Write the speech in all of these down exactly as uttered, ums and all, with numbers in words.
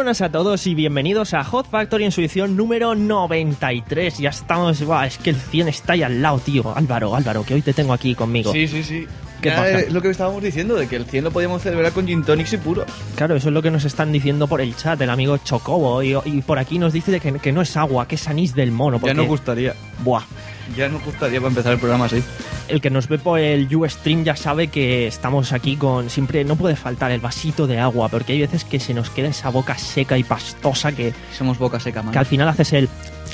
buenas a todos y bienvenidos a Hot Factory en su edición número noventa y tres. Ya estamos, buah, es que el cien está ahí al lado, tío. Álvaro, Álvaro, que hoy te tengo aquí conmigo. Sí, sí, sí. ¿Qué ya pasa? Es lo que estábamos diciendo, de que el cien lo podíamos celebrar con gin tonics y puros. Claro, eso es lo que nos están diciendo por el chat, el amigo Chocobo. Y, y por aquí nos dice de que, que no es agua, que es anís del mono. Porque, Ya nos gustaría. Buah. Ya nos gustaría para empezar el programa así. El que nos ve por el Ustream ya sabe que estamos aquí con... Siempre no puede faltar el vasito de agua, porque hay veces que se nos queda esa boca seca y pastosa que, Somos boca seca, man. que al final haces el...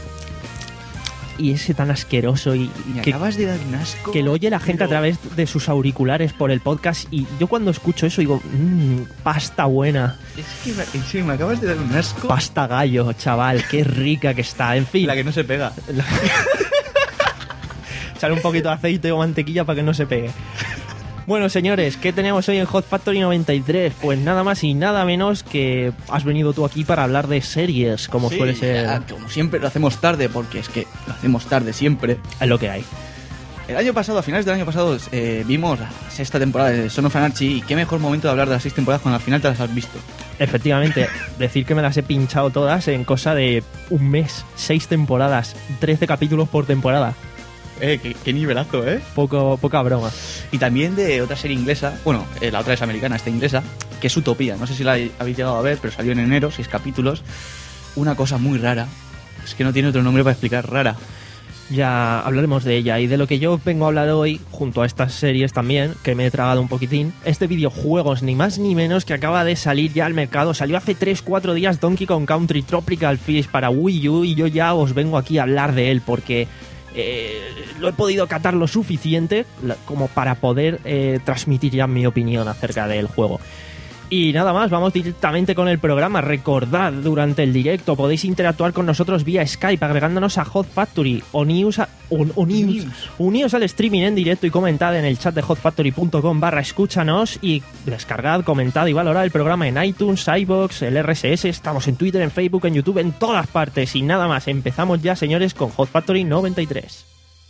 Y ese tan asqueroso y, y Me que, acabas de dar un asco. que lo oye la gente pero- a través de sus auriculares por el podcast. Y yo cuando escucho eso digo, mmm, pasta buena, Es que me, en serio, me acabas de dar un asco. pasta gallo, chaval, qué rica que está. En fin, La que no se pega. echarle un poquito de aceite o mantequilla para que no se pegue. Bueno, señores, ¿qué tenemos hoy en Hot Factory noventa y tres? Pues nada más y nada menos que has venido tú aquí para hablar de series, como Sí, suele ser. ya, como siempre lo hacemos tarde, porque es que lo hacemos tarde siempre. Es lo que hay. El año pasado, a finales del año pasado, eh, vimos la sexta temporada de Son of Anarchy. Y qué mejor momento de hablar de las seis temporadas cuando al final te las has visto. Efectivamente, decir que me las he pinchado todas en cosa de un mes, seis temporadas, trece capítulos por temporada. Eh, qué, qué nivelazo, ¿eh? Poco, poca broma. Y también de otra serie inglesa, bueno, eh, la otra es americana, esta inglesa, que es Utopía. No sé si la habéis llegado a ver, pero salió en enero, seis capítulos. Una cosa muy rara. Es que no tiene otro nombre para explicar, rara. Ya hablaremos de ella y de lo que yo vengo a hablar hoy, junto a estas series también, que me he tragado un poquitín, este videojuegos, ni más ni menos, que acaba de salir ya al mercado. Salió hace tres cuatro días Donkey Kong Country Tropical Freeze para Wii U y yo ya os vengo aquí a hablar de él porque eh, lo he podido catar lo suficiente la- como para poder eh, transmitir ya mi opinión acerca del juego. Y nada más, vamos directamente con el programa. Recordad, durante el directo podéis interactuar con nosotros vía Skype agregándonos a Hot Factory. Uníos, a, un- uníos, uníos al streaming en directo y comentad en el chat de hotfactory.com barra escúchanos y descargad, comentad y valorad el programa en iTunes, iVoox, el R S S. Estamos en Twitter, en Facebook, en YouTube, en todas partes. Y nada más, empezamos ya, señores, con Hot Factory noventa y tres.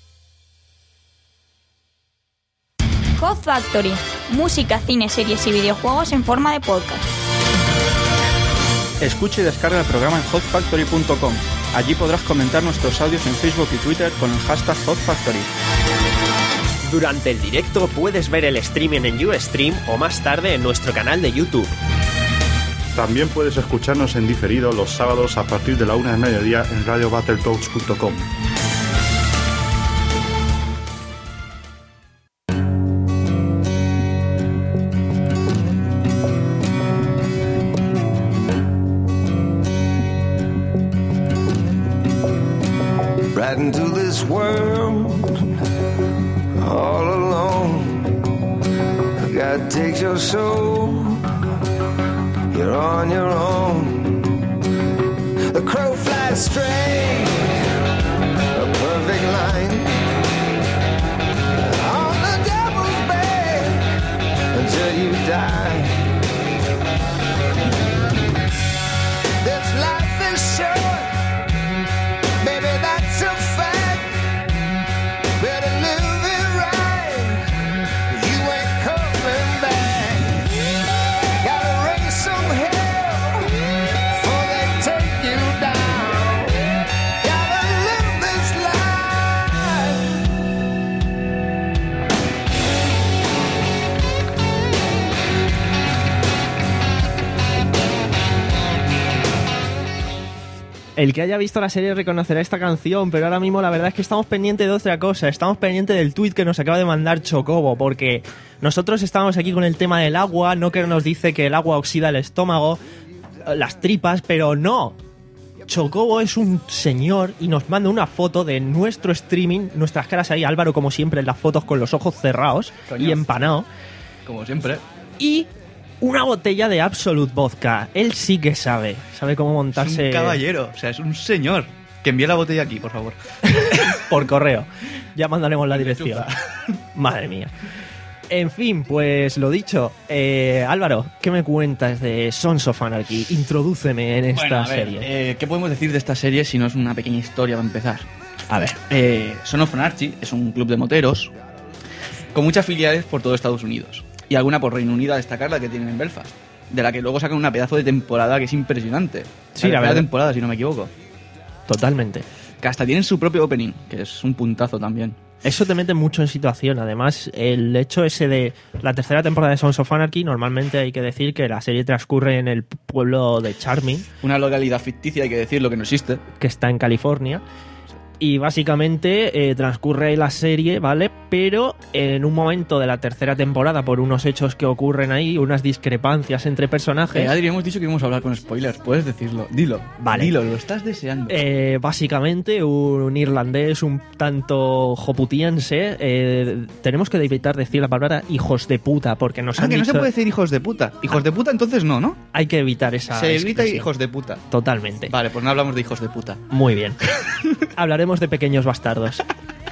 Hot Factory, música, cine, series y videojuegos en forma de podcast. Escucha y descarga el programa en hot factory punto com. Allí podrás comentar nuestros audios en Facebook y Twitter con el hashtag Hot Factory. Durante el directo puedes ver el streaming en Ustream o más tarde en nuestro canal de YouTube. También puedes escucharnos en diferido los sábados a partir de la una del mediodía en radio battletoads punto com. Right into this world all alone. God takes your soul, you're on your own. The crow flies straight, a perfect line on the devil's back until you die. This life is short. Baby, that's a fact. Better live it right. You ain't coming back. Gotta raise some hell before they take you down. Gotta live this El que haya visto la serie reconocerá esta canción, pero ahora mismo la verdad es que estamos pendientes de otra cosa. Estamos pendientes del tuit que nos acaba de mandar Chocobo, porque nosotros estamos aquí con el tema del agua, no que nos dice que el agua oxida el estómago, las tripas, pero no. Chocobo es un señor y nos manda una foto de nuestro streaming, nuestras caras ahí, Álvaro como siempre en las fotos con los ojos cerrados Coño. y empanado, Como siempre. y una botella de Absolute Vodka. Él sí que sabe, sabe cómo Es montarse un caballero, o sea, es un señor. Que envíe la botella aquí, por favor. por correo. Ya mandaremos la dirección. Madre mía. En fin, pues lo dicho. Eh, Álvaro, ¿qué me cuentas de Sons of Anarchy? Introdúceme en esta Bueno, a ver, serie. eh, ¿qué podemos decir de esta serie si no es una pequeña historia para empezar? A ver, eh, Son of Anarchy es un club de moteros con muchas filiales por todo Estados Unidos y alguna por Reino Unido, a destacar la que tienen en Belfast. de la que luego sacan una pedazo de temporada que es impresionante. Sí, la la verdad. temporada, si no me equivoco. Totalmente. Que hasta tienen su propio opening, que es un puntazo también. Eso te mete mucho en situación. Además, el hecho ese de la tercera temporada de Sons of Anarchy, normalmente hay que decir que la serie transcurre en el pueblo de Charming, Una localidad ficticia, hay que decirlo, que no existe. que está en California. Y básicamente eh, transcurre la serie, ¿vale? Pero en un momento de la tercera temporada, por unos hechos que ocurren ahí, unas discrepancias entre personajes, Eh, Adri, hemos dicho que íbamos a hablar con spoilers. Puedes decirlo. Dilo. Vale. Dilo, lo estás deseando. eh, básicamente un irlandés un tanto joputiense, eh, tenemos que evitar decir la palabra hijos de puta, porque nos Ah, han que no dicho... se puede decir hijos de puta. Hijos de puta, entonces no, ¿no? Hay que evitar esa se evita expresión. hijos de puta. Totalmente. Vale, pues no hablamos de hijos de puta. Muy bien. Hablaremos de pequeños bastardos.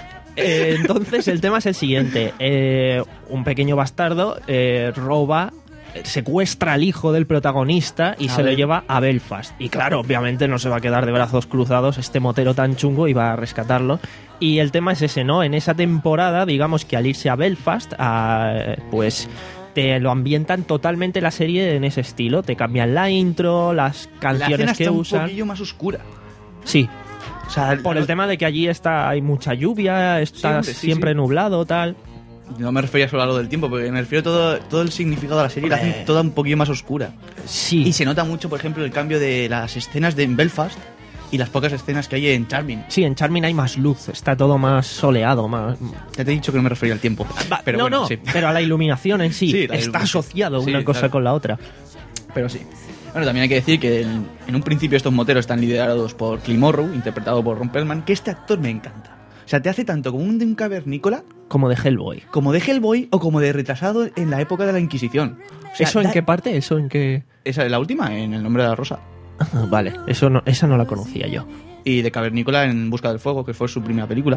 Eh, entonces, el tema es el siguiente. Eh, un pequeño bastardo eh, roba, secuestra al hijo del protagonista y A se ver. lo lleva a Belfast. Y claro, obviamente no se va a quedar de brazos cruzados este motero tan chungo y va a rescatarlo. Y el tema es ese, ¿no? En esa temporada, digamos que al irse a Belfast, a, pues... te lo ambientan totalmente la serie en ese estilo. Te cambian la intro, las La canciones escena que está usan. un poquillo más oscura. Sí, O sea, por el tema de que allí está hay mucha lluvia, está Sí, hombre, sí, siempre sí. nublado, tal. No me refería solo a lo del tiempo, porque me refiero a todo, todo el significado de la serie, la hacen Hombre. toda un poquillo más oscura. Sí. Y se nota mucho, por ejemplo, el cambio de las escenas de en Belfast y las pocas escenas que hay en Charming. Sí, en Charming hay más luz, está todo más soleado, más... Ya te he dicho que no me refería al tiempo. Pero no, bueno, no, sí. pero a la iluminación en sí, Sí, la está iluminación. asociado Sí, una cosa claro. con la otra. Pero sí. Bueno, también hay que decir que en, en un principio estos moteros están liderados por Clint Morrow, interpretado por Ron Perlman, que este actor me encanta. O sea, te hace tanto como un de un cavernícola, Como de Hellboy. como de Hellboy o como de retrasado en la época de la Inquisición. O sea, ¿Eso en da- qué parte? ¿Eso en qué...? Esa es la última, en El nombre de la rosa. Vale, eso no, esa no la conocía yo. Y de cavernícola en Busca del Fuego, que fue su primera película.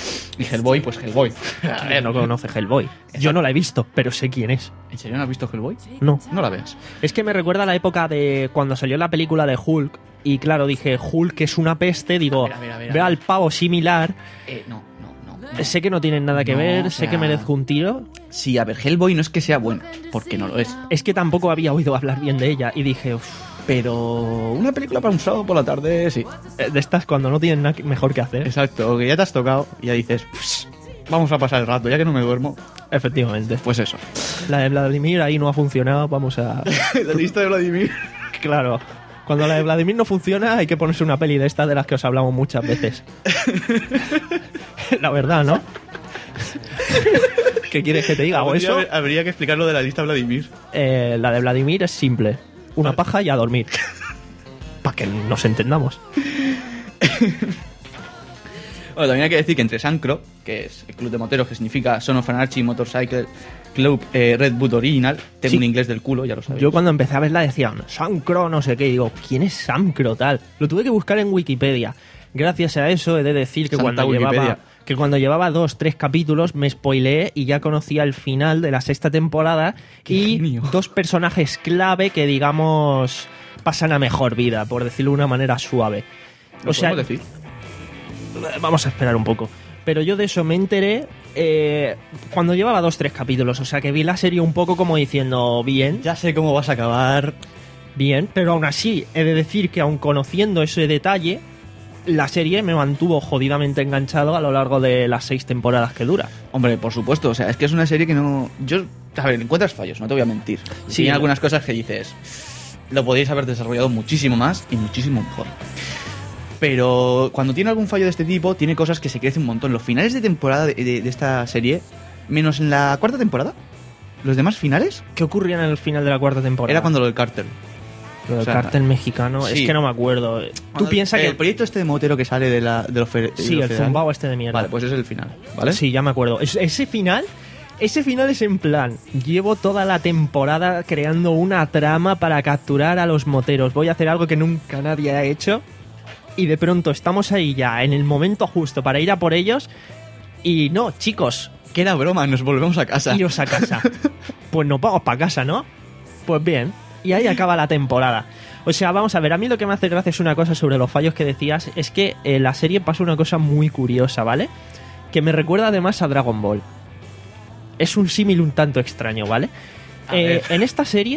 Y Hellboy, pues Hellboy. A ver, no conoce Hellboy. Yo no la he visto, pero sé quién es. ¿En serio no has visto Hellboy? No. No la veas. Es que me recuerda a la época de cuando salió la película de Hulk. Y claro, dije, Hulk es una peste. Digo, A ver, a ver, a ver, a veo ver. al pavo similar. Eh, no, no, no. no. Sé que no tienen nada que No, ver, o sé sea- que merezco un tiro. Sí, a ver, Hellboy no es que sea bueno, porque no lo es. Es que tampoco había oído hablar bien de ella. Y dije, uff, Pero una película para un sábado por la tarde, sí. de estas cuando no tienen nada que- mejor que hacer. Exacto, que ya te has tocado y ya dices, pues, vamos a pasar el rato, ya que no me duermo. Efectivamente. Pues eso. La de Vladimir ahí no ha funcionado, vamos a... La lista de Vladimir. Claro, cuando la de Vladimir no funciona hay que ponerse una peli de estas de las que os hablamos muchas veces. La verdad, ¿no? ¿Qué quieres que te diga? ¿O eso? Habría, habría que explicar lo de la lista Vladimir. Eh, la de Vladimir es simple. Una paja y a dormir. Para que nos entendamos. Bueno, también hay que decir que entre Sancro, que es el club de moteros que significa Son of Anarchy Motorcycle Club eh, Red Boot Original, tengo Sí. un inglés del culo, ya lo sabéis. Yo cuando empecé a verla decían Samcro, no sé qué, y digo, ¿quién es Samcro tal? Lo tuve que buscar en Wikipedia. Gracias a eso he de decir que Santa cuando llevaba Wikipedia. que cuando llevaba dos, tres capítulos me spoileé y ya conocía el final de la sexta temporada y genio. dos personajes clave que digamos pasan a mejor vida, por decirlo de una manera suave. ¿Lo O sea, podemos decir? vamos a esperar un poco. Pero yo de eso me enteré eh, cuando llevaba dos, tres capítulos. O sea que vi la serie un poco como diciendo, bien, Ya sé cómo vas a acabar. bien, pero aún así he de decir que aun conociendo ese detalle, la serie me mantuvo jodidamente enganchado a lo largo de las seis temporadas que dura. Hombre, por supuesto, o sea, es que es una serie que no... Yo, a ver, encuentras fallos, no te voy a mentir. Sí, Sí, hay lo- algunas cosas que dices, lo podéis haber desarrollado muchísimo más y muchísimo mejor. Pero cuando tiene algún fallo de este tipo, tiene cosas que se crecen un montón. Los finales de temporada de, de- de esta serie, menos en la cuarta temporada, los demás finales, ¿Qué ocurría en el final de la cuarta temporada? era cuando lo del cártel. Lo del o sea, cartel mexicano, sí. es que no me acuerdo. Tú Cuando- piensas El que... proyecto este de motero que sale de, la, de los fe- de Sí, los el federales. zumbao este de mierda. Vale, pues ese es el final, ¿vale? Sí, ya me acuerdo. Es- ese final, ese final es en plan, llevo toda la temporada creando una trama para capturar a los moteros. Voy a hacer algo que nunca nadie ha hecho. Y de pronto estamos ahí ya, en el momento justo para ir a por ellos. Y no, chicos, Que era broma, nos volvemos a casa. iros a casa. Pues nos vamos para casa, ¿no? Pues bien. Y ahí acaba la temporada. O sea, vamos a ver, a mí lo que me hace gracia es una cosa sobre los fallos que decías, es que en la serie pasa una cosa muy curiosa, ¿vale? Que me recuerda además a Dragon Ball. Es un símil un tanto extraño, ¿vale? A Eh, ver. en esta serie,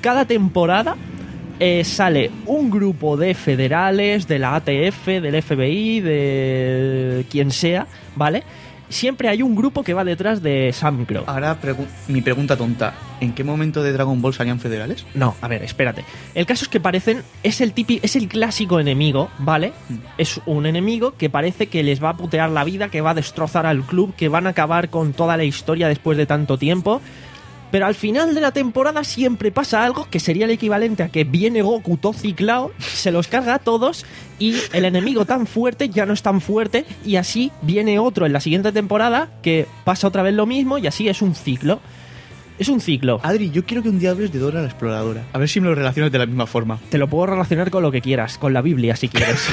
cada temporada eh, sale un grupo de federales, de la A T F, del F B I, de quien sea, ¿vale? Siempre hay un grupo que va detrás de Sam Crow. Ahora pregu- mi pregunta tonta. ¿En qué momento de Dragon Ball salían federales? No, a ver, espérate. El caso es que parecen... Es el tipi, es el clásico enemigo, ¿vale? Mm. Es un enemigo que parece que les va a putear la vida, que va a destrozar al club, que van a acabar con toda la historia después de tanto tiempo. Pero al final de la temporada siempre pasa algo que sería el equivalente a que viene Goku todo ciclado, se los carga a todos y el enemigo tan fuerte ya no es tan fuerte y así viene otro en la siguiente temporada que pasa otra vez lo mismo y así es un ciclo. Es un ciclo. Adri, yo quiero que un día hables de Dora la Exploradora. A ver si me lo relacionas de la misma forma. Te lo puedo relacionar con lo que quieras, con la Biblia si quieres.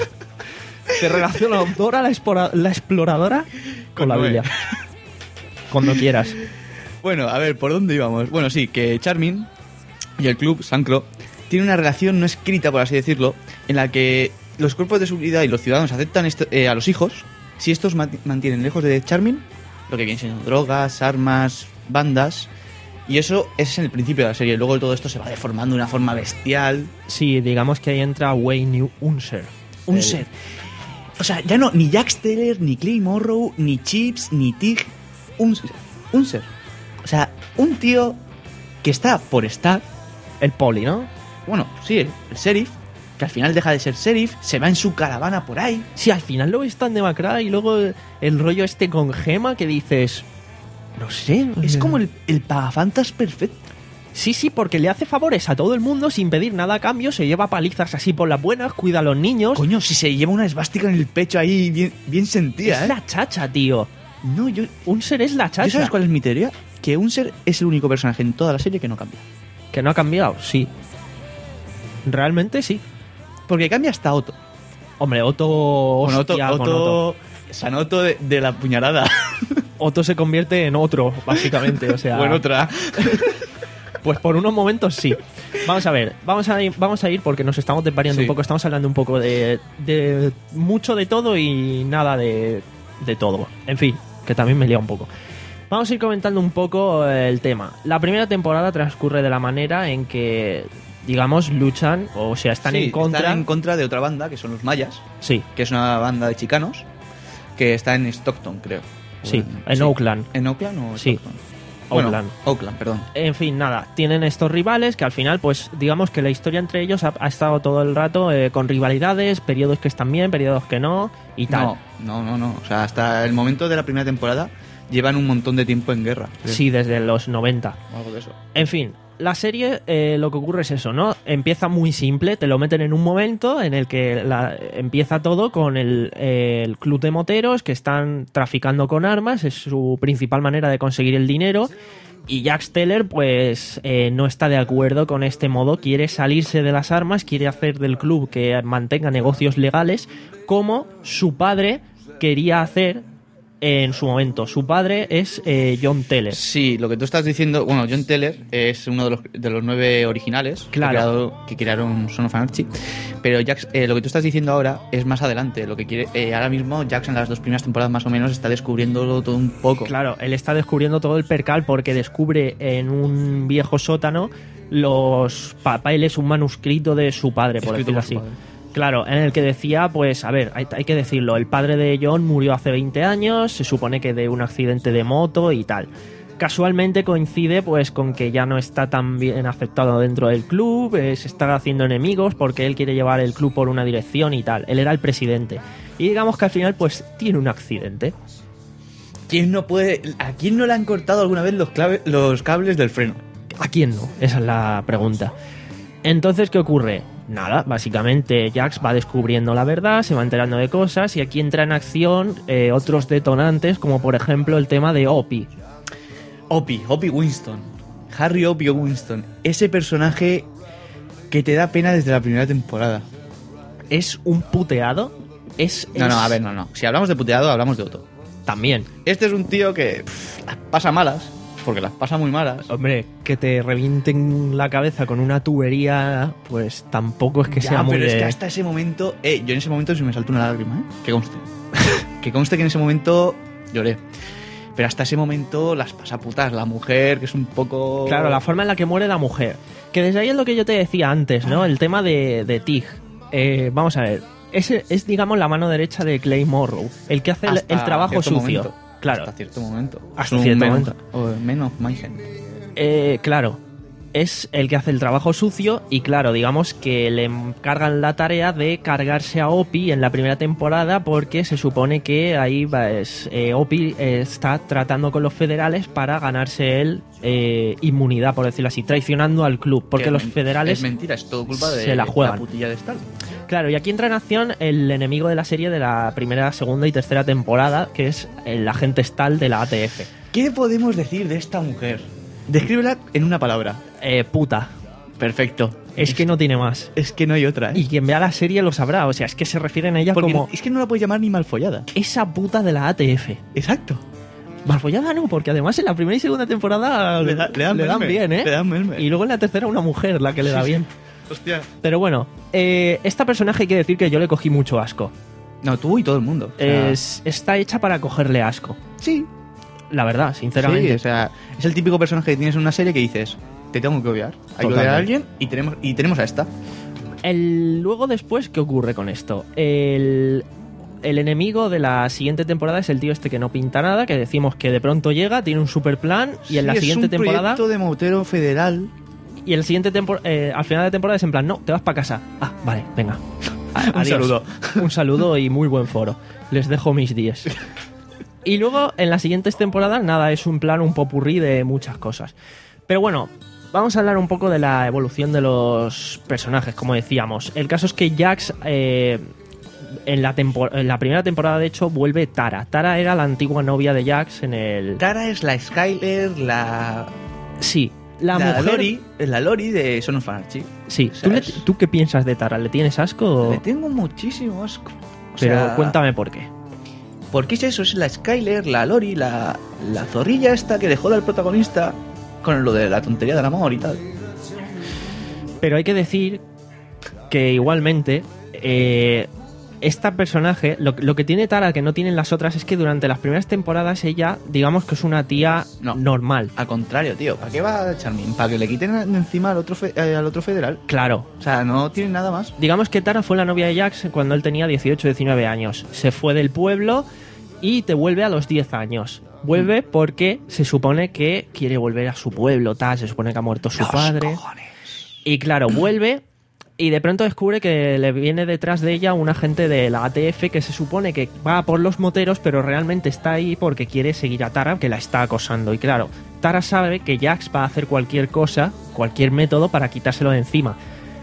Te relaciono Dora la, espora- la exploradora con, Con la Noé. Biblia. Cuando quieras. Bueno, a ver, ¿por dónde íbamos? Bueno, sí, que Charmin y el club, Sancro, tienen una relación no escrita, por así decirlo, en la que los cuerpos de seguridad y los ciudadanos aceptan esto- eh, a los hijos si estos ma- mantienen lejos de Charmin lo que vienen siendo drogas, armas, bandas. Y eso es en el principio de la serie. Luego todo esto se va deformando de una forma bestial. Sí, digamos que ahí entra Wayne Unser. Un El- ser. O sea, ya no, ni Jax Teller, ni Clay Morrow, ni Chips, ni Tig. Un, un ser. O sea, un tío que está por estar. El poli, ¿no? Bueno, sí, el, el sheriff, que al final deja de ser sheriff, se va en su caravana por ahí. Sí, al final lo ves tan demacrada y luego el, el rollo este con Gema que dices... No sé. Es como el, el pagafantas perfecto. Sí, sí, porque le hace favores a todo el mundo sin pedir nada a cambio, se lleva palizas así por las buenas, cuida a los niños. Coño, si se lleva una esvástica en el pecho ahí bien, bien sentida, es ¿eh? la chacha, tío. No, yo... Un ser es la chacha. ¿Tú sabes cuál es mi teoría? Que un ser es el único personaje en toda la serie que no cambia. ¿Que no ha cambiado? Sí. Realmente sí. Porque cambia hasta Otto. Hombre, Otto... Bueno, Otto, hostia, con Otto, Otto. Sanoto de, de la puñalada. Otto se convierte en otro, básicamente. O sea, O en otra. pues por unos momentos sí. Vamos a ver, vamos a ir, vamos a ir porque nos estamos desvariando Sí. un poco. Estamos hablando un poco de, de mucho de todo y nada de, de todo. En fin, que también me lía un poco. Vamos a ir comentando un poco el tema. La primera temporada transcurre de la manera en que, digamos, luchan, o sea, están Sí, en contra. Están en contra de otra banda, que son los Mayas, Sí, que es una banda de chicanos, que está en Stockton, creo. sí, en Oakland. ¿En Oakland o Sí. Stockton? Bueno, Oakland. Oakland, perdón. En fin, nada, tienen estos rivales que al final, pues digamos que la historia entre ellos ha, ha estado todo el rato eh, con rivalidades, periodos que están bien, periodos que no, y tal. No, no, no, no. O sea, hasta el momento de la primera temporada llevan un montón de tiempo en guerra. creo. Sí, desde los noventa. O algo de eso. En fin, la serie eh, lo que ocurre es eso, ¿no? Empieza muy simple, te lo meten en un momento en el que la- empieza todo con el, eh, el club de moteros que están traficando con armas, es su principal manera de conseguir el dinero. Y Jax Teller, pues, eh, no está de acuerdo con este modo, quiere salirse de las armas, quiere hacer del club que mantenga negocios legales, como su padre quería hacer en su momento. Su padre es eh, John Teller. Sí, lo que tú estás diciendo, bueno, John Teller es uno de los, de los nueve originales Claro. que, creado- que crearon Son of Anarchy, pero Jax, eh, lo que tú estás diciendo ahora es más adelante. Lo que quiere, eh, ahora mismo Jax en las dos primeras temporadas más o menos está descubriéndolo todo un poco. Claro, él está descubriendo todo el percal porque descubre en un viejo sótano los papeles, un manuscrito de su padre, por Escrito decirlo por su así. padre. Claro, en el que decía, pues, a ver, hay, hay que decirlo, el padre de John murió hace veinte años, se supone que de un accidente de moto y tal. Casualmente coincide pues con que ya no está tan bien aceptado dentro del club, eh, se está haciendo enemigos porque él quiere llevar el club por una dirección y tal. Él era el presidente. Y digamos que al final pues tiene un accidente. ¿Quién no puede, ¿A quién no le han cortado alguna vez los, clave- los cables del freno? ¿A quién no? Esa es la pregunta. Entonces, ¿qué ocurre? Nada, básicamente Jax va descubriendo la verdad, se va enterando de cosas y aquí entra en acción eh, otros detonantes como por ejemplo el tema de Opie. Opie, Opie Winston. Harry Opie Winston. Ese personaje que te da pena desde la primera temporada. Es un puteado. Es, No, es- no, a ver, no, no. Si hablamos de puteado, hablamos de Otto. También. Este es un tío que pff, las pasa malas, porque las pasa muy malas. Hombre, que te revienten la cabeza con una tubería, pues tampoco es que Ya, sea muy pero es de- que hasta ese momento... Eh, yo en ese momento se me saltó una lágrima, ¿eh? Que conste. que conste que en ese momento lloré. Pero hasta ese momento las pasa putas. La mujer, que es un poco... Claro, la forma en la que muere la mujer. Que desde ahí es lo que yo te decía antes, ¿no? El tema de, de Tig. Eh, vamos a ver. Es, es, digamos, la mano derecha de Clay Morrow. El que hace el, Hasta el trabajo cierto sucio. momento. Claro. Hasta cierto momento. Hasta Es un cierto men- momento. o Men of Mayhem. Eh, claro. Es el que hace el trabajo sucio y claro, digamos que le encargan la tarea de cargarse a Opie en la primera temporada porque se supone que ahí va, es, eh, Opie eh, está tratando con los federales para ganarse él eh, inmunidad, por decirlo así, traicionando al club, porque Que los men- federales Es mentira, es todo culpa de se la juegan. putilla de Stalin. Claro, y aquí entra en acción el enemigo de la serie de la primera, segunda y tercera temporada, que es el agente Stahl de la A T F. ¿Qué podemos decir de esta mujer? Descríbela en una palabra. Eh, puta. Perfecto. Es que no tiene más. Es que no hay otra, ¿eh? Y quien vea la serie lo sabrá, o sea, es que se refieren a ella Porque como es que no la puedes llamar ni mal follada. esa puta de la A T F. Exacto. Malfollada no, porque además en la primera y segunda temporada Le da- le dan melme, bien, ¿eh? le dan melme. Y luego en la tercera una mujer la que le da bien. Hostia. Pero bueno, eh, esta personaje hay que decir que yo le cogí mucho asco. No, tú y todo el mundo. O sea, Es, está hecha para cogerle asco. Sí. La verdad, sinceramente. Sí, o sea, es el típico personaje que tienes en una serie que dices, te tengo que odiar. Hay que odiar a alguien y tenemos, y tenemos a esta. El, luego después, ¿qué ocurre con esto? El, el enemigo de la siguiente temporada es el tío este que no pinta nada, que decimos que de pronto llega, tiene un super plan y en la Sí, siguiente es un temporada... proyecto de motero federal. Y el siguiente tempor- eh, al final de temporada es en plan, no, te vas para casa. Ah, vale, venga. A- Un adiós. saludo. Un saludo y muy buen foro. Les dejo mis diez. Y luego, en las siguientes temporadas, nada, es un plan un popurrí de muchas cosas. Pero bueno, vamos a hablar un poco de la evolución de los personajes, como decíamos. El caso es que Jax, eh, en, la tempor- en la primera temporada, de hecho, vuelve Tara. Tara era la antigua novia de Jax en el... Tara es la Skyler, la... Sí, la, La, mujer... Lori, la Lori de Son of Anarchy. Sí, O sea, ¿Tú, le- es- ¿tú qué piensas de Tara? ¿Le tienes asco? o- Le tengo muchísimo asco. O Pero sea, cuéntame por qué. ¿Por qué es eso? Es la Skyler, la Lori, la, la zorrilla esta que dejó al protagonista con lo de la tontería del amor y tal. Pero hay que decir que igualmente eh, esta personaje, lo, lo que tiene Tara que no tienen las otras es que durante las primeras temporadas ella, digamos que es una tía No. normal. Al contrario, tío. ¿Para qué va a Charmin? ¿Para que le quiten de encima al otro, fe- eh, al otro federal? Claro. O sea, no tiene nada más. Digamos que Tara fue la novia de Jax cuando él tenía dieciocho, diecinueve años. Se fue del pueblo y te vuelve a los diez años. Vuelve porque se supone que quiere volver a su pueblo, tal. Se supone que ha muerto su Los padre. cojones. Y claro, vuelve y de pronto descubre que le viene detrás de ella un agente de la A T F que se supone que va por los moteros, pero realmente está ahí porque quiere seguir a Tara, que la está acosando. Y claro, Tara sabe que Jax va a hacer cualquier cosa, cualquier método para quitárselo de encima.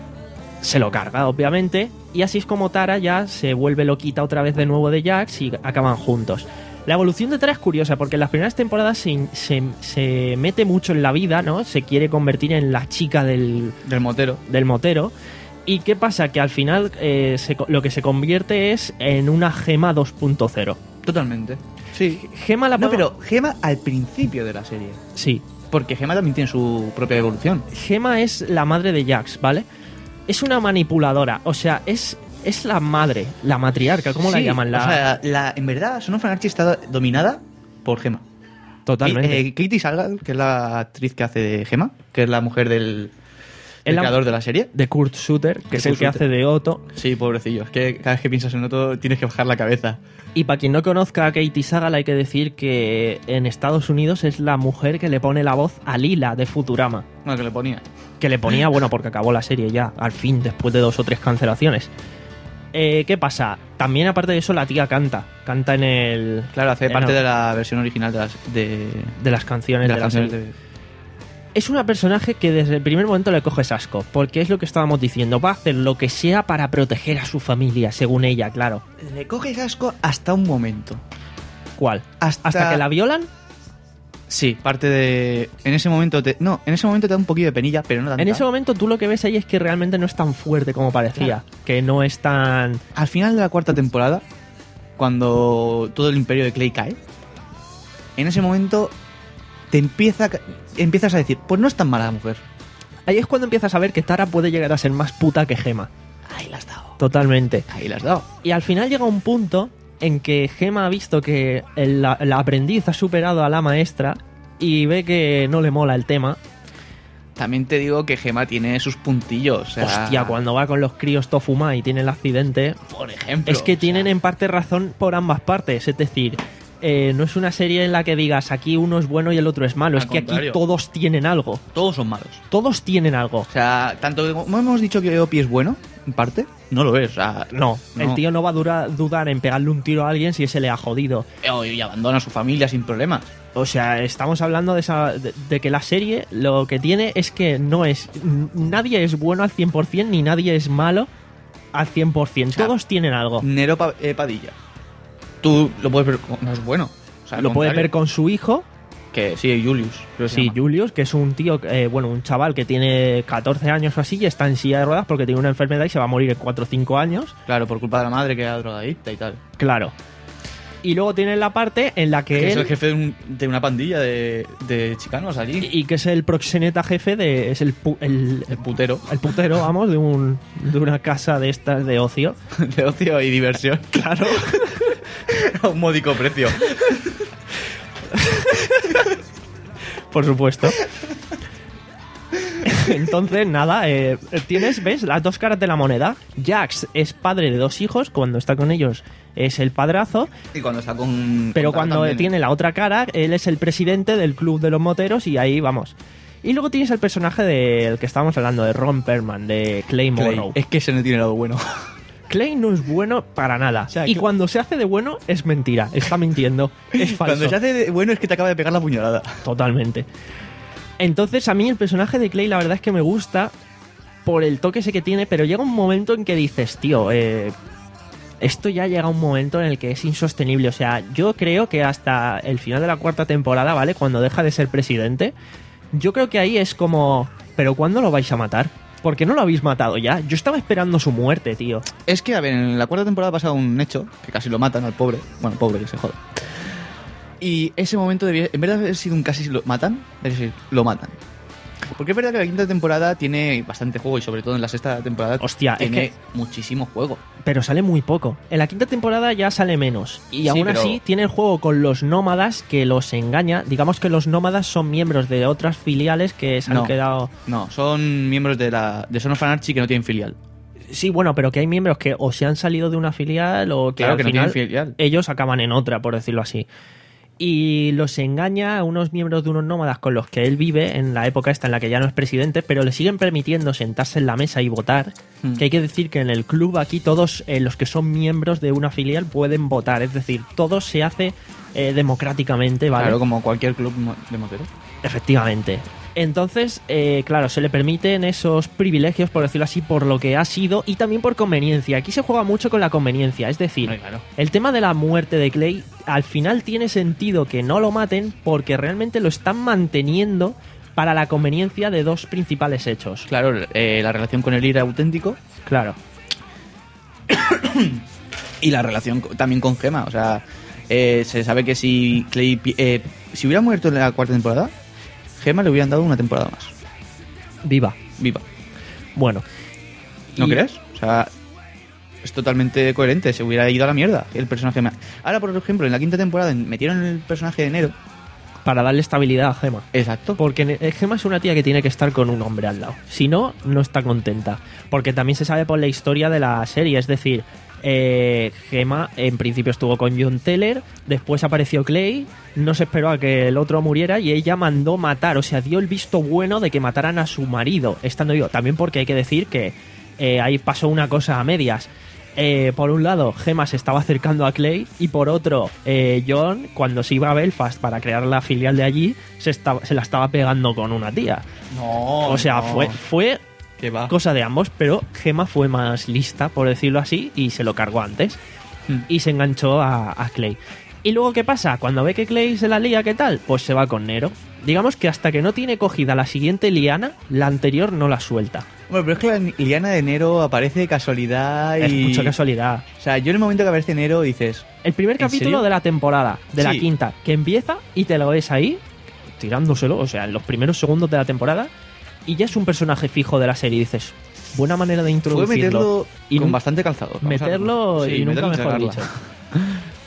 Se lo carga, obviamente, y así es como Tara ya se vuelve loquita otra vez de nuevo de Jax y acaban juntos. La evolución de Tara es curiosa porque en las primeras temporadas se, se, se mete mucho en la vida, ¿no? Se quiere convertir en la chica del, Del motero. del motero. ¿Y qué pasa? Que al final eh, se co- lo que se convierte es en una Gema dos punto cero. Totalmente. Sí. Gema la No, podemos- pero Gema al principio de la serie. Sí. Porque Gema también tiene su propia evolución. Gema es la madre de Jax, ¿vale? Es una manipuladora, o sea, es, es la madre, la matriarca, ¿cómo la Sí, llaman? La... O sea, la, en verdad, Son of Anarchy está dominada por Gema. Totalmente. Eh, eh, Katie Sagal, que es la actriz que hace de Gema, que es la mujer del, Es del la- creador de la serie. de Kurt Sutter, que De es el Kurt que Sutter. hace de Otto. Sí, pobrecillo. Es que cada vez que piensas en Otto tienes que bajar la cabeza. Y para quien no conozca a Katie Sagal hay que decir que en Estados Unidos es la mujer que le pone la voz a Lila de Futurama. No, que le ponía. Que le ponía, bueno, porque acabó la serie ya, al fin, después de dos o tres cancelaciones. Eh, ¿Qué pasa? También aparte de eso la tía canta. Canta en el... Claro, hace en parte el- de la versión original de las, de, de las canciones de de, las la canciones serie. de... Es una personaje que desde el primer momento le coges asco, porque es lo que estábamos diciendo, va a hacer lo que sea para proteger a su familia, según ella, claro. Le coges asco hasta un momento. ¿Cuál? Hasta- ¿Hasta que la violan? Sí, parte de... En ese momento te... No, en ese momento te da un poquillo de penilla, pero no tanta. En ese momento tú lo que ves ahí es que realmente no es tan fuerte como parecía, que no es tan... Al final de la cuarta temporada, cuando todo el imperio de Clay cae, en ese momento te empieza, a ca- empiezas a decir, pues no es tan mala la mujer. Ahí es cuando empiezas a ver que Tara puede llegar a ser más puta que Gema. Ahí la has dado. Totalmente. Ahí la has dado. Y al final llega un punto en que Gema ha visto que el, la, la aprendiz ha superado a la maestra y ve que no le mola el tema. También te digo que Gema tiene sus puntillos. O sea, Hostia, cuando va con los críos todo fumado y tiene el accidente... por ejemplo. Es que o tienen sea, en parte razón por ambas partes. Es decir, eh, no es una serie en la que digas aquí uno es bueno y el otro es malo. Al Es que contrario. aquí todos tienen algo. todos son malos. Todos tienen algo. O sea, tanto como hemos dicho que Opi es bueno, en parte, no lo es. O sea, No, no. el tío no va a dura- dudar en pegarle un tiro a alguien si ese le ha jodido. Y abandona a su familia sin problemas. O sea, estamos hablando de, esa, de, de que la serie lo que tiene es que no es... n- Nadie es bueno al cien por ciento ni nadie es malo al cien por ciento. O sea, Todos tienen algo. Nero Pa- eh, Padilla. Tú lo puedes ver, como- no es bueno. O sea, al Lo puedes ver contrario. con su hijo. Que sí, Julius. creo que se Sí, llama. Julius, que es un tío, eh, bueno, un chaval que tiene catorce años o así y está en silla de ruedas porque tiene una enfermedad y se va a morir en cuatro o cinco años. Claro, por culpa de la madre que era drogadicta y tal. Claro. Y luego tiene la parte en la que, Que es él... el jefe de, un- de una pandilla de, de chicanos allí. Y que es el proxeneta jefe de... Es el, pu- el, El putero. el putero, vamos, de, un, de una casa de estas de ocio. De ocio y diversión. Claro. A un módico precio. Por supuesto. Entonces, nada, eh, tienes, ¿ves? Las dos caras de la moneda. Jax es padre de dos hijos, cuando está con ellos es el padrazo, Y cuando está con. pero con Tao cuando también, ¿eh? tiene la otra cara, él es el presidente del club de los moteros y ahí vamos. Y luego tienes el personaje del que estábamos hablando, de Ron Perlman, de Clay Clay. Morrow. Es que ese no tiene lado bueno. Clay no es bueno para nada. sea, y que- cuando se hace de bueno, es mentira. Está mintiendo. Es falso. Cuando se hace de bueno es que te acaba de pegar la puñalada. Totalmente. Entonces, a mí el personaje de Clay, la verdad es que me gusta por el toque ese que tiene, pero llega un momento en que dices, tío, eh, esto ya llega un momento en el que es insostenible. O sea, yo creo que hasta el final de la cuarta temporada, ¿vale? Cuando deja de ser presidente, yo creo que ahí es como, ¿pero cuándo lo vais a matar? ¿Por qué no lo habéis matado ya? Yo estaba esperando su muerte, tío. Es que, a ver, en la cuarta temporada ha pasado un hecho que casi lo matan al pobre. Bueno, pobre que se jode. Y ese momento, debía, en vez de haber sido un casi lo matan, es decir, lo matan. Porque es verdad que la quinta temporada tiene bastante juego y sobre todo en la sexta temporada Hostia, es tiene que- muchísimo juego. Pero sale muy poco. En la quinta temporada ya sale menos. Y Sí, aún pero- así tiene el juego con los nómadas que los engaña. Digamos que los nómadas son miembros de otras filiales que se No. han quedado... No, son miembros de la de Son of Anarchy que no tienen filial. Sí, bueno, pero que hay miembros que o se han salido de una filial o que Claro al que no final tienen filial. ellos acaban en otra, por decirlo así. Y los engaña a unos miembros de unos nómadas con los que él vive en la época esta en la que ya no es presidente, pero le siguen permitiendo sentarse en la mesa y votar. Hmm. Que hay que decir que en el club aquí todos eh, los que son miembros de una filial pueden votar, es decir, todo se hace eh, democráticamente, ¿vale? Claro, como cualquier club mo- de moteros. Efectivamente. Entonces, eh, claro, se le permiten esos privilegios, por decirlo así, por lo que ha sido y también por conveniencia. Aquí se juega mucho con la conveniencia, es decir, Hombre, claro. el tema de la muerte de Clay, al final tiene sentido que no lo maten porque realmente lo están manteniendo para la conveniencia de dos principales hechos. Claro, eh, la relación con el era auténtico Claro. y la relación co- también con Gemma. O sea, eh, se sabe que si Clay pi- eh, si hubiera muerto en la cuarta temporada, Gemma le hubieran dado una temporada más. Viva. Viva. Bueno. ¿No Y- crees? O sea, es totalmente coherente. Se hubiera ido a la mierda el personaje. ma- Ahora, por ejemplo, en la quinta temporada metieron el personaje de Nero. Para darle estabilidad a Gemma. Exacto. Porque Ne- Gemma es una tía que tiene que estar con un hombre al lado. Si no, no está contenta. Porque también se sabe por la historia de la serie. Es decir, eh, Gemma en principio estuvo con John Teller, después apareció Clay, no se esperó a que el otro muriera y ella mandó matar. O sea, dio el visto bueno de que mataran a su marido, estando yo. También porque hay que decir que eh, ahí pasó una cosa a medias. Eh, por un lado, Gemma se estaba acercando a Clay y por otro, eh, John, cuando se iba a Belfast para crear la filial de allí, se, estaba, se la estaba pegando con una tía. No. O sea, no. fue, fue Que va. cosa de ambos, pero Gemma fue más lista, por decirlo así, y se lo cargó antes. Mm. Y se enganchó a, a Clay. ¿Y luego qué pasa? Cuando ve que Clay se la lía, ¿qué tal? Pues se va con Nero. Digamos que hasta que no tiene cogida la siguiente liana, la anterior no la suelta. Bueno, pero es que la liana de Nero aparece de casualidad y... Es mucha casualidad. O sea, yo en el momento que aparece Nero dices... El primer ¿En capítulo serio? de la temporada, de la Sí. quinta, que empieza y te lo ves ahí, tirándoselo, o sea, en los primeros segundos de la temporada, y ya es un personaje fijo de la serie. Y dices, buena manera de Fue introducirlo. meterlo y con nu- bastante calzado. vamos a meterlo verlo. y nunca meterlo y mejor cagarla. dicho.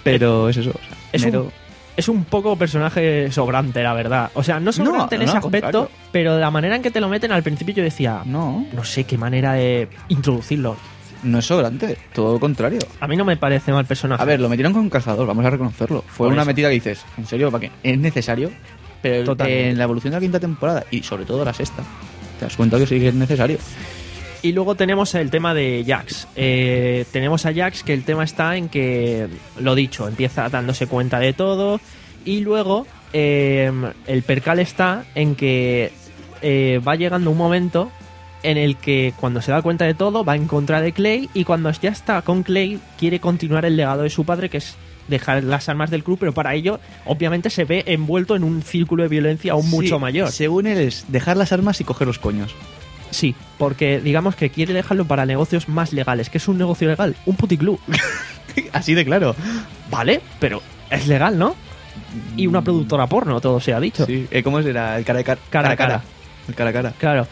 Pero es eso. O sea, Es Nero- un, es un poco personaje sobrante, la verdad. O sea, no sobrante No, en no, ese al aspecto, contrario. pero de la manera en que te lo meten al principio yo decía, No, no sé qué manera de introducirlo. no es sobrante, todo lo contrario. A mí no me parece mal personaje. A ver, lo metieron con un cazador, vamos a reconocerlo. Fue Por una eso. metida que dices, ¿en serio? ¿Para qué? Es necesario. Pero Totalmente. en la evolución de la quinta temporada, y sobre todo la sexta, te das cuenta que sí que es necesario. Y luego tenemos el tema de Jax. Eh, tenemos a Jax que el tema está en que, lo dicho, empieza dándose cuenta de todo y luego eh, el percal está en que eh, va llegando un momento en el que cuando se da cuenta de todo va en contra de Clay y cuando ya está con Clay quiere continuar el legado de su padre, que es dejar las armas del club, pero para ello obviamente se ve envuelto en un círculo de violencia aún mucho Sí, mayor. Según él es dejar las armas y coger los coños. Sí, porque digamos que quiere dejarlo para negocios más legales. ¿Qué es un negocio legal? Un puticlub. Así de claro. Vale, pero es legal, ¿no? Y una productora porno, todo se ha dicho. Sí. Eh, ¿Cómo será? El cara a cara. Cara a cara. El cara a cara. Claro.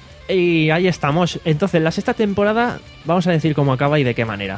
Y ahí estamos. Entonces, la sexta temporada, vamos a decir cómo acaba y de qué manera.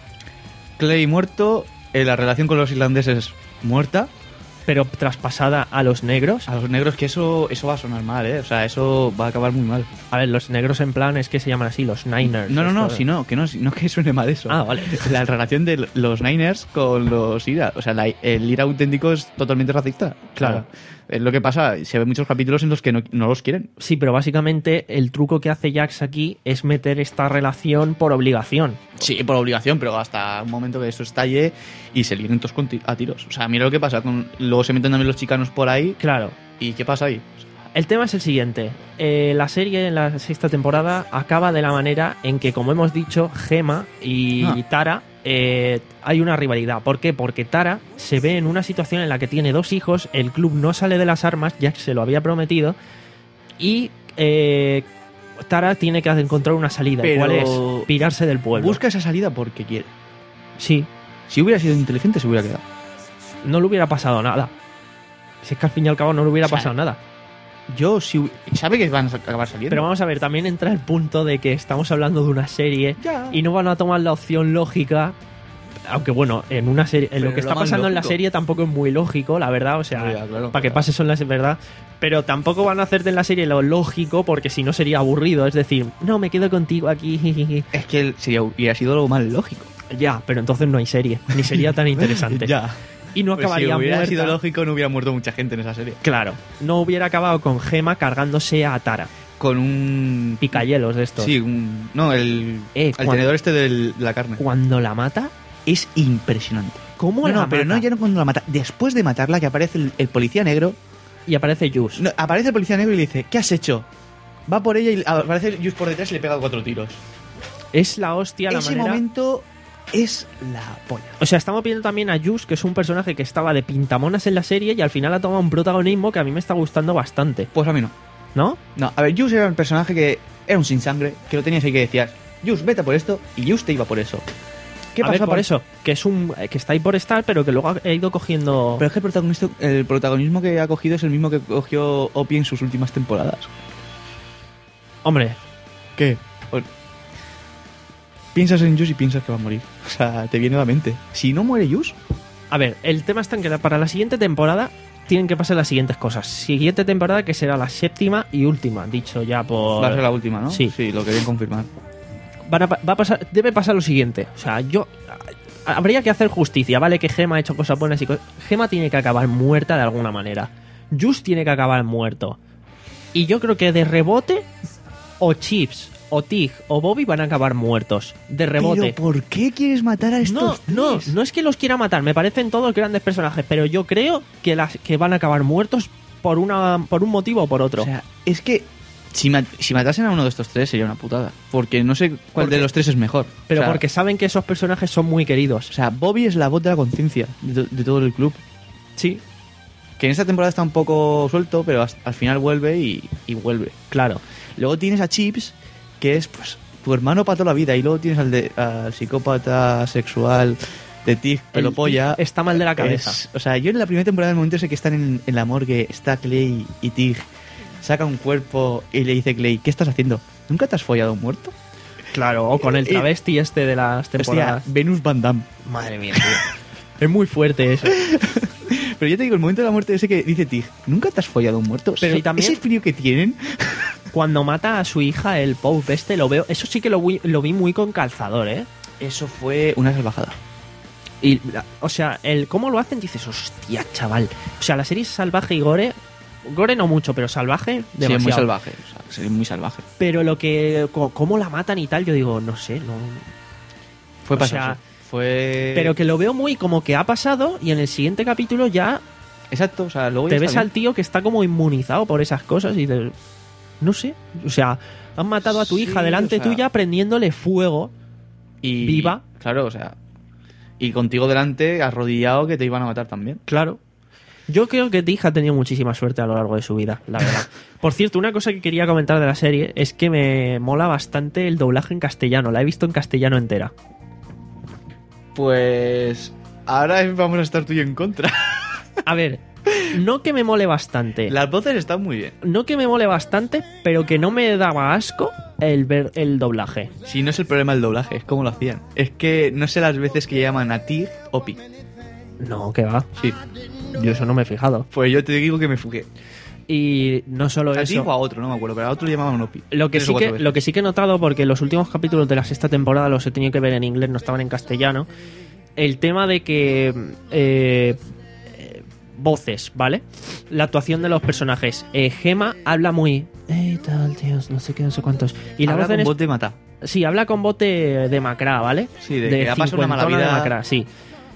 Clay muerto, eh, la relación con los irlandeses muerta. Pero traspasada a los negros. A los negros, que eso eso va a sonar mal, ¿eh? O sea, eso va a acabar muy mal. A ver, los negros en plan es que se llaman así, los Niners. No, no, no, Esto- si no, que no, si no que suene mal eso. Ah, vale. La relación de los Niners con los Ira. O sea, la- el Ira auténtico es totalmente racista. Claro. O sea, es lo que pasa, se ven muchos capítulos en los que no, no los quieren. Sí, pero básicamente el truco que hace Jax aquí es meter esta relación por obligación. Sí, por obligación, pero hasta un momento que eso estalle y se líen todos con ti- a tiros. O sea, mira lo que pasa. Con, luego se meten también los chicanos por ahí. Claro. ¿Y qué pasa ahí? El tema es el siguiente. Eh, la serie en la sexta temporada acaba de la manera en que, como hemos dicho, Gemma y Ah. Tara eh, hay una rivalidad. ¿Por qué? Porque Tara se ve en una situación en la que tiene dos hijos, el club no sale de las armas, ya que se lo había prometido, y eh, Tara tiene que encontrar una salida. Pero- ¿Cuál es? Pirarse del pueblo. Busca esa salida porque quiere. Sí, Si hubiera sido inteligente, se hubiera quedado. no le hubiera pasado nada. Si es que al fin y al cabo no le hubiera O sea, pasado nada. Yo, si hu- sabe que van a acabar saliendo. Pero vamos a ver, también entra el punto de que estamos hablando de una serie Ya. y no van a tomar la opción lógica. Aunque bueno, en una serie, en Pero lo que lo está más pasando en la lógico. serie tampoco es muy lógico, la verdad. O sea, Ya, claro, para que claro. pase eso en la verdad. Pero tampoco van a hacerte en la serie lo lógico, porque si no sería aburrido. Es decir, no, me quedo contigo aquí. Es que sería, hubiera sido lo más lógico. Ya, pero entonces no hay serie. Ni sería tan interesante. Ya. Y no Pues si acabaría hubiera muerta. sido lógico, no hubiera muerto mucha gente en esa serie. Claro, no hubiera acabado con Gemma cargándose a Tara. Con un... Picayelos de estos. Sí, un... No, el, Eh, el cuando- tenedor este del- de la carne. Cuando la mata, Es impresionante. ¿cómo No, la no, pero mata? no ya no cuando la mata. Después de matarla, que aparece el, el policía negro. Y aparece Jus. No, aparece el policía negro y le dice, ¿qué has hecho? Va por ella y aparece Just por detrás y le pega cuatro tiros. Es la hostia la Ese manera. momento es la polla. O sea, estamos viendo también a Jus, que es un personaje que estaba de pintamonas en la serie y al final ha tomado un protagonismo que a mí me está gustando bastante, Pues a mí no. ¿no? No, a ver, Just era un personaje que era un sin sangre, que lo tenías ahí que decías, Just, vete por esto, y Just te iba por eso. ¿Qué a pasa ver, por con- eso, que es un eh, que está ahí por estar, pero que luego ha ido cogiendo. Pero es que el protagonista, el protagonismo que ha cogido es el mismo que cogió Opie en sus últimas temporadas. Hombre, ¿Qué? Piensas en Just y piensas que va a morir. O sea, te viene a la mente. Si no muere Just, a ver, el tema está en que la- para la siguiente temporada tienen que pasar las siguientes cosas. Siguiente temporada que será la séptima y última, dicho ya por. va a ser la última, ¿no? Sí. Sí, lo querían confirmar. Van a pa- va a pasar, debe pasar lo siguiente. O sea, yo. a- Habría que hacer justicia, ¿vale? Que Gemma ha hecho cosas buenas y cosas. Gemma tiene que acabar muerta de alguna manera. Just tiene que acabar muerto. Y yo creo que de rebote, o Chips, o Tig, o Bobby van a acabar muertos. De rebote. ¿Pero por qué quieres matar a No, estos no, tres? no es que los quiera matar, me parecen todos grandes personajes, pero yo creo que, las, que van a acabar muertos por, una, por un motivo o por otro. O sea, es que si, mat- si matasen a uno de estos tres sería una putada. Porque no sé cuál Porque- de los tres es mejor. pero O sea, porque saben que esos personajes son muy queridos. O sea, Bobby es la voz de la conciencia de, to- de todo el club. Sí, Que en esta temporada está un poco suelto, pero as- al final vuelve y, y vuelve. claro. Luego tienes a Chips, que es pues tu hermano para toda la vida. Y luego tienes al, de, al psicópata sexual de Tig, pelo El polla. Tig está mal de la cabeza. Es- o sea, yo en la primera temporada, del momento ese que están en, en la morgue, está Clay y Tig, saca un cuerpo y le dice Clay, ¿qué estás haciendo? ¿Nunca te has follado a un muerto? Claro, o con el Eh, travesti este de las Hostia, temporadas. Venus Van Damme. Madre mía, tío. Es muy fuerte eso. Pero yo te digo, el momento de la muerte ese que dice Tig, ¿nunca te has follado un muerto? Pero y también- ese frío que tienen... Cuando mata a su hija, el Pope este, lo veo... Eso sí que lo, vi- lo vi muy con calzador, ¿eh? Eso fue una salvajada. Y, la- o sea, el cómo lo hacen, dices, hostia, chaval. O sea, la serie es salvaje y gore. Gore no mucho, pero salvaje, demasiado. Sí, es muy salvaje. O sea, es muy salvaje. Pero lo que... co- Cómo la matan y tal, yo digo, no sé, no... Fue O pasarse. sea, Fue... Pero que lo veo muy como que ha pasado y en el siguiente capítulo ya Exacto, o sea, luego te ya ves está al tío que está como inmunizado por esas cosas y dices, no sé, o sea, han matado a tu Sí, hija delante o sea- tuya prendiéndole fuego. bien. Y, viva. Claro, o sea... Y contigo delante, arrodillado, que te iban a matar también. Claro. Yo creo que Tig ha tenido muchísima suerte a lo largo de su vida, la verdad. Por cierto, una cosa que quería comentar de la serie es que me mola bastante el doblaje en castellano. La he visto en castellano entera. Pues... Ahora vamos a estar tú y yo en contra. A ver, no que me mole bastante. Las voces están muy bien. No que me mole bastante, pero que no me daba asco el ver el doblaje. Si no es el problema del doblaje, es cómo lo hacían. Es que no sé las veces que llaman a Tig Opi. No, que va. Sí. Yo eso no me he fijado. Pues yo te digo que me fugué. Y no solo A Tig o eso. a otro, no me acuerdo, pero a otro le llamaban Opi. Lo que, Tres o sí cuatro que, veces. lo que sí que he notado, porque los últimos capítulos de la sexta temporada los he tenido que ver en inglés, no estaban en castellano. El tema de que... eh, eh, voces, ¿vale? La actuación de los personajes. Eh, Gema habla muy... Eh, tal, tíos, no sé qué, no sé cuántos. Y la Habla voz en con es- voz de mata. Sí, habla con voz de, de macrá, ¿vale? Sí, de que ha pasado una mala cincuentona vida. de macrá, sí.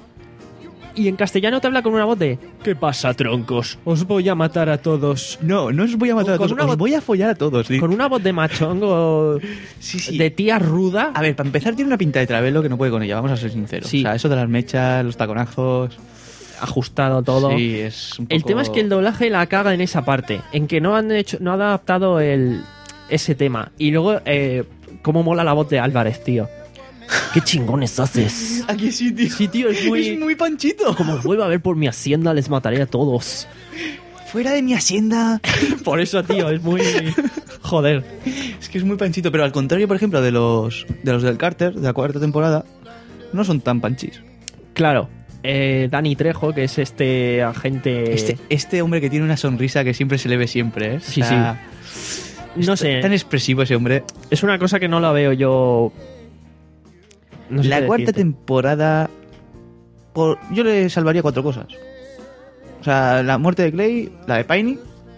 Y en castellano te habla con una voz de... ¿Qué pasa, troncos? Os voy a matar a todos. No, no os voy a matar a Con todos, una os voz- voy a follar a todos. sí. Con una voz de machongo... Sí, sí. De tía ruda. A ver, para empezar tiene una pinta de travelo que no puede con ella, vamos a ser sinceros. Sí. O sea, eso de las mechas, los taconazos... Ajustado todo. Sí, es un poco... El tema es que el doblaje la caga en esa parte, en que no han hecho, no han adaptado el ese tema. Y luego, eh, cómo mola la voz de Álvarez, tío. Qué chingones haces. Aquí sí, tío. Sí, tío, es muy- Es muy panchito. Como os vuelva a ver por mi hacienda, les mataré a todos. Fuera de mi hacienda. Por eso, tío, es muy... Joder. Es que es muy panchito, pero al contrario, por ejemplo, de los de los del Carter, de la cuarta temporada, no son tan panchis. Claro, eh, Dani Trejo, que es este agente... Este, este hombre que tiene una sonrisa que siempre se le ve siempre, ¿eh? Sí, No es sé, Tan expresivo ese hombre. es una cosa que no la veo yo... No sé la qué cuarta decirte. temporada, por, yo le salvaría cuatro cosas. O sea, la muerte de Clay, la de Piney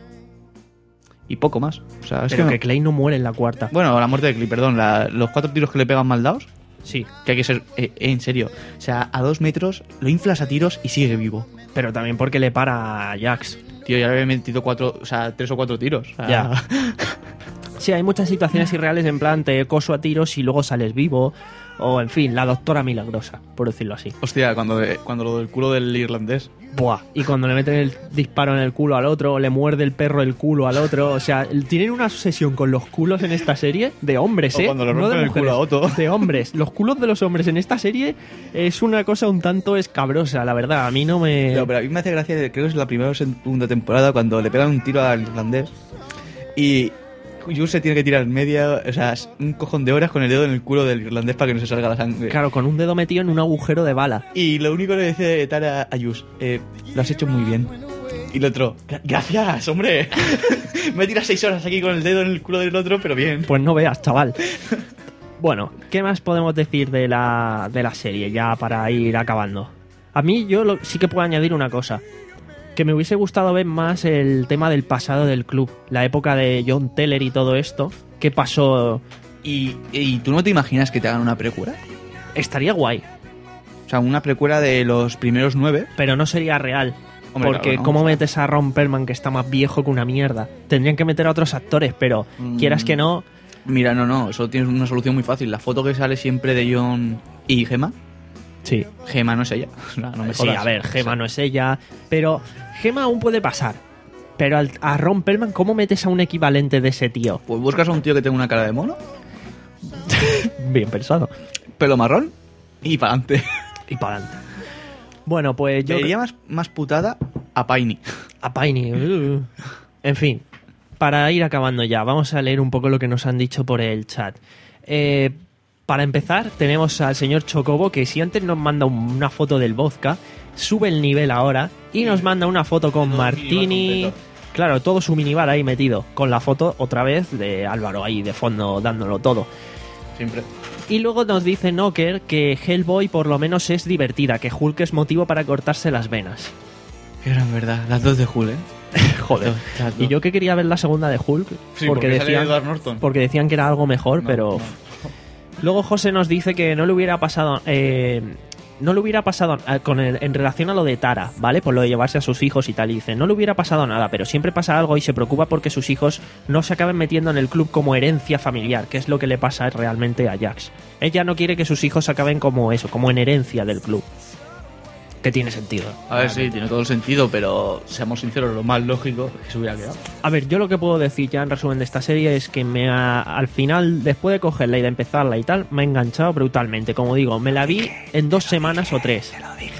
y poco más. O sea, es Pero que que no- Clay no muere en la cuarta. Bueno, la muerte de Clay, perdón, la- los cuatro tiros que le pegan mal dados, Sí, que hay que ser eh, en serio. O sea, a dos metros lo inflas a tiros y sigue vivo. pero también porque le para a Jax. Tío, ya le había metido cuatro, o sea, tres o cuatro tiros. O sea, Ya. Sí, hay muchas situaciones irreales en plan te coso a tiros y luego sales vivo. O, en fin, la doctora milagrosa, por decirlo así. Hostia, cuando, de- cuando lo del culo del irlandés. Buah. Y cuando le meten el disparo en el culo al otro, o le muerde el perro el culo al otro. O sea, tienen una obsesión con los culos en esta serie de hombres, O ¿eh? cuando le No rompen de el culo a mujeres, Otto. de hombres. Los culos de los hombres en esta serie es una cosa un tanto escabrosa, la verdad. A mí no me... No, pero a mí me hace gracia, creo que es la primera o segunda temporada, cuando le pegan un tiro al irlandés y Jules se tiene que tirar en media, o sea, un cojón de horas con el dedo en el culo del irlandés para que no se salga la sangre. Claro, con un dedo metido en un agujero de bala. Y lo único que le dice Tara a Jules, eh, lo has hecho muy bien. Y el otro, "Gra- gracias, hombre. Me tiras seis horas aquí con el dedo en el culo del otro, pero bien. Pues no veas, chaval. Bueno, ¿qué más podemos decir de la, de la serie ya para ir acabando? A mí yo lo- sí que puedo añadir una cosa. Que me hubiese gustado ver más el tema del pasado del club. La época de John Teller y todo esto. ¿Qué pasó? ¿Y, y tú no te imaginas que te hagan una precuela? Estaría guay, O sea, una precuela de los primeros nueve. pero no sería real. Hombre, Porque claro, no, ¿cómo o sea. metes a Ron Perlman, que está más viejo que una mierda? Tendrían que meter a otros actores, pero Mm. quieras que no... Mira, no, no, eso tienes una solución muy fácil. La foto que sale siempre de John y Gemma, Sí. Gemma no es ella. O sea, no me Sí, jodas. a ver, Gema no es ella, pero Gema aún puede pasar. Pero al- a Ron Perlman, ¿cómo metes a un equivalente de ese tío? Pues buscas a un tío que tenga una cara de mono, Bien pensado. pelo marrón y para adelante. Y para adelante. Bueno, pues yo... Yo diría más, más putada a Piney. A Piney. uh. En fin, para ir acabando ya, vamos a leer un poco lo que nos han dicho por el chat. Eh, Para empezar, tenemos al señor Chocobo, que si antes nos manda un- una foto del vodka, sube el nivel ahora y nos manda una foto con Todo Martini. minibar Claro, todo su minibar ahí metido, con la foto otra vez de Álvaro ahí de fondo dándolo todo. Siempre. Y luego nos dice Knocker que Hellboy por lo menos es divertida, que Hulk es motivo para cortarse las venas. Qué gran verdad. Las dos de Hulk, ¿eh? Joder. Las dos. Y yo que quería ver la segunda de Hulk, Sí, porque, porque sale decían, Edward Norton. porque decían que era algo mejor, No, pero... no. Luego José nos dice que no le hubiera pasado... eh, no le hubiera pasado eh, con el- en relación a lo de Tara, ¿vale? Por lo de llevarse a sus hijos y tal. Y dice, no le hubiera pasado nada, pero siempre pasa algo y se preocupa porque sus hijos no se acaben metiendo en el club como herencia familiar, que es lo que le pasa realmente a Jax. Ella no quiere que sus hijos acaben como eso, como en herencia del club. Que tiene sentido. A ver, sí, tiene todo el sentido, pero seamos sinceros, lo más lógico es que se hubiera quedado. A ver, yo lo que puedo decir ya en resumen de esta serie es que me ha- al final, después de cogerla y de empezarla y tal, me ha enganchado brutalmente. Como digo, me la vi en dos semanas o tres.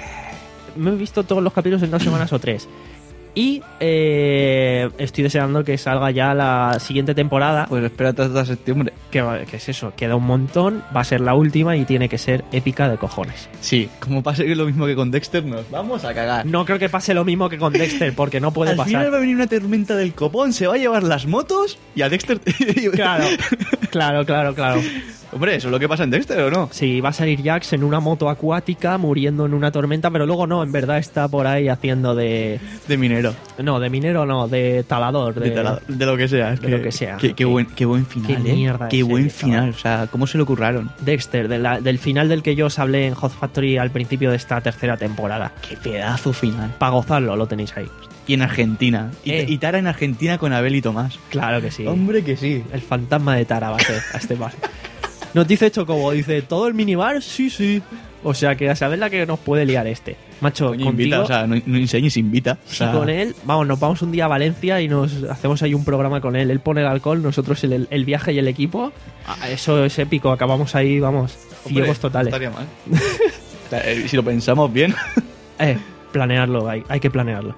Me he visto todos los capítulos en dos semanas o tres. Y eh, estoy deseando que salga ya la siguiente temporada. Pues espérate hasta septiembre. Que, va- que es eso, queda un montón, va a ser la última y tiene que ser épica de cojones. Sí, como pase que es lo mismo que con Dexter, nos vamos a cagar. No creo que pase lo mismo que con Dexter, porque no puede Al pasar. final va a venir una tormenta del copón, se va a llevar las motos y a Dexter... Claro, claro, claro, claro. Hombre, ¿eso es lo que pasa en Dexter o no? Sí, va a salir Jax en una moto acuática muriendo en una tormenta, pero luego no, en verdad está por ahí haciendo de... De minero, No, de minero no, de talador. de, De, tala- de lo que sea. Es de lo que sea. Qué, qué Ok. buen, qué buen final, Qué ¿eh? mierda Qué de buen serie, final, chaval. o sea, ¿cómo se lo curraron? Dexter, de la- del final del que yo os hablé en Hot Factory al principio de esta tercera temporada. Qué pedazo final. Para gozarlo, lo tenéis ahí. Y en Argentina. Y, Eh. y Tara en Argentina con Abel y Tomás. Claro que sí. Hombre, que sí. El fantasma de Tara va a ser a este paso. Nos dice Chocobo, dice, ¿todo el minibar? Sí, sí. O sea que a saber la que nos puede liar este. Macho, Coño, contigo, invita, o sea, no, no enseñes, invita. O sí, sea, con él, vamos, nos vamos un día a Valencia y nos hacemos ahí un programa con él. Él pone el alcohol, nosotros el, el viaje y el equipo. Ah, eso es épico, acabamos ahí, vamos, hombre, ciegos totales. No estaría mal. O sea, eh, si lo pensamos bien. Eh, planearlo, hay, hay que planearlo.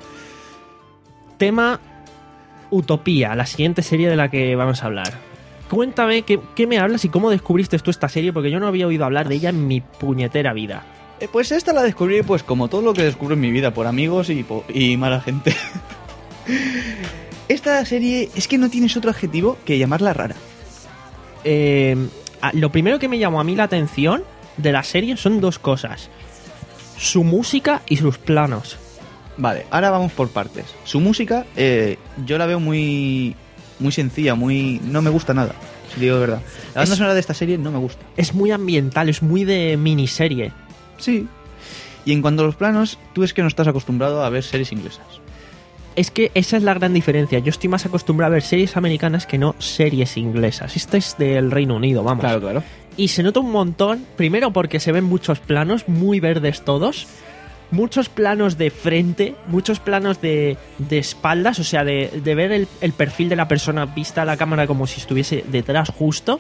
Tema Utopía, la siguiente serie de la que vamos a hablar. Cuéntame qué, qué me hablas y cómo descubriste tú esta serie, porque yo no había oído hablar de ella en mi puñetera vida. Eh, pues esta la descubrí, pues como todo lo que descubro en mi vida, por amigos y, po- y mala gente. Esta serie es que no tienes otro adjetivo que llamarla rara. Eh, a- lo primero que me llamó a mí la atención de la serie son dos cosas. Su música y sus planos. Vale, ahora vamos por partes. Su música, eh, yo la veo muy, muy sencilla, muy, no me gusta nada. Si digo de verdad, la banda Es- sonora de esta serie no me gusta. Es muy ambiental, es muy de miniserie. Sí. Y en cuanto a los planos, tú es que no estás acostumbrado a ver series inglesas. Es que esa es la gran diferencia. Yo estoy más acostumbrado a ver series americanas que no series inglesas. Esta es del Reino Unido, vamos. claro. Y se nota un montón, primero porque se ven muchos planos, muy verdes todos, muchos planos de frente, muchos planos de, de espaldas, o sea, de, de ver el, el perfil de la persona vista a la cámara como si estuviese detrás justo.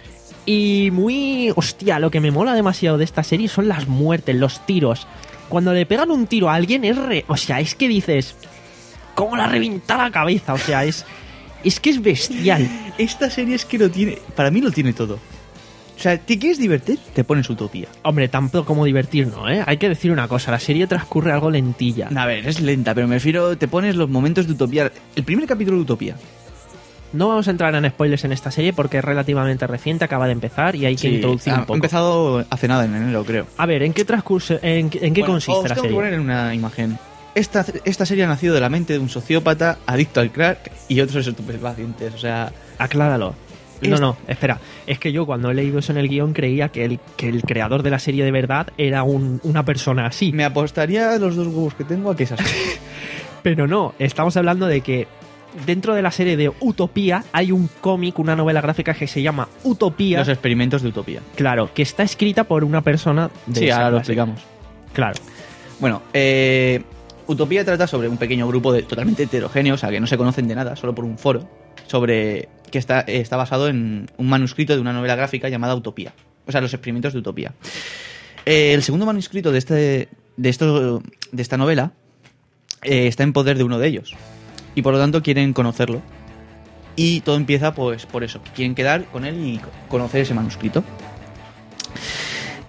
Y muy... Hostia, lo que me mola demasiado de esta serie son las muertes, los tiros. Cuando le pegan un tiro a alguien es re... O sea, es que dices... ¿Cómo la revienta la cabeza? O sea, es... Es que es bestial. Esta serie es que lo tiene, para mí lo tiene todo. O sea, ¿te quieres divertir? Te pones Utopía. Hombre, tampoco como divertir, ¿no? ¿Eh? Hay que decir una cosa, la serie transcurre algo lentilla. A ver, es lenta, pero me refiero, te pones los momentos de Utopía. El primer capítulo de Utopía. No vamos a entrar en spoilers en esta serie porque es relativamente reciente, acaba de empezar y hay que introducir ha un poco. empezado hace nada en enero, creo. A ver, ¿en qué transcurso, en, qué- en qué Bueno, consiste os la tengo que serie? poner en una imagen. Esta, esta serie ha nacido de la mente de un sociópata adicto al crack y otros estupefacientes. O sea, Acláralo. No, Es- no, espera. Es que yo cuando he leído eso en el guión creía que el, que el creador de la serie de verdad era un- una persona así. me apostaría los dos huevos que tengo a que es así. Pero no, estamos hablando de que dentro de la serie de Utopía hay un cómic, una novela gráfica que se llama Utopía. Los experimentos de Utopía. Claro, que está escrita por una persona de Sí, esa ahora lo clase. explicamos. Claro. Bueno, eh, Utopía trata sobre un pequeño grupo de, totalmente heterogéneo, o sea, que no se conocen de nada, solo por un foro, sobre que está, eh, está basado en un manuscrito de una novela gráfica llamada Utopía. O sea, los experimentos de Utopía. Eh, el segundo manuscrito de, este, de, esto, de esta novela eh, está en poder de uno de ellos. Y por lo tanto quieren conocerlo. Y todo empieza pues por eso, que quieren quedar con él y conocer ese manuscrito.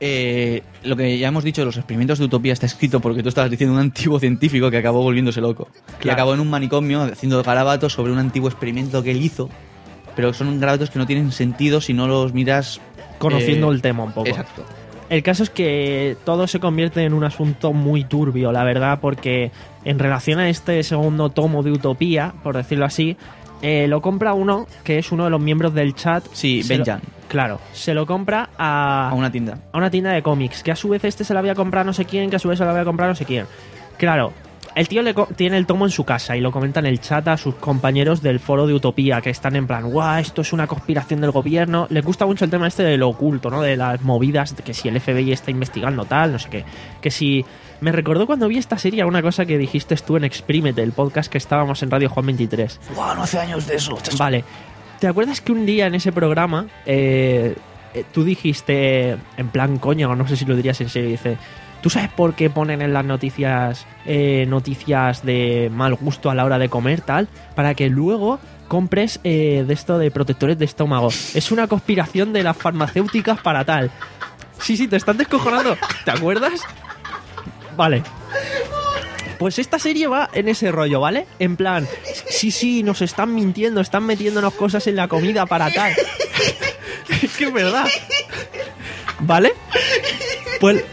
eh, lo que ya hemos dicho, los experimentos de Utopía está escrito porque tú estabas diciendo un antiguo científico que acabó volviéndose loco. Y Claro. acabó en un manicomio haciendo garabatos sobre un antiguo experimento que él hizo, pero son garabatos que no tienen sentido si no los miras... Conociendo eh, el tema un poco. Exacto. El caso es que todo se convierte en un asunto muy turbio, la verdad, porque en relación a este segundo tomo de Utopía, por decirlo así, eh, lo compra uno que es uno de los miembros del chat. Sí, Se lo- Benjan. Claro, se lo compra a, A una tienda. a una tienda de cómics, que a su vez este se la había comprado no sé quién, que a su vez se la había comprado no sé quién. Claro, el tío le co- tiene el tomo en su casa y lo comenta en el chat a sus compañeros del foro de Utopía, que están en plan, guau, esto es una conspiración del gobierno. Les gusta mucho el tema este de lo oculto, ¿no? De las movidas, de que si el F B I está investigando tal, no sé qué. Que si... Me recordó cuando vi esta serie una cosa que dijiste tú en Exprímete, el podcast que estábamos en Radio Juan veintitrés. ¡Guau, no hace años de eso! Vale. ¿Te acuerdas que un día en ese programa eh, eh, tú dijiste, en plan coño, no sé si lo dirías en serio, dice, ¿tú sabes por qué ponen en las noticias eh, noticias de mal gusto a la hora de comer, tal? Para que luego compres eh, de esto de protectores de estómago. Es una conspiración de las farmacéuticas para tal. Sí, sí, te están descojonando. ¿Te acuerdas? Vale. Pues esta serie va en ese rollo, ¿vale? En plan, sí, sí, nos están mintiendo, están metiéndonos cosas en la comida para tal. Es que es verdad. ¿Vale? Pues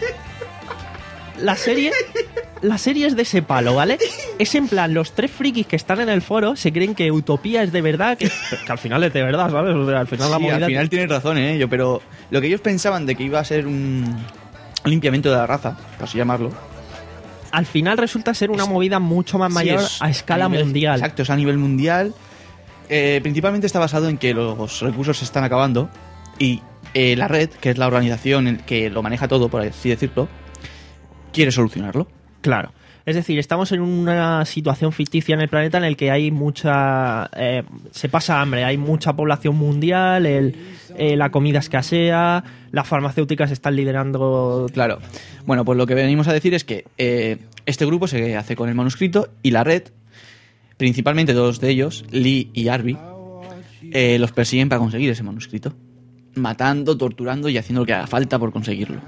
la serie la serie es de ese palo, ¿vale? Es en plan, los tres frikis que están en el foro se creen que Utopía es de verdad, que, que al final es de verdad, ¿sabes? O sea, al final la Sí, movida... al final tienes razón, ¿eh? Yo, pero lo que ellos pensaban de que iba a ser un, un limpiamiento de la raza, por así llamarlo. al final resulta ser una Es- movida mucho más mayor Sí, es a escala nivel- mundial. Exacto, es a nivel mundial. Eh, principalmente está basado en que los recursos se están acabando y eh, la red, que es la organización en- que lo maneja todo, por así decirlo, quiere solucionarlo. Claro. Es decir, estamos en una situación ficticia en el planeta en el que hay mucha... eh, se pasa hambre, hay mucha población mundial, el, eh, la comida escasea, las farmacéuticas están liderando... Claro. Bueno, pues lo que venimos a decir es que eh, este grupo se hace con el manuscrito y la red, principalmente dos de ellos, Lee y Arby, eh, los persiguen para conseguir ese manuscrito. Matando, torturando y haciendo lo que haga falta por conseguirlo.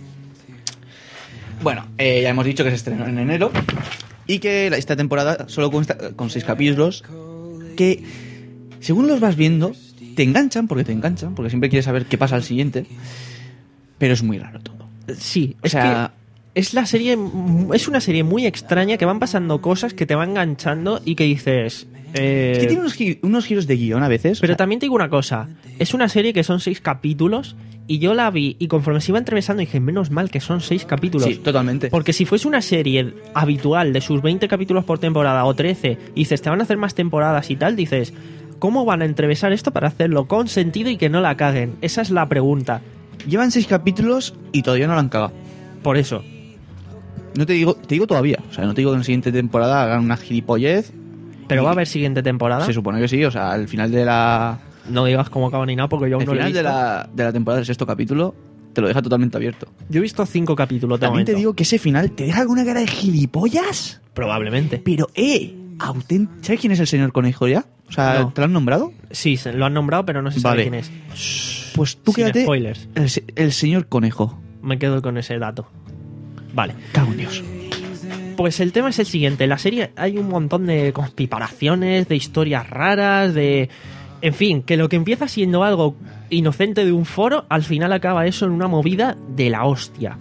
Bueno, eh, ya hemos dicho que se estrenó en enero y que la- esta temporada solo cuenta con seis capítulos que, según los vas viendo, te enganchan, porque te enganchan, porque siempre quieres saber qué pasa al siguiente, pero es muy raro todo. Sí, O es sea, que es la serie... Es una serie muy extraña que van pasando cosas que te van enganchando y que dices... eh, es que tiene unos, gi- unos giros de guión a veces. Pero o sea, también te digo una cosa, es una serie que son seis capítulos y yo la vi y conforme se iba entrevistando dije, menos mal que son seis capítulos. Sí, totalmente. Porque si fuese una serie habitual de sus veinte capítulos por temporada o trece y dices, te van a hacer más temporadas y tal, dices, ¿cómo van a entrevesar esto para hacerlo con sentido y que no la caguen? Esa es la pregunta. Llevan seis capítulos y todavía no la han cagado. Por eso. No te digo, te digo todavía. O sea, no te digo que en la siguiente temporada hagan una gilipollez. Pero Y- va a haber siguiente temporada. Se supone que sí, o sea, al final de la. No digas cómo acaba ni nada porque yo aún Al no lo he final de visto. la, de la temporada del sexto capítulo te lo deja totalmente abierto. Yo he visto cinco capítulos de También te momento. digo que ese final te deja con una cara de gilipollas. Probablemente. Pero, eh, autént- ¿sabes quién es el señor conejo ya? O sea, No. ¿te lo han nombrado? Sí, se- lo han nombrado, pero no se sabe Vale. quién es. Pues tú Sin quédate. spoilers. El, se- el señor conejo. Me quedo con ese dato. Vale. Cago en Dios. Pues el tema es el siguiente. En la serie hay un montón de conspiraciones, de historias raras, de... En fin, que lo que empieza siendo algo inocente de un foro, al final acaba eso en una movida de la hostia.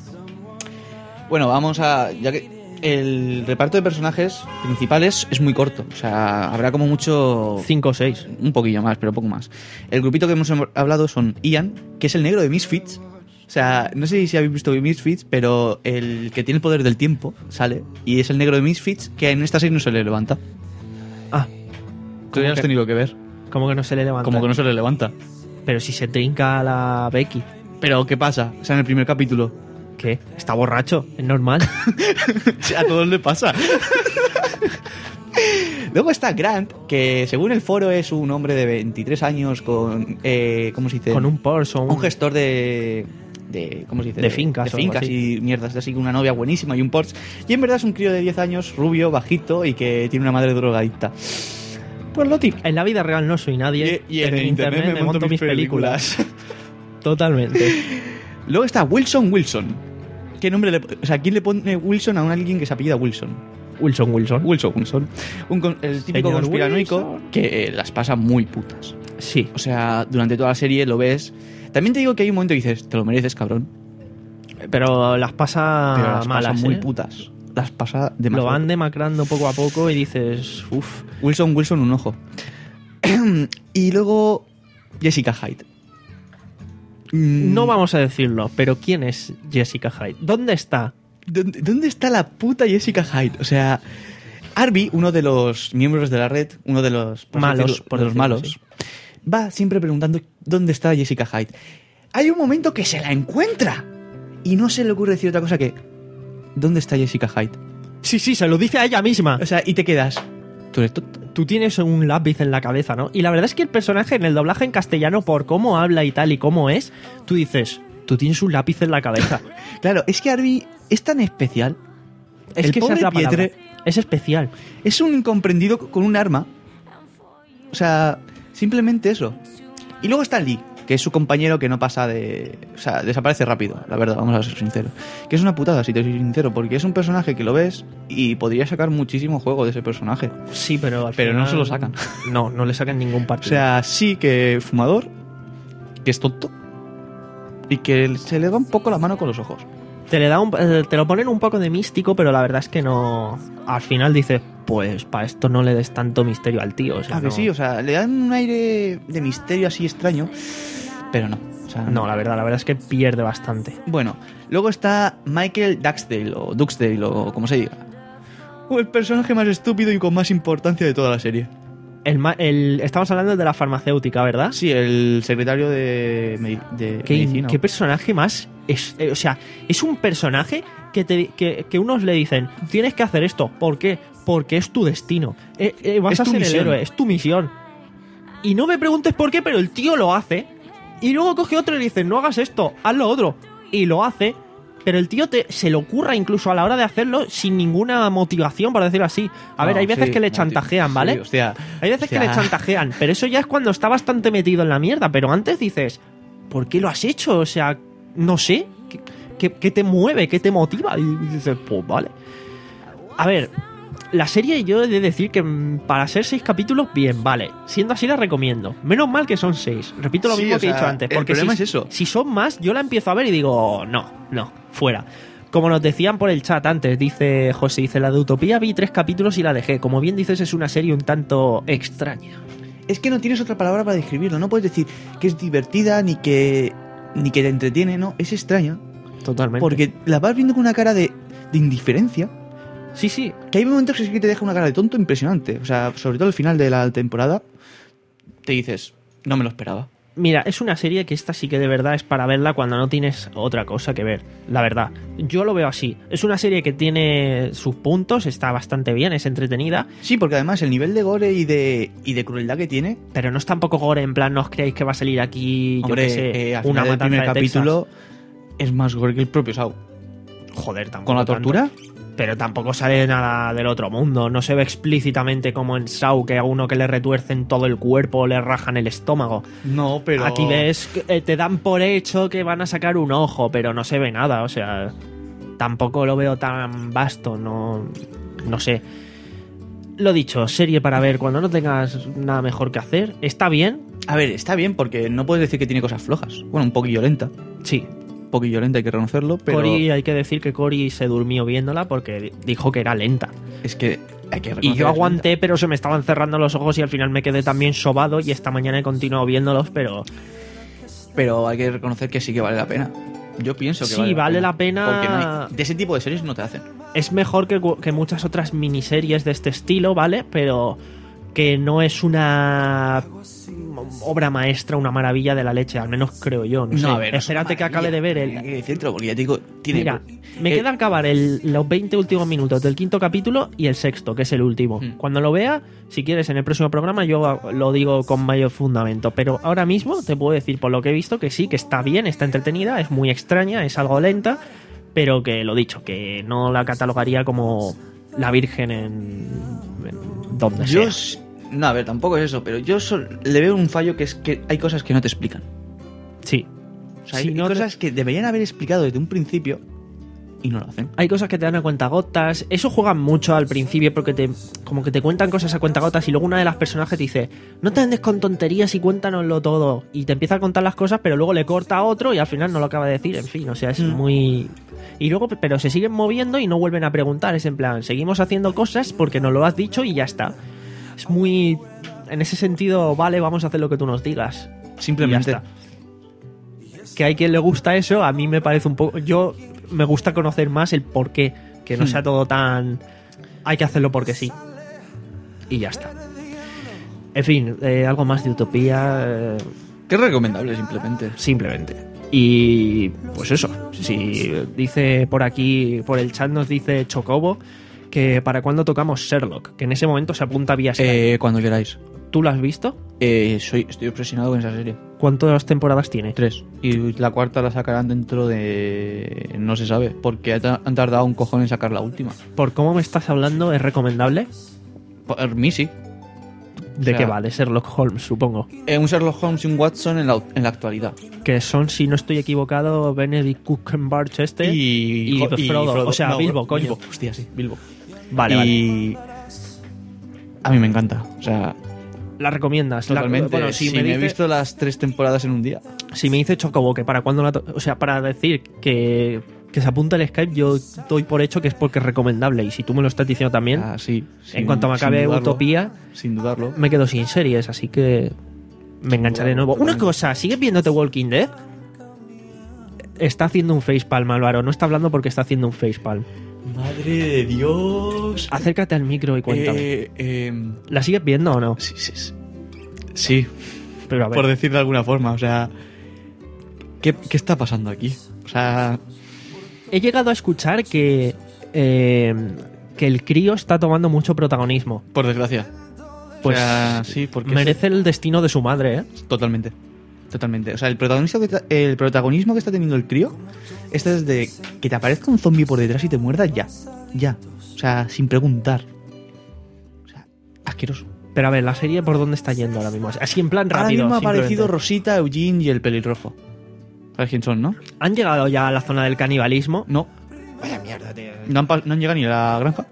Bueno, vamos a. Ya que el reparto de personajes principales es muy corto. O sea, habrá como mucho. cinco o seis. Un poquillo más, pero poco más. El grupito que hemos hablado son Ian, que es el negro de Misfits. O sea, no sé si habéis visto Misfits, pero el que tiene el poder del tiempo sale. Y es el negro de Misfits que en esta serie no se le levanta. Ah, Tú ya has que- tenido que ver. como que no se le levanta. Como que no se le levanta. Pero si se trinca a la Becky. Pero, ¿qué pasa? O sea, en el primer capítulo. ¿Qué? Está borracho, es normal. A todos le pasa. Luego está Grant, que según el foro es un hombre de veintitrés años con... Eh, ¿Cómo se dice? Con un Porsche o un... Un gestor de... de ¿Cómo se dice? De fincas De o algo fincas así. y mierdas así, con una novia buenísima y un Porsche. Y en verdad es un crío de diez años, rubio, bajito y que tiene una madre drogadicta. Pues lo típico. En la vida real no soy nadie, Y, y pero en internet me monto mis películas. Totalmente. Luego está Wilson Wilson. ¿Qué nombre le, o sea, ¿quién le pone Wilson a un alguien que se apellida Wilson? Wilson Wilson. Wilson Wilson. Un, con- el típico Señor conspiranoico Wilson. que eh, las pasa muy putas. Sí. O sea, durante toda la serie lo ves. También te digo que hay un momento que dices, te lo mereces, cabrón. Pero las pasa Pero las malas, pasa muy ¿eh? putas. Las pasa Lo demasiado. van demacrando poco a poco y dices, uff. Wilson Wilson, un ojo. Y luego Jessica Hyde. Mm, No vamos a decirlo, pero ¿quién es Jessica Hyde? ¿Dónde está? ¿Dónde, dónde está la puta Jessica Hyde? O sea, Arby, uno de los miembros de la red, uno de los por así Malos, decirlo, por de los decirlo malos, así. va siempre preguntando dónde está Jessica Hyde. Hay un momento que se la encuentra y no se le ocurre decir otra cosa que ¿dónde está Jessica Hyde? Sí, sí, se lo dice a ella misma. O sea, y te quedas. ¿Tú eres tonto? Tú tienes un lápiz en la cabeza, ¿no? Y la verdad es que el personaje en el doblaje en castellano, por cómo habla y tal y cómo es, tú dices, tú tienes un lápiz en la cabeza. Claro, es que Arby es tan especial. Es El que esa pobre es la palabra. Pietre Es especial. es un incomprendido con un arma. O sea, simplemente eso. Y luego está Lee, que es su compañero que no pasa de... O sea, desaparece rápido, la verdad, vamos a ser sinceros. Que es una putada, si te soy sincero, porque es un personaje que lo ves y podría sacar muchísimo juego de ese personaje. Sí, pero al Pero no final- se lo sacan. No, no le sacan ningún O partido. sea, sí que fumador, que es tonto, y que se le da un poco la mano con los ojos. te, le da un- eh, te lo ponen un poco de místico, pero la verdad es que no... Al final dices, pues para esto no le des tanto misterio al tío. O sea, Ah, que no- sí, o sea, le dan un aire de misterio así extraño, pero no. O sea, No, la verdad, la verdad es que pierde bastante. Bueno, luego está Michael Duxdale, o Duxdale, o como se diga. O el personaje más estúpido y con más importancia de toda la serie. El, ma- el- estamos hablando de la farmacéutica, ¿verdad? Sí, el secretario de, medi- de ¿Qué, medicina. qué personaje más? Es, eh, o sea, es un personaje que, te, que, que unos le dicen, tienes que hacer esto. ¿Por qué? Porque es tu destino. Eh, eh, vas Es a tu ser misión. el héroe, es tu misión. Y no me preguntes por qué, pero el tío lo hace. Y luego coge otro y le dice, no hagas esto, haz lo otro. Y lo hace. Pero el tío te, se le ocurra incluso a la hora de hacerlo sin ninguna motivación, por decirlo así. A ver, No, hay veces sí, que le moti- chantajean, sí, ¿vale? hostia. Hay veces que O sea, le chantajean, pero eso ya es cuando está bastante metido en la mierda. Pero antes dices, ¿por qué lo has hecho? O sea, no sé. ¿Qué, qué- qué te mueve? ¿Qué te motiva? Y dices, pues vale. A ver, la serie yo he de decir que mm, para ser seis capítulos, bien, vale. Siendo así la recomiendo. Menos mal que son seis. Repito lo Sí, mismo o que he sea, dicho antes. el Porque problema si, es eso. si son más, yo la empiezo a ver y digo, no, no, fuera. Como nos decían por el chat antes, dice José, dice, la de Utopía vi tres capítulos y la dejé. Como bien dices, es una serie un tanto extraña. Es que no tienes otra palabra para describirlo. No puedes decir que es divertida ni que, ni que te entretiene, no. Es extraña. Totalmente. Porque la vas viendo con una cara de, de indiferencia. Sí, sí. Que hay momentos que sí que te deja una cara de tonto impresionante. O sea, sobre todo al final de la temporada, te dices, no me lo esperaba. Mira, es una serie que esta sí que de verdad es para verla cuando no tienes otra cosa que ver. La verdad. Yo lo veo así. Es una serie que tiene sus puntos, está bastante bien, es entretenida, Sí, porque además el nivel de gore y de, y de crueldad que tiene, pero no es tampoco gore, en plan, no os creéis que va a salir aquí, yo hombre, qué sé, eh, al una final del matanza primer de Texas. capítulo es más gore que el propio Saw. Joder, tampoco Con la tanto. tortura, Pero tampoco sale nada del otro mundo. No se ve explícitamente como en Saw, que a uno que le retuercen todo el cuerpo o le rajan el estómago. no, pero... Aquí ves, que, eh, te dan por hecho que van a sacar un ojo, pero no se ve nada. O sea, tampoco lo veo tan vasto. No, no sé. Lo dicho, serie para ver cuando no tengas nada mejor que hacer. Está bien, A ver, está bien porque no puedes decir que tiene cosas flojas. Bueno, un poquillo lenta. sí. Un poquillo lenta, hay que reconocerlo, pero Cory, hay que decir que Cory se durmió viéndola porque dijo que era lenta. es que hay que reconocer Y yo que es aguanté, pero se me estaban cerrando los ojos y al final me quedé también sobado y esta mañana he continuado viéndolos, pero lenta. Pero hay que reconocer que sí que vale la pena. Yo pienso que Sí, vale, vale la pena. Porque no hay- de ese tipo de series no te hacen. es mejor que, que muchas otras miniseries de este estilo, ¿vale? Pero que no es una obra maestra, una maravilla de la leche, al menos creo yo. No, sé. a ver, no es Espérate una que acabe de ver maravilla, el... hay que decírtelo, porque ya te digo, tiene... Mira, me eh, queda acabar el- los veinte últimos minutos del quinto capítulo y el sexto, que es el último. Hmm. Cuando lo vea, si quieres, en el próximo programa, yo lo digo con mayor fundamento. Pero ahora mismo te puedo decir, por lo que he visto, que sí, que está bien, está entretenida, es muy extraña, es algo lenta, pero que lo dicho, que no la catalogaría como la Virgen en, en donde Yo... sea. s- No, a ver, tampoco es eso, pero yo sol- le veo un fallo que es que hay cosas que no te explican. Sí, O sea, Si hay no te- cosas que deberían haber explicado desde un principio y no lo hacen. Hay cosas que te dan a cuentagotas. Eso juegan mucho al principio porque te como que te cuentan cosas a cuentagotas y luego una de las personajes te dice no te andes con tonterías y cuéntanoslo todo. Y te empieza a contar las cosas pero luego le corta a otro y al final no lo acaba de decir. En fin, o sea, es Mm. muy... Y luego, pero se siguen moviendo y no vuelven a preguntar. Es en plan, seguimos haciendo cosas porque nos lo has dicho y ya está. Es muy... En ese sentido, vale, vamos a hacer lo que tú nos digas. Simplemente. Y ya está. Que hay quien le gusta eso, a mí me parece un poco... Yo me gusta conocer más el por qué, que no Hmm. sea todo tan... Hay que hacerlo porque sí. Y ya está. En fin, eh, algo más de Utopía, eh, Que es recomendable, simplemente. simplemente. Y pues eso, si dice por aquí, por el chat nos dice Chocobo, que para cuándo tocamos Sherlock, que en ese momento se apunta vía Skype. Eh, cuando queráis. ¿Tú lo has visto? Eh, soy, estoy obsesionado con esa serie. ¿Cuántas temporadas tiene? Tres. Y la cuarta la sacarán dentro de... No se sabe, porque ha- han tardado un cojón en sacar la última. Por cómo me estás hablando, ¿es recomendable? Por mí sí. ¿De O sea, qué va? De Sherlock Holmes, supongo. Eh, un Sherlock Holmes y un Watson en la, en la actualidad. Que son, si no estoy equivocado, Benedict Cumberbatch este y, Frodo. O sea, no, Bilbo, coño. Bilbo. Hostia, sí, Bilbo. Vale, vale. y... A mí me encanta. O sea, ¿La recomiendas? La- totalmente. bueno, si, Sí, me me he dice, visto las tres temporadas en un día. si me dice Chocobo que para cuándo la... to- O sea, para decir que, que se apunta el Skype, yo doy por hecho que es porque es recomendable. Y si tú me lo estás diciendo también, Ah, sí. en sin- cuanto me sin acabe dudarlo, Utopía, Sin dudarlo. me quedo sin series, así que me engancharé de nuevo. Una cosa, ¿sigues viendo The Walking Dead? Está haciendo un facepalm, Álvaro. No está hablando porque está haciendo un facepalm. Madre de Dios. Acércate al micro y cuéntame. Eh, eh, ¿La sigues viendo o no? sí, sí, sí. Sí, Pero a ver, por decir de alguna forma. O sea, ¿qué, qué está pasando aquí? O sea, he llegado a escuchar que, eh, que el crío está tomando mucho protagonismo. por desgracia. Pues o sea, sí, porque merece el destino de su madre, ¿eh? es- totalmente. Totalmente. O sea, el protagonista que está- el protagonismo que está teniendo el crío está desde que te aparezca un zombie por detrás y te muerda ya. Ya. O sea, sin preguntar. O sea, asqueroso. Pero a ver, la serie por dónde está yendo ahora mismo. Así en plan Ahora rápido. mismo ha simplemente. aparecido Rosita, Eugene y el pelirrojo. ¿Sabes quién son, no? Han llegado ya a la zona del canibalismo. No. Vaya mierda, tío. No han, pa- no han llegado ni a la granja.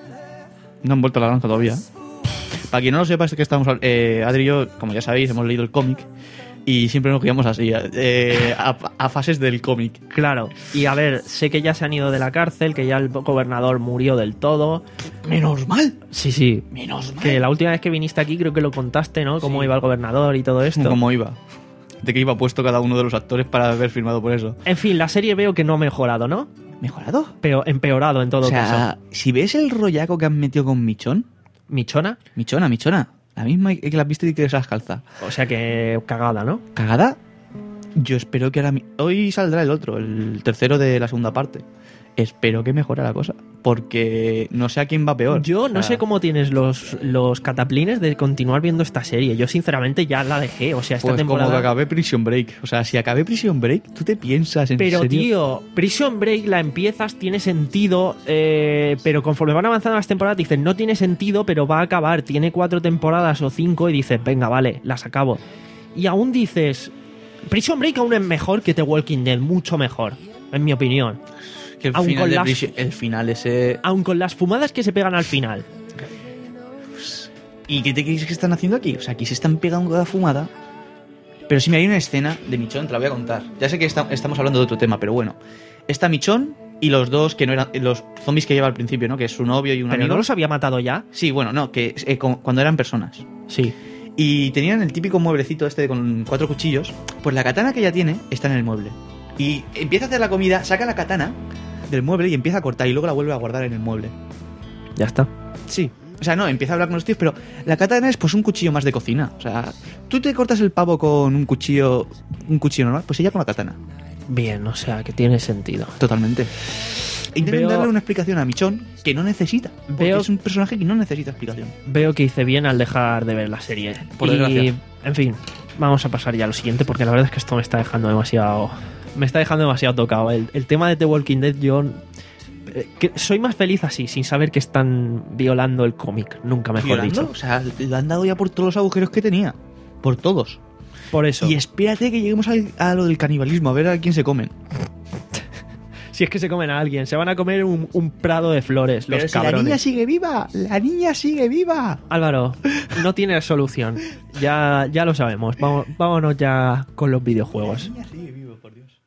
No han vuelto a la granja todavía. ¿eh? Para quien no lo sepa, es que estamos. hab- Eh, Adri y yo, como ya sabéis, hemos leído el cómic. Y siempre nos guiamos así, eh, a, a fases del cómic. Claro. Y a ver, sé que ya se han ido de la cárcel, que ya el gobernador murió del todo. Menos mal. Sí, sí. Menos mal. Que la última vez que viniste aquí creo que lo contaste, ¿no? Cómo Sí. iba el gobernador y todo esto. ¿Cómo iba? De qué iba puesto cada uno de los actores para haber firmado por eso. En fin, la serie veo que no ha mejorado, ¿no? ¿Mejorado? Pero empeorado en todo O sea, caso. si ves el rollaco que han metido con Michón. ¿Michona? Michona, Michona. La misma que la viste y que se las calza. O sea que cagada, ¿no? ¿Cagada? Yo espero que ahora... mi- Hoy saldrá el otro, el tercero de la segunda parte. Espero que mejore la cosa. Porque no sé a quién va peor. Yo O no sea, sé cómo tienes los, los cataplines de continuar viendo esta serie. Yo sinceramente ya la dejé. O sea, esta Pues temporada... como que acabé Prison Break. O sea, si acabé Prison Break, tú te piensas en Pero serio? tío, Prison Break la empiezas, tiene sentido, eh, pero conforme van avanzando las temporadas dices, no tiene sentido, pero va a acabar, tiene cuatro temporadas o cinco y dices, venga, vale, las acabo. Y aún dices, Prison Break aún es mejor que The Walking Dead, mucho mejor, en mi opinión. Que el aun final, con de las- Prison- el final ese... Aun con las fumadas que se pegan al final. ¿Y qué te crees que están haciendo aquí? O sea, aquí se están pegando cada fumada. Pero si me hay una escena de Michón, te la voy a contar. Ya sé que está- estamos hablando de otro tema, pero bueno. Está Michón y los dos que no eran... Los zombies que lleva al principio, ¿no? Que es su novio y un ¿Pero amigo. no los había matado ya? Sí, bueno, no, que eh, como- cuando eran personas. Sí. Y tenían el típico mueblecito este con cuatro cuchillos. Pues la katana que ella tiene está en el mueble. Y empieza a hacer la comida, saca la katana del mueble y empieza a cortar y luego la vuelve a guardar en el mueble. Ya está. Sí. O sea, no, empieza a hablar con los tíos, pero la katana es pues un cuchillo más de cocina. O sea, tú te cortas el pavo con un cuchillo, un cuchillo normal, pues ella con la katana. Bien, o sea, que tiene sentido. Totalmente. Intenten Veo- darle una explicación a Michón que no necesita. Porque Veo- es un personaje que no necesita explicación. Veo que hice bien al dejar de ver la serie. Por y, desgracia. en fin, vamos a pasar ya a lo siguiente porque la verdad es que esto me está dejando demasiado... Me está dejando demasiado tocado. El, el tema de The Walking Dead, yo... eh, que soy más feliz así, sin saber que están violando el cómic. Nunca mejor ¿Violando? dicho. O sea, le han dado ya por todos los agujeros que tenía. Por todos. Por eso. Y espérate que lleguemos al- a, lo del canibalismo, a ver a quién se comen. Si es que se comen a alguien, se van a comer un, un prado de flores, los Pero si cabrones. la niña sigue viva, la niña sigue viva. Álvaro, no tiene solución. Ya, ya lo sabemos. Vamos, vámonos ya con los videojuegos. La niña sigue viva, por Dios.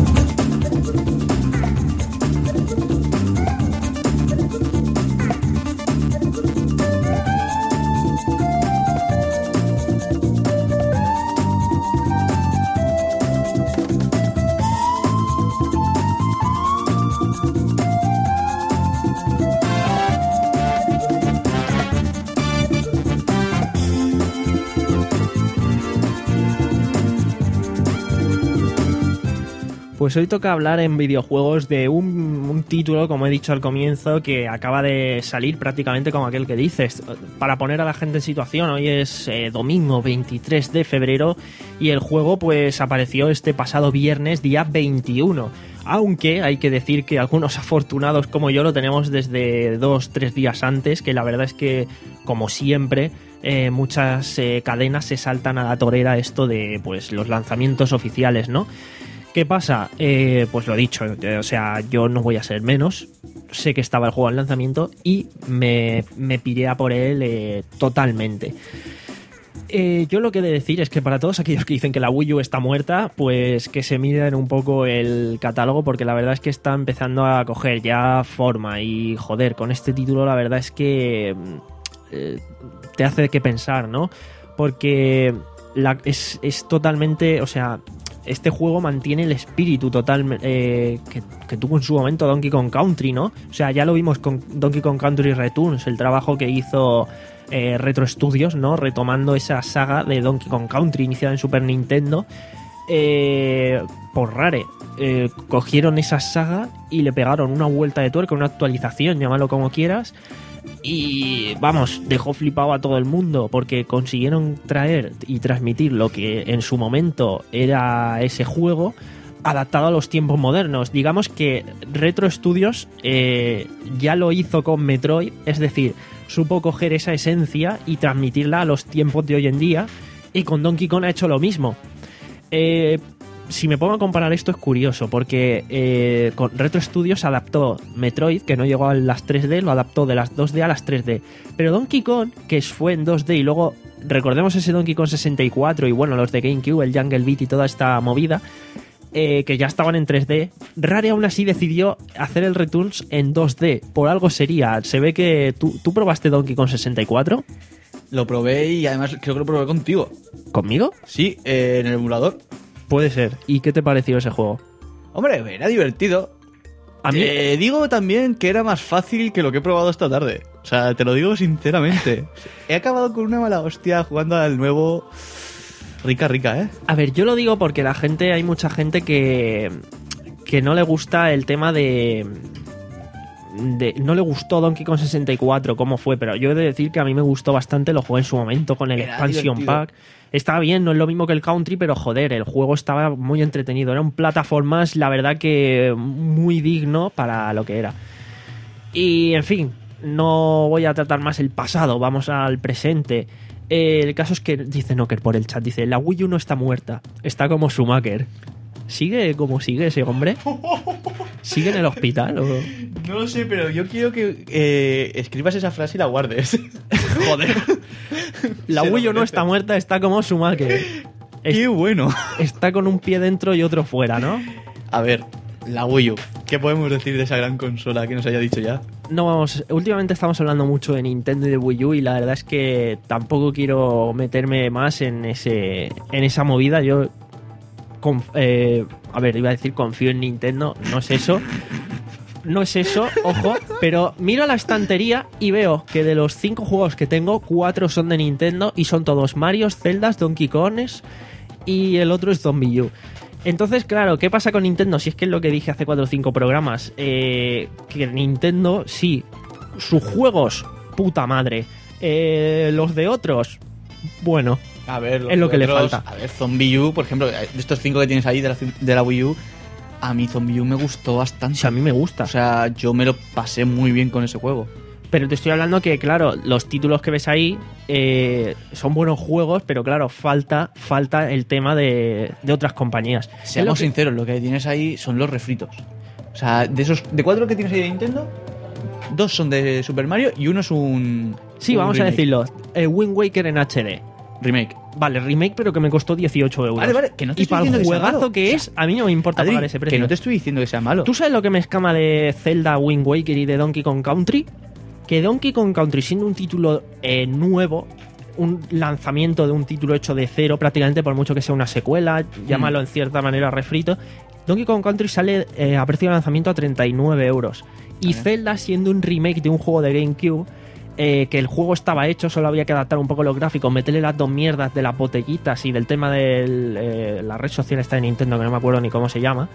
Pues hoy toca hablar en videojuegos de un, un título, como he dicho al comienzo, que acaba de salir prácticamente como aquel que dices. Para poner a la gente en situación, hoy es eh, domingo veintitrés de febrero y el juego pues apareció este pasado viernes, día veintiuno. Aunque hay que decir que algunos afortunados como yo lo tenemos desde dos, tres días antes, que la verdad es que, como siempre, eh, muchas eh, cadenas se saltan a la torera esto de pues los lanzamientos oficiales, ¿no? ¿Qué pasa? Eh, pues lo dicho, eh, o sea, yo no voy a ser menos. Sé que estaba el juego en lanzamiento y me, me piré a por él eh, totalmente. Eh, yo lo que he de decir es que para todos aquellos que dicen que la Wii U está muerta, pues que se miren un poco el catálogo, porque la verdad es que está empezando a coger ya forma y joder, con este título la verdad es que eh, te hace que pensar, ¿no? Porque la, es, es totalmente, o sea, este juego mantiene el espíritu total eh, que, que tuvo en su momento Donkey Kong Country, ¿no? O sea, ya lo vimos con Donkey Kong Country Returns, el trabajo que hizo eh, Retro Studios, ¿no? Retomando esa saga de Donkey Kong Country iniciada en Super Nintendo. Eh, por Rare, eh, cogieron esa saga y le pegaron una vuelta de tuerca, una actualización, llámalo como quieras. Y vamos, dejó flipado a todo el mundo porque consiguieron traer y transmitir lo que en su momento era ese juego adaptado a los tiempos modernos. Digamos que Retro Studios eh, ya lo hizo con Metroid, es decir, supo coger esa esencia y transmitirla a los tiempos de hoy en día, y con Donkey Kong ha hecho lo mismo. Eh, si me pongo a comparar esto es curioso, porque eh, con Retro Studios adaptó Metroid, que no llegó a las tres D, lo adaptó de las dos D a las tres D. Pero Donkey Kong, que fue en dos D y luego recordemos ese Donkey Kong sesenta y cuatro y bueno, los de GameCube, el Jungle Beat y toda esta movida, eh, que ya estaban en tres D, Rare aún así decidió hacer el Returns en dos D. Por algo sería. Se ve que tú, ¿tú probaste Donkey Kong sesenta y cuatro? Lo probé y además creo que lo probé contigo. ¿Conmigo? Sí, eh, en el emulador. Puede ser. ¿Y qué te pareció ese juego? Hombre, era divertido. A mí... Te digo también que era más fácil que lo que he probado esta tarde. O sea, te lo digo sinceramente. He acabado con una mala hostia jugando al nuevo. Rica, rica, ¿eh? A ver, yo lo digo porque la gente, hay mucha gente que, que no le gusta el tema de, de... No le gustó Donkey Kong sesenta y cuatro, cómo fue, pero yo he de decir que a mí me gustó bastante, lo jugué en su momento con el Era Expansion divertido. Pack. Estaba bien, no es lo mismo que el Country, pero joder, el juego estaba muy entretenido. Era un plataformas, la verdad que muy digno para lo que era. Y, en fin, no voy a tratar más el pasado, vamos al presente. Eh, el caso es que, dice Knocker por el chat, dice, la Wii U no está muerta, está como Schumacher. ¿Sigue como sigue ese hombre? ¿Sigue en el hospital o...? No lo sé, pero yo quiero que eh, escribas esa frase y la guardes. Joder. La Se lo Wii U no merece. está muerta, está como Schumacher. Es- ¡Qué bueno! Está con un pie dentro y otro fuera, ¿no? A ver, la Wii U. ¿Qué podemos decir de esa gran consola que nos haya dicho ya? No vamos, últimamente estamos hablando mucho de Nintendo y de Wii U y la verdad es que tampoco quiero meterme más en ese en esa movida. Yo conf- eh, a ver, iba a decir confío en Nintendo, no es eso. No es eso, ojo, pero miro a la estantería y veo que de los cinco juegos que tengo, cuatro son de Nintendo y son todos Mario, Zeldas, Donkey Kongs y el otro es Zombie U. Entonces, claro, ¿qué pasa con Nintendo? Si es que es lo que dije hace cuatro o cinco programas, eh, que Nintendo, sí, sus juegos, puta madre, eh, los de otros, bueno, A ver, los Es lo que le otros- falta. A ver, Zombie U, por ejemplo, de estos cinco que tienes ahí de la, de la Wii U, a mí Zombie U me gustó o bastante. sea, a mí me gusta. O sea, yo me lo pasé muy bien con ese juego. Pero te estoy hablando que, claro, los títulos que ves ahí eh, son buenos juegos, pero claro, falta falta el tema de, de otras compañías. Es lo Seamos que- sinceros, lo que tienes ahí son los refritos. O sea, de esos de cuatro que tienes ahí de Nintendo, dos son de Super Mario y uno es un Sí, un vamos a remake. decirlo. El Wind Waker en H D. Remake. Vale, remake, pero que me costó dieciocho euros. Vale, vale, que no te y estoy para el diciendo que sea juegazo malo. que es, a mí no me importa Adri, pagar ese precio. que no te estoy diciendo que sea malo. ¿Tú sabes lo que me escama de Zelda, Wind Waker y de Donkey Kong Country? Que Donkey Kong Country, siendo un título eh, nuevo, un lanzamiento de un título hecho de cero, prácticamente por mucho que sea una secuela, llámalo en cierta manera refrito, Donkey Kong Country sale eh, a precio de lanzamiento a treinta y nueve euros. Y Vale. Zelda, siendo un remake de un juego de GameCube, eh, que el juego estaba hecho, solo había que adaptar un poco los gráficos, meterle las dos mierdas de las botellitas y del tema de eh, la red social está de Nintendo, que no me acuerdo ni cómo se llama,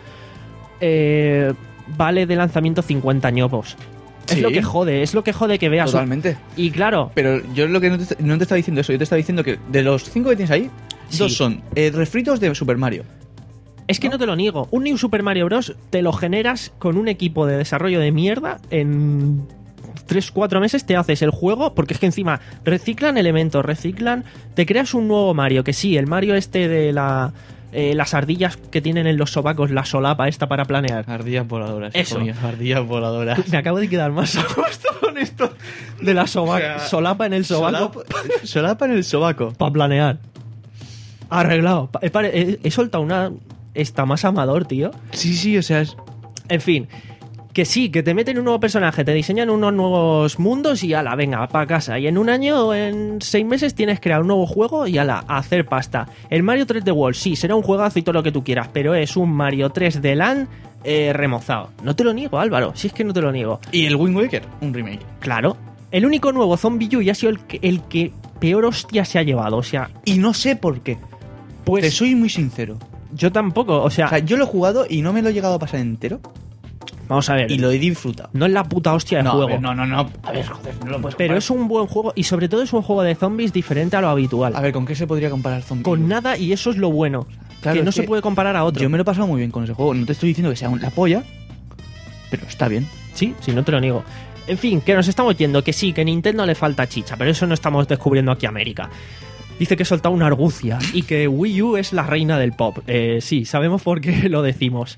eh, vale de lanzamiento cincuenta ñopos. Es Sí. lo que jode, es lo que jode que veas. un- Totalmente. Y claro, Pero yo lo que no te, no te estaba diciendo eso, yo te estaba diciendo que de los cinco que tienes ahí, Sí. dos son eh, refritos de Super Mario. es que no te lo niego. Un New Super Mario Bros. Te lo generas con un equipo de desarrollo de mierda en tres cuatro meses te haces el juego, porque es que encima reciclan elementos, reciclan, te creas un nuevo Mario, que sí, el Mario este de la eh, las ardillas que tienen en los sobacos, la solapa esta para planear. Ardillas voladoras. Eso. hijo mío, ardillas voladoras. Me acabo de quedar más a gusto con esto de la soba- O sea, solapa en el sobaco Solapa, solapa en el sobaco. para planear. Arreglado. He, pare- he- he soltado una... Está más amador, tío. Sí, sí, o sea, es... En fin, que sí, que te meten un nuevo personaje, te diseñan unos nuevos mundos y ala, venga, para casa. Y en un año o en seis meses tienes que crear un nuevo juego y ala, a hacer pasta. El Mario tres D World, sí, será un juegazo y todo lo que tú quieras, pero es un Mario tres D Land eh, remozado. No te lo niego, Álvaro, si es que no te lo niego. Y el Wind Waker, un remake. Claro, el único nuevo Zombie U y ha sido el que, el que peor hostia se ha llevado, o sea, Y no sé por qué. pues Te soy muy sincero. yo tampoco, o sea, O sea, yo lo he jugado y no me lo he llegado a pasar entero. vamos a ver, Y lo he disfrutado. no es la puta hostia de no, a juego. ver, no, no, no. A ver, joder, no lo puedes Pero comparar. es un buen juego y sobre todo es un juego de zombies diferente a lo habitual. A ver, ¿con qué se podría comparar Zombie? Con nada y eso es lo bueno. Claro, que no es se que puede comparar a otro. Yo me lo he pasado muy bien con ese juego. No te estoy diciendo que sea la polla, pero está bien. Sí, sí, no te lo niego. En fin, que nos estamos yendo, que sí, que a Nintendo le falta chicha, pero eso no estamos descubriendo aquí América. Dice que he soltado una argucia y que Wii U es la reina del pop. Eh, sí, sabemos por qué lo decimos.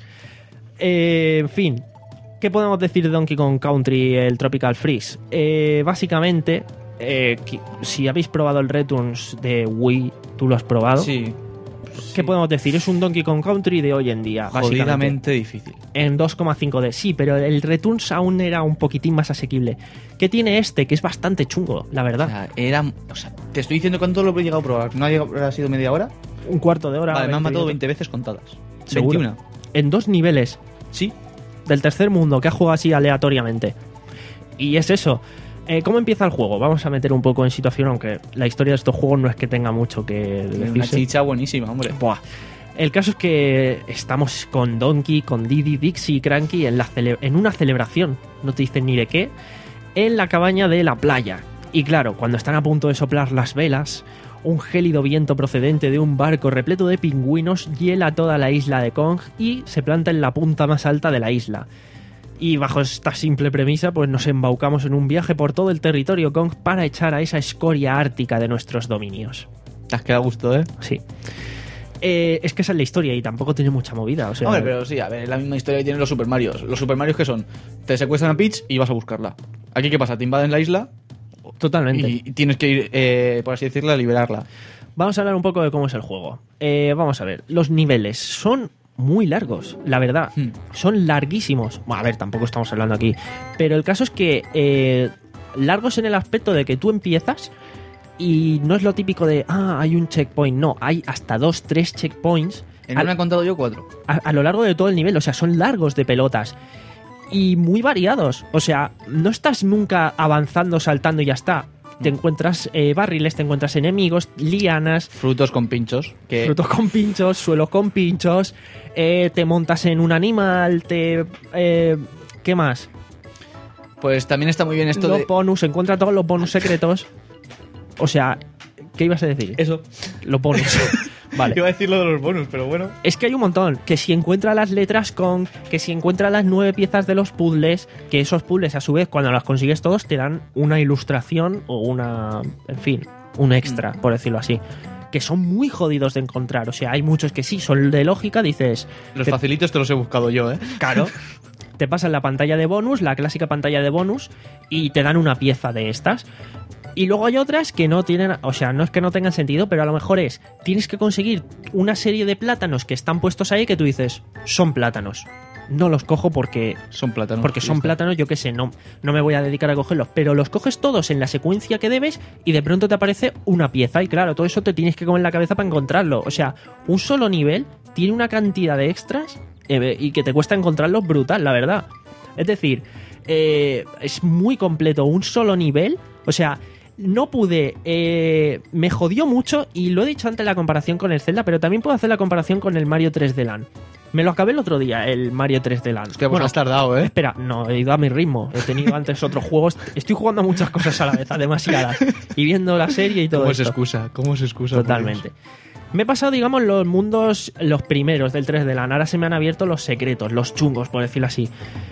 Eh, en fin, ¿qué podemos decir de Donkey Kong Country, el Tropical Freeze? Eh, básicamente, eh, qui- si habéis probado el Returns de Wii, tú lo has probado. Sí. ¿Qué podemos decir? Es un Donkey Kong Country de hoy en día, básicamente. Jodidamente difícil. En dos coma cinco D, sí, pero el Returns aún era un poquitín más asequible. ¿Qué tiene este? Que es bastante chungo, la O verdad. sea, era. O sea, te estoy diciendo cuánto lo he llegado a probar. ¿No ha, llegado, ha sido media hora? Un cuarto de hora. Vale, me han veinte matado minutos. veinte veces contadas. Seguro. veintiuno. En dos niveles Sí. del tercer mundo que ha jugado así aleatoriamente. Y es eso. Eh, ¿Cómo empieza el juego? Vamos a meter un poco en situación, aunque la historia de estos juegos no es que tenga mucho que Una decirse. chicha buenísima, hombre. Buah. El caso es que estamos con Donkey, con Diddy, Dixie y Cranky en, la cele- en una celebración, no te dicen ni de qué, en la cabaña de la playa. Y claro, cuando están a punto de soplar las velas, un gélido viento procedente de un barco repleto de pingüinos hiela toda la isla de Kong y se planta en la punta más alta de la isla. Y bajo esta simple premisa, pues nos embaucamos en un viaje por todo el territorio Kong para echar a esa escoria ártica de nuestros dominios. Te has quedado a gusto, ¿eh? Sí. Eh, es que esa es la historia y tampoco tiene mucha movida. O sea, Hombre, pero sí, a ver, es la misma historia que tienen los Super Marios. Los Super Marios que son, te secuestran a Peach y vas a buscarla. Aquí, ¿qué pasa? Te invaden la isla totalmente. y tienes que ir, eh, por así decirlo, a liberarla. Vamos a hablar un poco de cómo es el juego. Eh, vamos a ver, los niveles son muy largos, la verdad. Hmm. Son larguísimos. Bueno, a ver, tampoco estamos hablando aquí. Pero el caso es que eh, largos en el aspecto de que tú empiezas y no es lo típico de, ah, hay un checkpoint. No, hay hasta dos, tres checkpoints En al- una he contado yo cuatro. a, a lo largo de todo el nivel. O sea, son largos de pelotas. Y muy variados. O sea, no estás nunca avanzando, saltando y ya está. Te encuentras eh, barriles, te encuentras enemigos, lianas, Frutos con pinchos. Que frutos con pinchos, suelos con pinchos, eh, te montas en un animal, te... eh, ¿Qué más? Pues también está muy bien esto los de... bonus, encuentra todos los bonus secretos. O sea, ¿qué ibas a decir? Eso. Los bonus. Vale. Iba a decir lo de los bonus, pero bueno. Es que hay un montón. Que si encuentra las letras con... Que si encuentra las nueve piezas de los puzzles, que esos puzzles a su vez cuando las consigues todos te dan una ilustración o una... En fin, un extra, por decirlo así. Que son muy jodidos de encontrar. O sea, hay muchos que sí, son de lógica, dices... Los te- facilitos te los he buscado yo, ¿eh? Claro. Te pasan la pantalla de bonus, la clásica pantalla de bonus, y te dan una pieza de estas. Y luego hay otras que no tienen, o sea, no es que no tengan sentido, pero a lo mejor es, tienes que conseguir una serie de plátanos que están puestos ahí que tú dices, son plátanos. No los cojo porque Son plátanos. porque ya son está. plátanos, yo qué sé, no, no me voy a dedicar a cogerlos, pero los coges todos en la secuencia que debes y de pronto te aparece una pieza y claro, todo eso te tienes que comer la cabeza para encontrarlo. O sea, un solo nivel tiene una cantidad de extras eh, y que te cuesta encontrarlos brutal, la verdad. Es decir, eh, es muy completo, un solo nivel, o sea... No pude, eh, me jodió mucho y lo he dicho antes la comparación con el Zelda, pero también puedo hacer la comparación con el Mario tres D Land. Me lo acabé el otro día, el Mario tres D Land. Hostia, pues Bueno, has tardado, ¿eh? espera, no, he ido a mi ritmo. He tenido antes otros juegos. Estoy jugando a muchas cosas a la vez, a demasiadas. Y viendo la serie y todo ¿Cómo se esto. excusa? ¿Cómo se excusa? por Totalmente. Me he pasado, digamos, los mundos, los primeros del tres D Land. Ahora se me han abierto los secretos, los chungos, por decirlo así.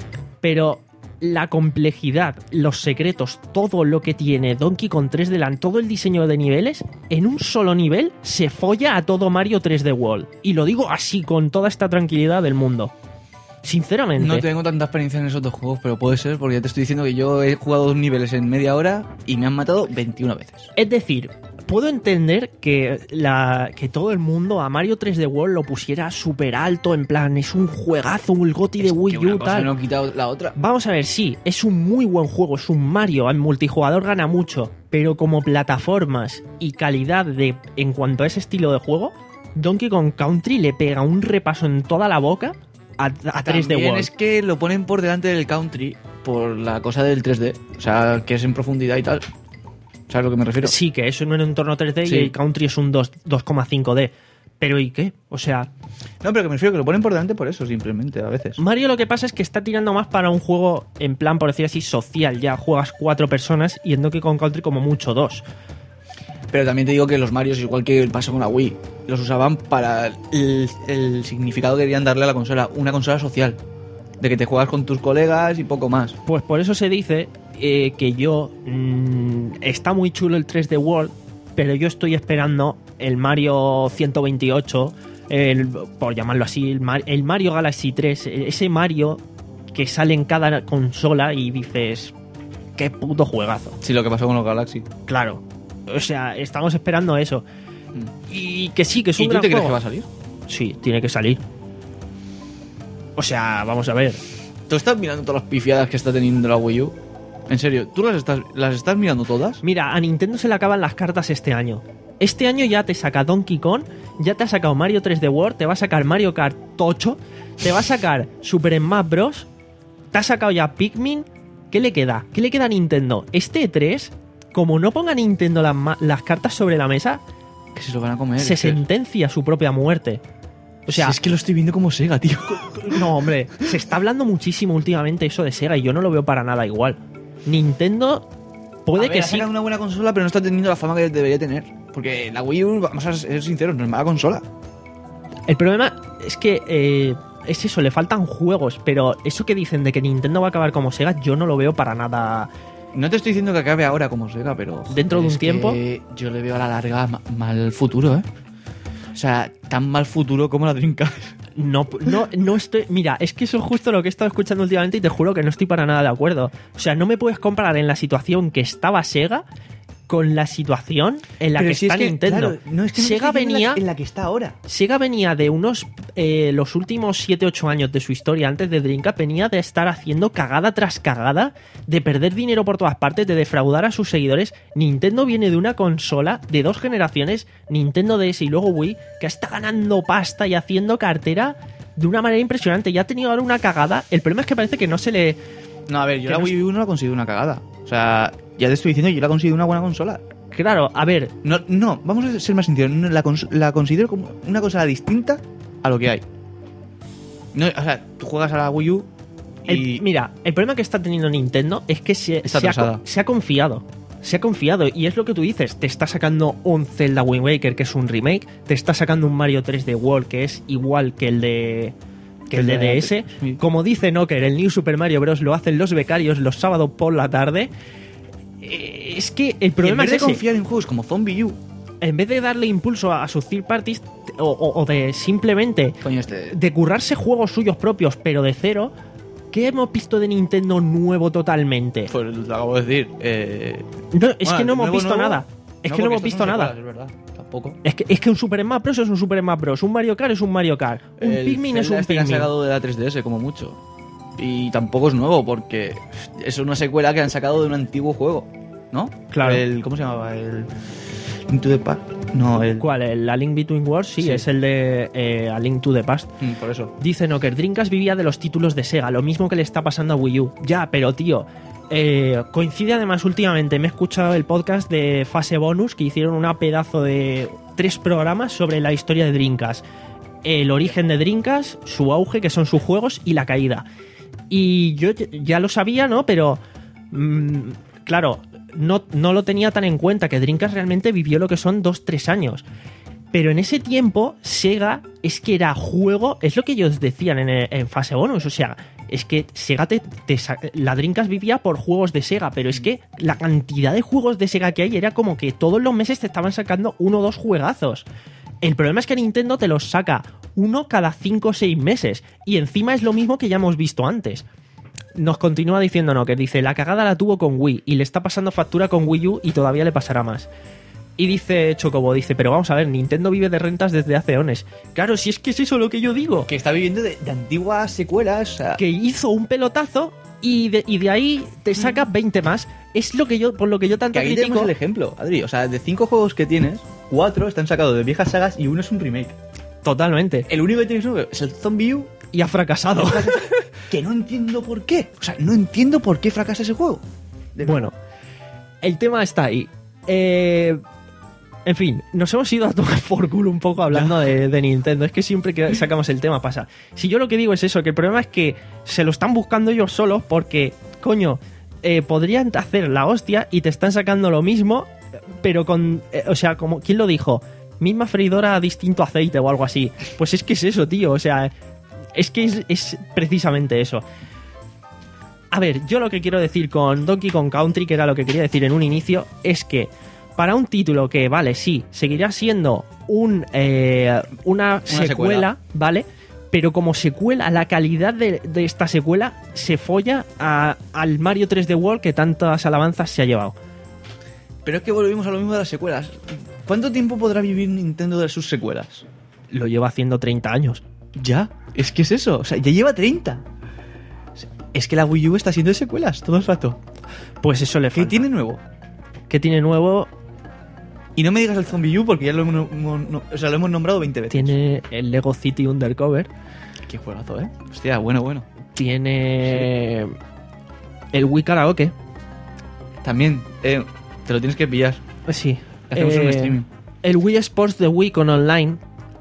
Pero la complejidad, los secretos, todo lo que tiene Donkey Kong tres D Land, todo el diseño de niveles, en un solo nivel se folla a todo Mario tres D World. Y lo digo así, con toda esta tranquilidad del mundo. Sinceramente. No tengo tanta experiencia en esos dos juegos, pero puede ser, porque ya te estoy diciendo que yo he jugado dos niveles en media hora y me han matado veintiuna veces. Es decir, puedo entender que, la, que todo el mundo a Mario tres D World lo pusiera súper alto, en plan, es un juegazo, un GOTY de Wii Que una U, cosa tal. no ha quitado la otra. Vamos a ver, sí, es un muy buen juego, es un Mario, en multijugador gana mucho, pero como plataformas y calidad de en cuanto a ese estilo de juego, Donkey Kong Country le pega un repaso en toda la boca a, a tres D También World. es que lo ponen por delante del Country por la cosa del tres D. O sea, que es en profundidad y tal. ¿Sabes a lo que me refiero? Sí, que es en un entorno tres D Sí. y el Country es un dos coma cinco D. Pero ¿y qué? O sea, No, pero que me refiero que lo ponen por delante por eso, simplemente, a veces. Mario lo que pasa es que está tirando más para un juego en plan, por decir así, social. Ya juegas cuatro personas y en Donkey Kong Country como mucho dos. Pero también te digo que los Marios, igual que pasó con la Wii, los usaban para el, el significado que querían darle a la consola. Una consola social. De que te juegas con tus colegas y poco más. Pues por eso se dice eh, que yo... mmm, está muy chulo el tres D World, pero yo estoy esperando el Mario ciento veintiocho, el, por llamarlo así, el, Mar- el Mario Galaxy tres, ese Mario que sale en cada consola y dices... ¡Qué puto juegazo! Sí, lo que pasó con los Galaxy. Claro. O sea, estamos esperando eso. Y que sí, que es un ¿Y tú gran te crees juego. que va a salir? Sí, tiene que salir. O sea, vamos a ver. ¿Tú estás mirando todas las pifiadas que está teniendo la Wii U? En serio, ¿tú las estás, las estás mirando todas? Mira, a Nintendo se le acaban las cartas este año. Este año ya te saca Donkey Kong, ya te ha sacado Mario tres D World, te va a sacar Mario Kart ocho, te va a sacar Super Smash Bros, te ha sacado ya Pikmin. ¿Qué le queda? ¿Qué le queda a Nintendo? Este E tres, como no ponga Nintendo las, ma- las cartas sobre la mesa, Que se lo van a comer. se es que- sentencia su propia muerte. O sea, Si es que lo estoy viendo como Sega, tío. no, hombre, se está hablando muchísimo últimamente eso de Sega y yo no lo veo para nada igual. Nintendo puede A ver, que ha sí. sacado una buena consola, pero no está teniendo la fama que debería tener. Porque la Wii U, vamos a ser sinceros, no es mala consola. El problema es que eh, es eso, le faltan juegos, pero eso que dicen de que Nintendo va a acabar como Sega, yo no lo veo para nada. No te estoy diciendo que acabe ahora como Sega, pero... Dentro de un es que tiempo. Yo le veo a la larga ma- mal futuro, ¿eh? O sea, tan mal futuro como la Dreamcast. No, no, no estoy. Mira, es que eso es justo lo que he estado escuchando últimamente y te juro que no estoy para nada de acuerdo. O sea, no me puedes comparar en la situación que estaba Sega con la situación en la Pero que si está es que, Nintendo. claro, no, es que no te Sega estoy diciendo en la- venía. en la que está ahora. Sega venía de unos. Eh, los últimos siete ocho años de su historia antes de Dreamcast, venía de estar haciendo cagada tras cagada, de perder dinero por todas partes, de defraudar a sus seguidores. Nintendo viene de una consola de dos generaciones, Nintendo D S y luego Wii, que está ganando pasta y haciendo cartera de una manera impresionante. Ya ha tenido ahora una cagada. El problema es que parece que no se le. No, a ver, yo Que la no Wii U no la considero una cagada. O sea, ya te estoy diciendo, yo la considero una buena consola. Claro, a ver, No, no, vamos a ser más sinceros. no, La, cons- la considero como una consola distinta a lo que hay. No, o sea, tú juegas a la Wii U y... el- mira, el problema que está teniendo Nintendo es que se, Está se, ha, atrasada. se ha confiado. se ha confiado. Y es lo que tú dices, te está sacando un Zelda Wind Waker, que es un remake, te está sacando un Mario tres D World, que es igual que el de... que el de D S. Sí. Como dice Knocker, el New Super Mario Bros. Lo hacen los becarios los sábados por la tarde. Eh, Es que el Y en problema vez es de ese. confiar en juegos como Zombie U, En vez de darle impulso a, a sus third parties o, o- o de simplemente coño, este... de currarse juegos suyos propios, pero de cero, ¿qué hemos visto de Nintendo nuevo totalmente? Pues lo acabo de decir. Eh... No, es bueno, que no hemos nuevo, visto nuevo. nada. Es que no porque hemos estos visto son nada. secuelas, es verdad, tampoco. Es que, es que un Super Smash Bros. Es un Super Smash Bros. Un Mario Kart es un Mario Kart. Un El Pikmin es Zelda un este que han Pikmin. sacado de la tres D S, como mucho. Y tampoco es nuevo, porque es una secuela que han sacado de un antiguo juego, ¿no? Claro. El, ¿Cómo se llamaba? El... Into the Past. No, el... ¿Cuál? ¿El A Link Between Worlds? Sí, Sí. es el de eh, A Link to the Past. Mm, por eso. Dice Knocker, Dreamcast vivía de los títulos de Sega, lo mismo que le está pasando a Wii U. Ya, pero tío, eh, coincide además últimamente, me he escuchado el podcast de Fase Bonus, que hicieron una pedazo de tres programas sobre la historia de Dreamcast. El origen de Dreamcast, su auge, que son sus juegos, y la caída. Y yo ya lo sabía, ¿no? Pero, mmm, claro, no, no lo tenía tan en cuenta, que Dreamcast realmente vivió lo que son dos, tres años. Pero en ese tiempo, Sega es que era juego, es lo que ellos decían en, en Fase Bonus, o sea, es que Sega te, te sa- la Dreamcast vivía por juegos de Sega, pero es que la cantidad de juegos de Sega que hay era como que todos los meses te estaban sacando uno o dos juegazos. El problema es que Nintendo te los saca uno cada cinco o seis meses, y encima es lo mismo que ya hemos visto antes. Nos continúa diciendo no, que dice, la cagada la tuvo con Wii y le está pasando factura con Wii U y todavía le pasará más. Y dice Chocobo, dice, pero vamos a ver, Nintendo vive de rentas desde hace años. Claro, si es que es eso lo que yo digo. Que está viviendo de, de antiguas secuelas. O sea, Que hizo un pelotazo y de, y de ahí te saca veinte más. Es lo que yo, por lo que yo tanto que aquí critico. tenemos el ejemplo, Adri. O sea, de cinco juegos que tienes, cuatro están sacados de viejas sagas y uno es un remake. Totalmente. El único que tienes nuevo es el Zombie U, Y ha fracasado. que no entiendo por qué. O sea, no entiendo por qué fracasa ese juego. De Bueno, el tema está ahí. Eh, en fin, nos hemos ido a tomar por culo un poco hablando de, de Nintendo. Es que siempre que sacamos el tema pasa. Si yo lo que digo es eso, que el problema es que se lo están buscando ellos solos porque, coño, eh, podrían hacer la hostia y te están sacando lo mismo, pero con... eh, o sea, como ¿quién lo dijo? Misma freidora, distinto aceite o algo así. Pues es que es eso, tío. O sea, es que es, es precisamente eso. A ver, yo lo que quiero decir con Donkey Kong Country, que era lo que quería decir en un inicio, es que para un título que, vale, sí, seguirá siendo un, eh, una, secuela, secuela. ¿vale? Pero como secuela, la calidad de, de esta secuela se folla a- al Mario tres D World que tantas alabanzas se ha llevado. Pero es que volvemos a lo mismo de las secuelas. ¿Cuánto tiempo podrá vivir Nintendo de sus secuelas? Lo lleva haciendo treinta años. Ya, es que es eso. O sea, ya lleva treinta. O sea, es que la Wii U está haciendo de secuelas todo el rato. Pues eso le ¿Qué falta. tiene nuevo? ¿Qué tiene nuevo? Y no me digas el Zombie U porque ya lo hemos, no- no- o sea, lo hemos nombrado veinte veces. Tiene el Lego City Undercover. Qué juegazo, ¿eh? Hostia, bueno, bueno. Tiene el Wii Karaoke. También, eh, te lo tienes que pillar. Sí. Hacemos un Eh, streaming. El Wii Sports de Wii con online.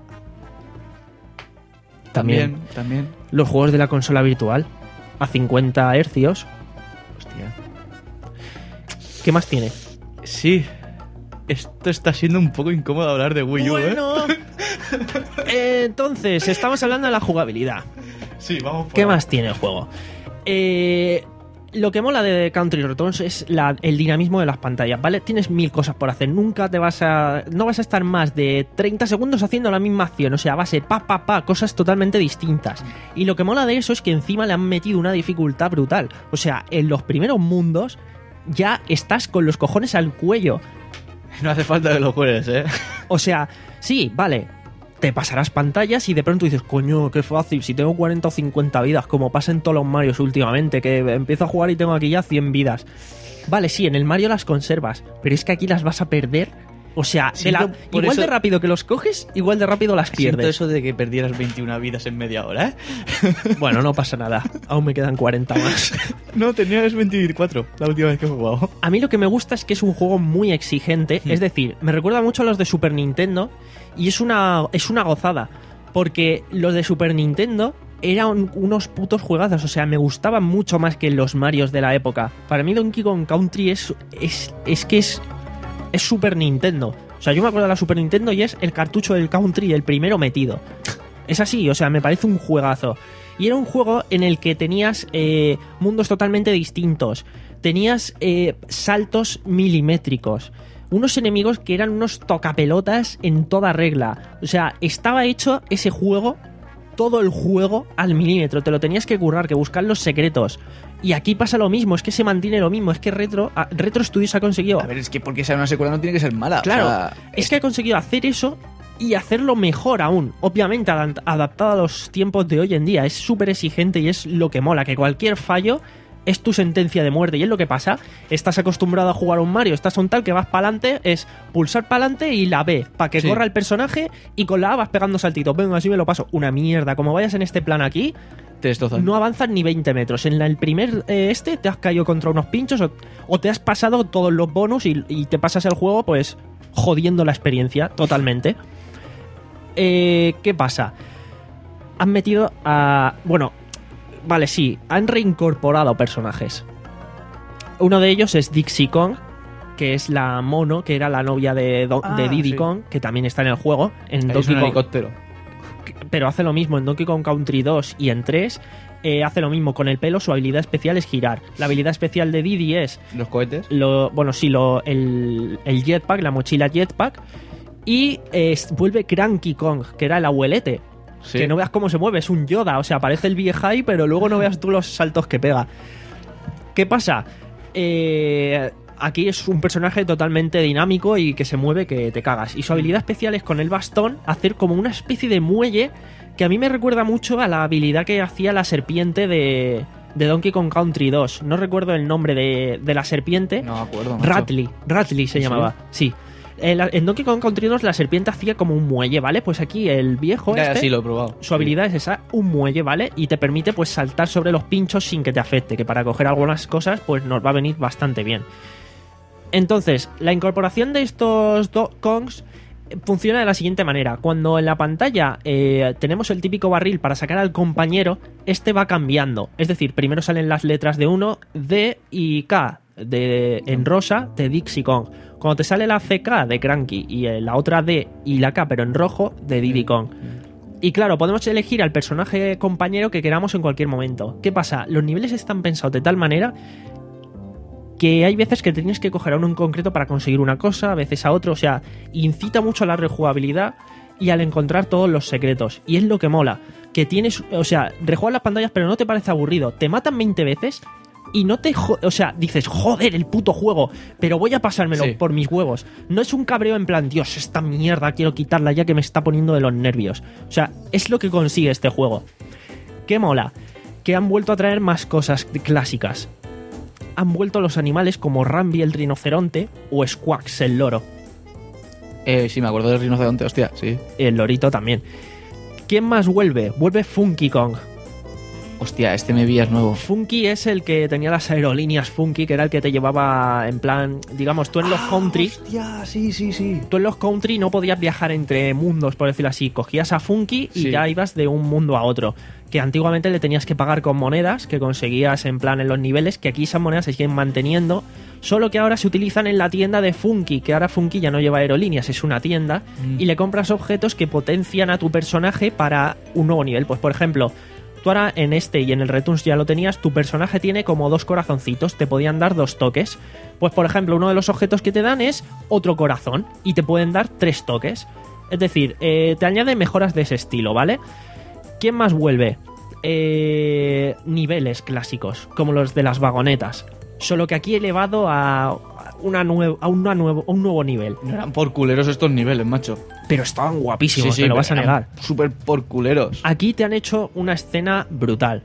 También. También, también. Los juegos de la consola virtual. A cincuenta hercios. Hostia. ¿Qué más tiene? Sí. Esto está siendo un poco incómodo hablar de Wii U, ¿eh? Bueno. Eh, entonces, estamos hablando de la jugabilidad. Sí, vamos por ¿Qué ahí. más tiene el juego? Eh, lo que mola de Country Returns es la- el dinamismo de las pantallas, ¿vale? Tienes mil cosas por hacer. Nunca te vas a... No vas a estar más de treinta segundos haciendo la misma acción. O sea, va a ser pa, pa, pa, cosas totalmente distintas. Y lo que mola de eso es que encima le han metido una dificultad brutal. O sea, en los primeros mundos ya estás con los cojones al cuello. No hace falta que lo juegues, ¿eh? O sea, sí, vale, te pasarás pantallas y de pronto dices, coño, qué fácil, si tengo cuarenta o cincuenta vidas, como pasa en todos los Marios últimamente, que empiezo a jugar y tengo aquí ya cien vidas. Vale, sí, en el Mario las conservas, pero es que aquí las vas a perder. O sea, de la- Siento por igual eso- de rápido que los coges, igual de rápido las Siento pierdes. eso de que perdieras veintiuna vidas en media hora, ¿eh? Bueno, no pasa nada, aún me quedan cuarenta más. No, tenías veinticuatro la última vez que he jugado. A mí lo que me gusta es que es un juego muy exigente, Hmm. es decir, me recuerda mucho a los de Super Nintendo y es una, es una gozada, porque los de Super Nintendo eran unos putos juegazos, o sea, me gustaban mucho más que los Marios de la época. Para mí Donkey Kong Country es, es, es que es, es Super Nintendo. O sea, yo me acuerdo de la Super Nintendo y es el cartucho del Country, el primero metido. Es así, o sea, me parece un juegazo. Y era un juego en el que tenías eh, mundos totalmente distintos. Tenías eh, saltos milimétricos. Unos enemigos que eran unos tocapelotas en toda regla. O sea, estaba hecho ese juego, todo el juego al milímetro. Te lo tenías que currar, que buscar los secretos. Y aquí pasa lo mismo, es que se mantiene lo mismo. Es que Retro, a, Retro Studios ha conseguido... A ver, es que porque sea una secuela no tiene que ser mala. Claro, o sea, es que ha conseguido hacer eso y hacerlo mejor aún. Obviamente adap- adaptado a los tiempos de hoy en día. Es súper exigente y es lo que mola, que cualquier fallo es tu sentencia de muerte. Y es lo que pasa. Estás acostumbrado a jugar a un Mario, estás a un tal que vas para adelante, es pulsar para adelante y la B, para que Sí. corra el personaje, y con la A vas pegando saltitos. Venga, así me lo paso. Una mierda. Como vayas en este plan aquí, te destrozan. no avanzas ni veinte metros. En la- el primer eh, este te has caído contra unos pinchos o, o te has pasado todos los bonus y, y te pasas el juego pues jodiendo la experiencia totalmente. Eh, ¿Qué pasa? Han metido a... Bueno, vale, sí, han reincorporado personajes. Uno de ellos es Dixie Kong, que es la mono, que era la novia de, Do- Ah, de Diddy sí. Kong, que también está en el juego. En Es Donkey un Kong, helicóptero. pero hace lo mismo en Donkey Kong Country dos y en tres. Eh, hace lo mismo con el pelo, su habilidad especial es girar. La habilidad especial de Diddy es Los cohetes. lo, bueno, sí, lo, el, el jetpack, la mochila jetpack. Y eh, vuelve Cranky Kong, que era el abuelete. Sí. Que no veas cómo se mueve, es un Yoda. O sea, parece el Viejai, pero luego no veas tú los saltos que pega. ¿Qué pasa? Eh, aquí es un personaje totalmente dinámico y que se mueve que te cagas. Y su habilidad especial es con el bastón hacer como una especie de muelle que a mí me recuerda mucho a la habilidad que hacía la serpiente de, de Donkey Kong Country dos. No recuerdo el nombre de, de la serpiente. No me acuerdo, macho. Ratley, Ratley se ¿Sí? llamaba, sí. En, la- en Donkey Kong Country dos la serpiente hacía como un muelle, ¿vale? Pues aquí el viejo Ya, ya, este, sí, lo he probado. su habilidad es esa, un muelle, ¿vale? Y te permite pues saltar sobre los pinchos sin que te afecte, que para coger algunas cosas pues nos va a venir bastante bien. Entonces, la incorporación de estos dos Kongs eh, funciona de la siguiente manera. Cuando en la pantalla eh, tenemos el típico barril para sacar al compañero, este va cambiando. Es decir, primero salen las letras de uno, D y K de, en rosa de Dixie Kong. Cuando te sale la C K de Cranky y eh, la otra D y la K pero en rojo de Diddy Kong. Y claro, podemos elegir al personaje compañero que queramos en cualquier momento. ¿Qué pasa? Los niveles están pensados de tal manera que hay veces que tienes que coger a uno en concreto para conseguir una cosa, a veces a otro. O sea, incita mucho a la rejugabilidad y al encontrar todos los secretos. Y es lo que mola. Que tienes, o sea, rejuegas las pantallas pero no te parece aburrido. Te matan veinte veces y no te... jo- O sea, dices, joder, el puto juego, pero voy a pasármelo Sí. por mis huevos. No es un cabreo en plan, Dios, esta mierda quiero quitarla ya que me está poniendo de los nervios. O sea, es lo que consigue este juego. ¿Qué mola? Que han vuelto a traer más cosas clásicas. Han vuelto los animales como Rambi el rinoceronte o Squawks el loro. Eh, sí, me acuerdo del rinoceronte, hostia, sí. El lorito también. ¿Quién más vuelve? Vuelve Funky Kong. Hostia, este me vías nuevo. Funky es el que tenía las aerolíneas Funky, que era el que te llevaba en plan, digamos, tú en los country, Hostia, sí, sí, sí. tú en los country no podías viajar entre mundos, por decirlo así. Cogías a Funky y Sí. ya ibas de un mundo a otro. Que antiguamente le tenías que pagar con monedas que conseguías en plan en los niveles, que aquí esas monedas se siguen manteniendo, solo que ahora se utilizan en la tienda de Funky, que ahora Funky ya no lleva aerolíneas, es una tienda, Mm. y le compras objetos que potencian a tu personaje para un nuevo nivel. Pues por ejemplo, tú ahora en este y en el Returns ya lo tenías, tu personaje tiene como dos corazoncitos, te podían dar dos toques. Pues por ejemplo, uno de los objetos que te dan es otro corazón y te pueden dar tres toques. Es decir, eh, te añade mejoras de ese estilo, ¿vale? ¿Quién más vuelve? Eh, niveles clásicos, como los de las vagonetas. Solo que aquí elevado a, una nue- a, una nuevo, a un nuevo nivel. No eran por culeros estos niveles, macho. Pero estaban guapísimos, me lo vas a negar. Súper por culeros. Aquí te han hecho una escena brutal.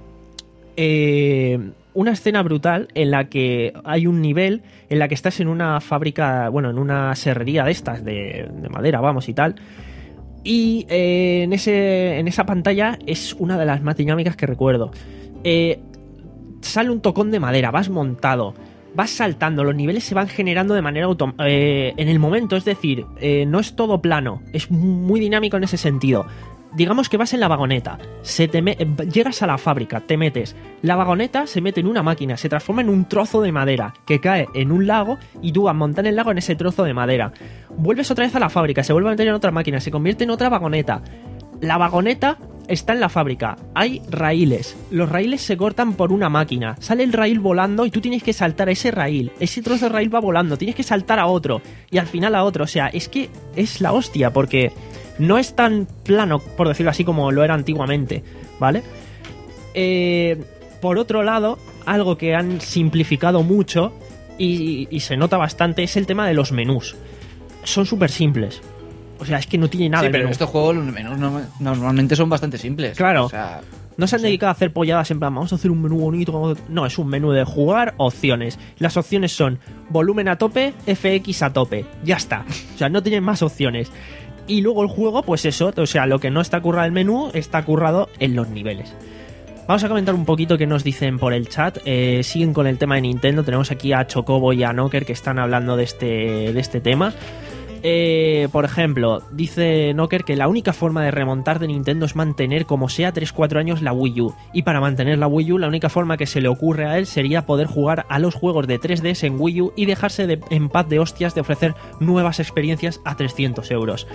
Eh, una escena brutal en la que hay un nivel en la que estás en una fábrica, bueno, en una serrería de estas, de, de madera, vamos, y tal. Y eh, en, ese, en esa pantalla es una de las más dinámicas que recuerdo. Eh, sale un tocón de madera, vas montado, vas saltando, los niveles se van generando de manera automática eh, en el momento, es decir, eh, no es todo plano, es muy dinámico en ese sentido. digamos que vas en la vagoneta, se te me- llegas a la fábrica, te metes, la vagoneta se mete en una máquina, se transforma en un trozo de madera que cae en un lago y tú vas a montar el lago en ese trozo de madera. Vuelves otra vez a la fábrica, se vuelve a meter en otra máquina, se convierte en otra vagoneta. La vagoneta está en la fábrica, hay raíles, los raíles se cortan por una máquina, sale el raíl volando y tú tienes que saltar a ese raíl, ese trozo de raíl va volando, tienes que saltar a otro y al final a otro, o sea, es que es la hostia porque no es tan plano, por decirlo así, como lo era antiguamente, ¿vale? Eh, por otro lado, algo que han simplificado mucho y, y se nota bastante es el tema de los menús. Son súper simples. O sea, es que no tiene nada Sí, el pero menú. estos juegos los menús no- normalmente son bastante simples. Claro. O sea, No se han dedicado a hacer polladas en plan, vamos a hacer un menú bonito. vamos a- No, es un menú de jugar, opciones. Las opciones son volumen a tope, F X a tope. Ya está. O sea, no tienen más opciones. Y luego el juego, pues eso, o sea, lo que no está currado en el menú, está currado en los niveles. Vamos a comentar un poquito qué nos dicen por el chat. Eh, siguen con el tema de Nintendo. Tenemos aquí a Chocobo y a Knocker que están hablando de este, de este tema. Eh, por ejemplo, dice Knocker que la única forma de remontar de Nintendo es mantener como sea tres cuatro años la Wii U. Y para mantener la Wii U, la única forma que se le ocurre a él sería poder jugar a los juegos de tres D S en Wii U y dejarse de, en paz de hostias de ofrecer nuevas experiencias a trescientos euros.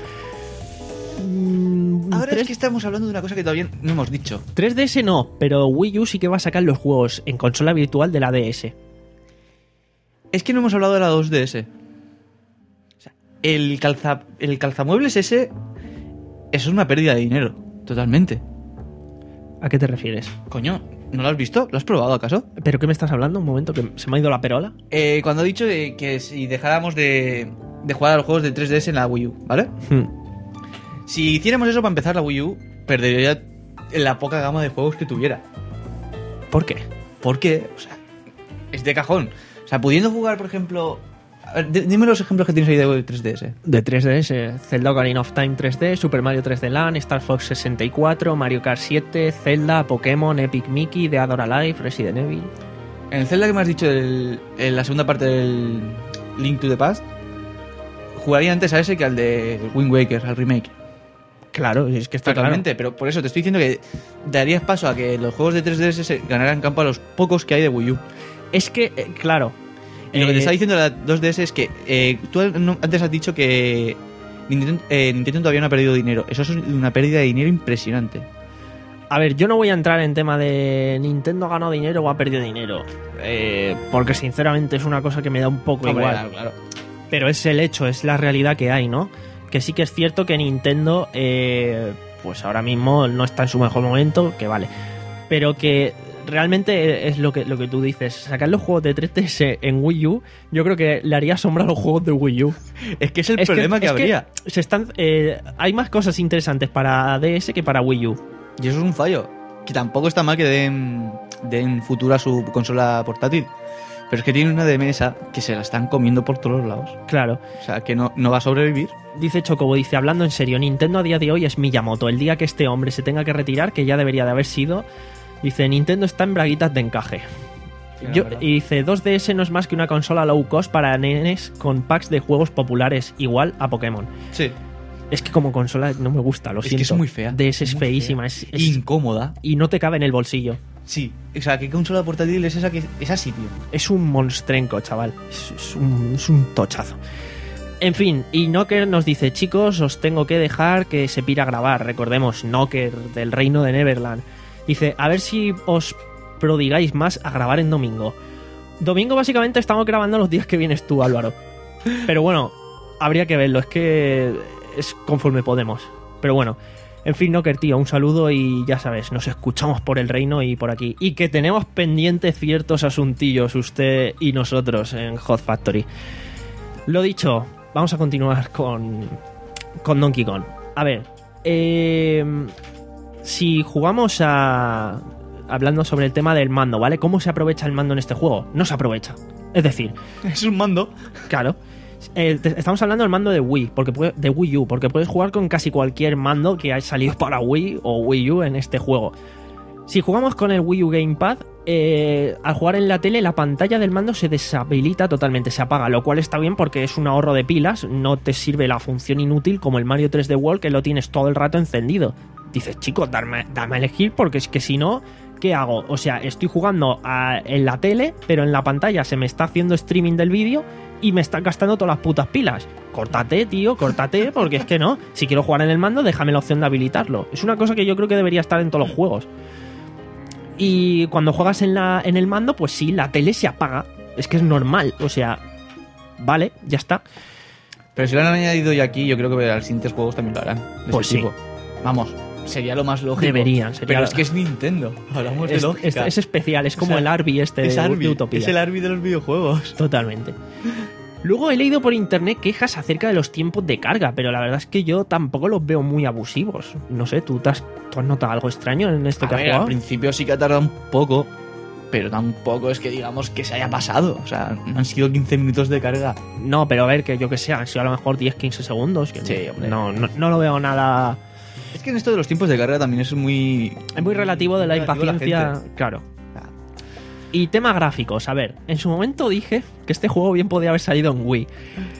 Mm, ahora tres- es que estamos hablando de una cosa que todavía no hemos dicho. tres D S no, pero Wii U sí que va a sacar los juegos en consola virtual de la D S. Es que no hemos hablado de la dos D S. O sea, el, calza, el calzamuebles ese, eso es una pérdida de dinero, totalmente. ¿A qué te refieres? Coño, ¿no lo has visto? ¿Lo has probado acaso? ¿Pero qué me estás hablando? Un momento, que se me ha ido la perola. Eh, cuando he dicho de que si dejáramos de, de jugar a los juegos de tres D S en la Wii U, ¿vale? Hmm. Si hiciéramos eso para empezar la Wii U, perdería la poca gama de juegos que tuviera. ¿Por qué? ¿Por qué? O sea, es de cajón. O sea, pudiendo jugar, por ejemplo... A ver, d- dime los ejemplos que tienes ahí de tres D S. De tres D S, Zelda Ocarina of Time tres D, Super Mario tres D Land, Star Fox sesenta y cuatro, Mario Kart siete, Zelda, Pokémon, Epic Mickey, Dead or Alive, Resident Evil. En el Zelda que me has dicho, el- en la segunda parte del Link to the Past, jugaría antes a ese que al de Wind Waker, al remake. Claro, es que está Totalmente, pero por eso te estoy diciendo que darías paso a que los juegos de tres D S se ganaran campo a los pocos que hay de Wii U. claro. Es que, eh, claro. Y lo que eh, te está diciendo la dos D S es que eh, tú no- antes has dicho que Nintendo, eh, Nintendo todavía no ha perdido dinero. Eso es una pérdida de dinero impresionante. A ver, yo no voy a entrar en tema de Nintendo ha ganado dinero o ha perdido dinero. eh, porque sinceramente es una cosa que me da un poco Hombre, igual. claro, claro. Pero es el hecho, es la realidad que hay, ¿no? Que sí que es cierto que Nintendo, eh, pues ahora mismo no está en su mejor momento, que vale. Pero que realmente es lo que, lo que tú dices. Sacar los juegos de tres D S en Wii U, yo creo que le haría sombra a los juegos de Wii U. Es que es el Es problema que, es habría. se están, eh, hay más cosas interesantes para D S que para Wii U. Y eso es un fallo. Que tampoco está mal que den, den futuro a su consola portátil. Pero es que tiene una de mesa que se la están comiendo por todos lados. Claro. O sea, que no, no va a sobrevivir. Dice Chocobo, dice, hablando en serio, Nintendo a día de hoy es Miyamoto. El día que este hombre se tenga que retirar, que ya debería de haber sido, dice, Nintendo está en braguitas de encaje. Sí, la Yo- verdad. y dice, dos D S no es más que una consola low cost para nenes con packs de juegos populares, igual a Pokémon. Sí. Es que como consola no me gusta, lo Es que siento. es muy fea. D S es muy feísima, fea. es, es- Incómoda. y no te cabe en el bolsillo. Sí. O sea, ¿qué consola portátil es esa que es así, tío? Es un monstrenco, chaval. Es, es un, es un tochazo. En fin, y Knocker nos dice, chicos, os tengo que dejar que se pira a grabar. Recordemos, Knocker del Reino de Neverland. Dice, a ver si os prodigáis más a grabar en domingo. Domingo básicamente estamos grabando los días que vienes tú, Álvaro. Pero bueno, habría que verlo, es que es conforme podemos. Pero bueno, en fin, Knocker, tío, un saludo y ya sabes, nos escuchamos por el reino y por aquí. Y que tenemos pendientes ciertos asuntillos, usted y nosotros, en Hot Factory. Lo dicho, vamos a continuar con, con Donkey Kong. A ver, eh, si jugamos a... Hablando sobre el tema del mando, ¿vale? ¿Cómo se aprovecha el mando en este juego? No se aprovecha. Es decir, Es un mando. claro, eh, te- estamos hablando del mando de Wii, porque puede- de Wii U, porque puedes jugar con casi cualquier mando que haya salido para Wii o Wii U en este juego. Si jugamos con el Wii U Gamepad, eh, al jugar en la tele, la pantalla del mando se deshabilita totalmente, se apaga, lo cual está bien porque es un ahorro de pilas, no te sirve la función inútil como el Mario tres D World, que lo tienes todo el rato encendido. dices, chicos, dame, dame a elegir porque es que si no, ¿qué hago? O sea, estoy jugando a, en la tele, pero en la pantalla se me está haciendo streaming del vídeo y me están gastando todas las putas pilas. Córtate, tío, córtate, porque es que no. Si quiero jugar en el mando, déjame la opción de habilitarlo. Es una cosa que yo creo que debería estar en todos los juegos. Y cuando juegas en, la, en el mando, pues sí, la tele se apaga. Es que es normal, o sea, vale, ya está. Pero si lo han añadido ya aquí, yo creo que los siguientes juegos también lo harán. De Pues ese sí. tipo. Vamos, sería lo más lógico. Deberían, sería- Pero es que es Nintendo. Hablamos de Es, lógica. es, es especial, es como O sea, el Arby este es de, Arby, de Utopía. es el Arby de los videojuegos. Totalmente. Luego he leído por internet quejas acerca de los tiempos de carga, pero la verdad es que yo tampoco los veo muy abusivos. No sé, ¿tú, te has, tú has notado algo extraño en este A que has ver, al jugado? principio sí que ha tardado un poco, pero tampoco es que digamos que se haya pasado. O sea, no han sido quince minutos de carga. No, pero a ver, que yo que sé, han sido a lo mejor diez quince segundos. Que Sí, no, hombre. no, no, no lo veo nada... Es que en esto de los tiempos de carga también es muy... Es muy relativo de la muy relativo a impaciencia, gente. claro. Y tema gráficos, a ver, en su momento dije que este juego bien podía haber salido en Wii.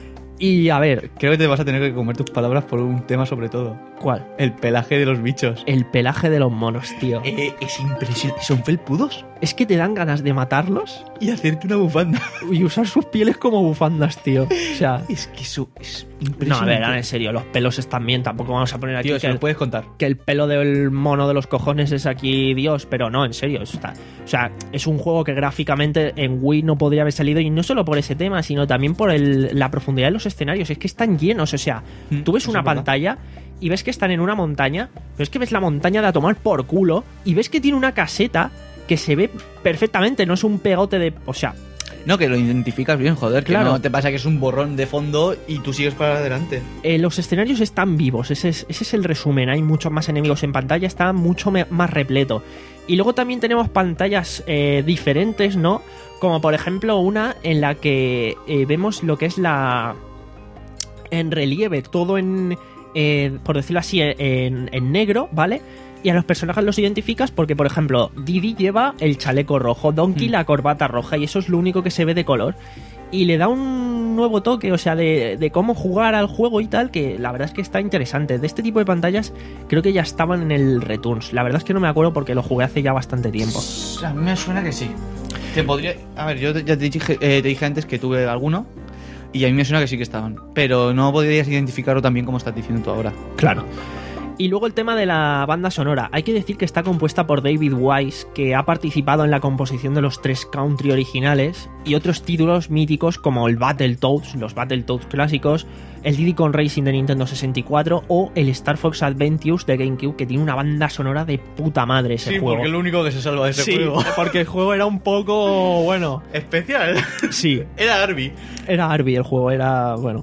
Y a ver, Creo que te vas a tener que comer tus palabras por un tema sobre todo. ¿cuál? El pelaje de los bichos. El pelaje de los monos, tío. Eh, es impresionante. Son felpudos. Es que te dan ganas de matarlos Y hacerte una bufanda. y usar sus pieles como bufandas, tío. O sea, Es que eso es no, a impresionante. ver, ahora en serio, los pelos están bien, tampoco vamos a poner aquí Tío, que, se lo el, puedes contar. que el pelo del mono de los cojones es aquí Dios, pero no, en serio, eso está. O sea, es un juego que gráficamente en Wii no podría haber salido, y no solo por ese tema, sino también por el- la profundidad de los escenarios. Es que están llenos, o sea, Mm, tú ves eso una es verdad. pantalla y ves que están en una montaña, pero es que ves la montaña de a tomar por culo y ves que tiene una caseta que se ve perfectamente, no es un pegote de... O sea, No, que lo identificas bien, joder. Claro. Que no te pasa que es un borrón de fondo y tú sigues para adelante. eh, los escenarios están vivos, ese es, ese es el resumen. Hay muchos más enemigos en pantalla, está mucho me- más repleto. Y luego también tenemos pantallas eh, diferentes, ¿no? Como por ejemplo una en la que eh, vemos lo que es la... en relieve, todo en... eh, por decirlo así, en, en negro, ¿vale? Y a los personajes los identificas porque, por ejemplo, Diddy lleva el chaleco rojo, Donkey Mm. la corbata roja, y eso es lo único que se ve de color. Y le da un nuevo toque, o sea, de, de cómo jugar al juego y tal, que la verdad es que está interesante. De este tipo de pantallas creo que ya estaban en el Returns. La verdad es que no me acuerdo porque lo jugué hace ya bastante tiempo. A mí me suena que sí. Te podría... A ver, yo te- ya te dije, eh, te dije antes que tuve alguno y a mí me suena que sí que estaban. Pero no podrías identificarlo tan bien como estás diciendo tú ahora. Claro. Y luego el tema de la banda sonora. Hay que decir que está compuesta por David Wise, que ha participado en la composición de los tres Country originales y otros títulos míticos como el Battletoads, los Battletoads clásicos, el Diddy Kong Racing de Nintendo sesenta y cuatro o el Star Fox Adventures de GameCube, que tiene una banda sonora de puta madre ese juego. lo único que se salva de ese Sí, porque el juego era un poco... bueno... Especial. Sí, Era Arby. era Arby el juego, era... bueno...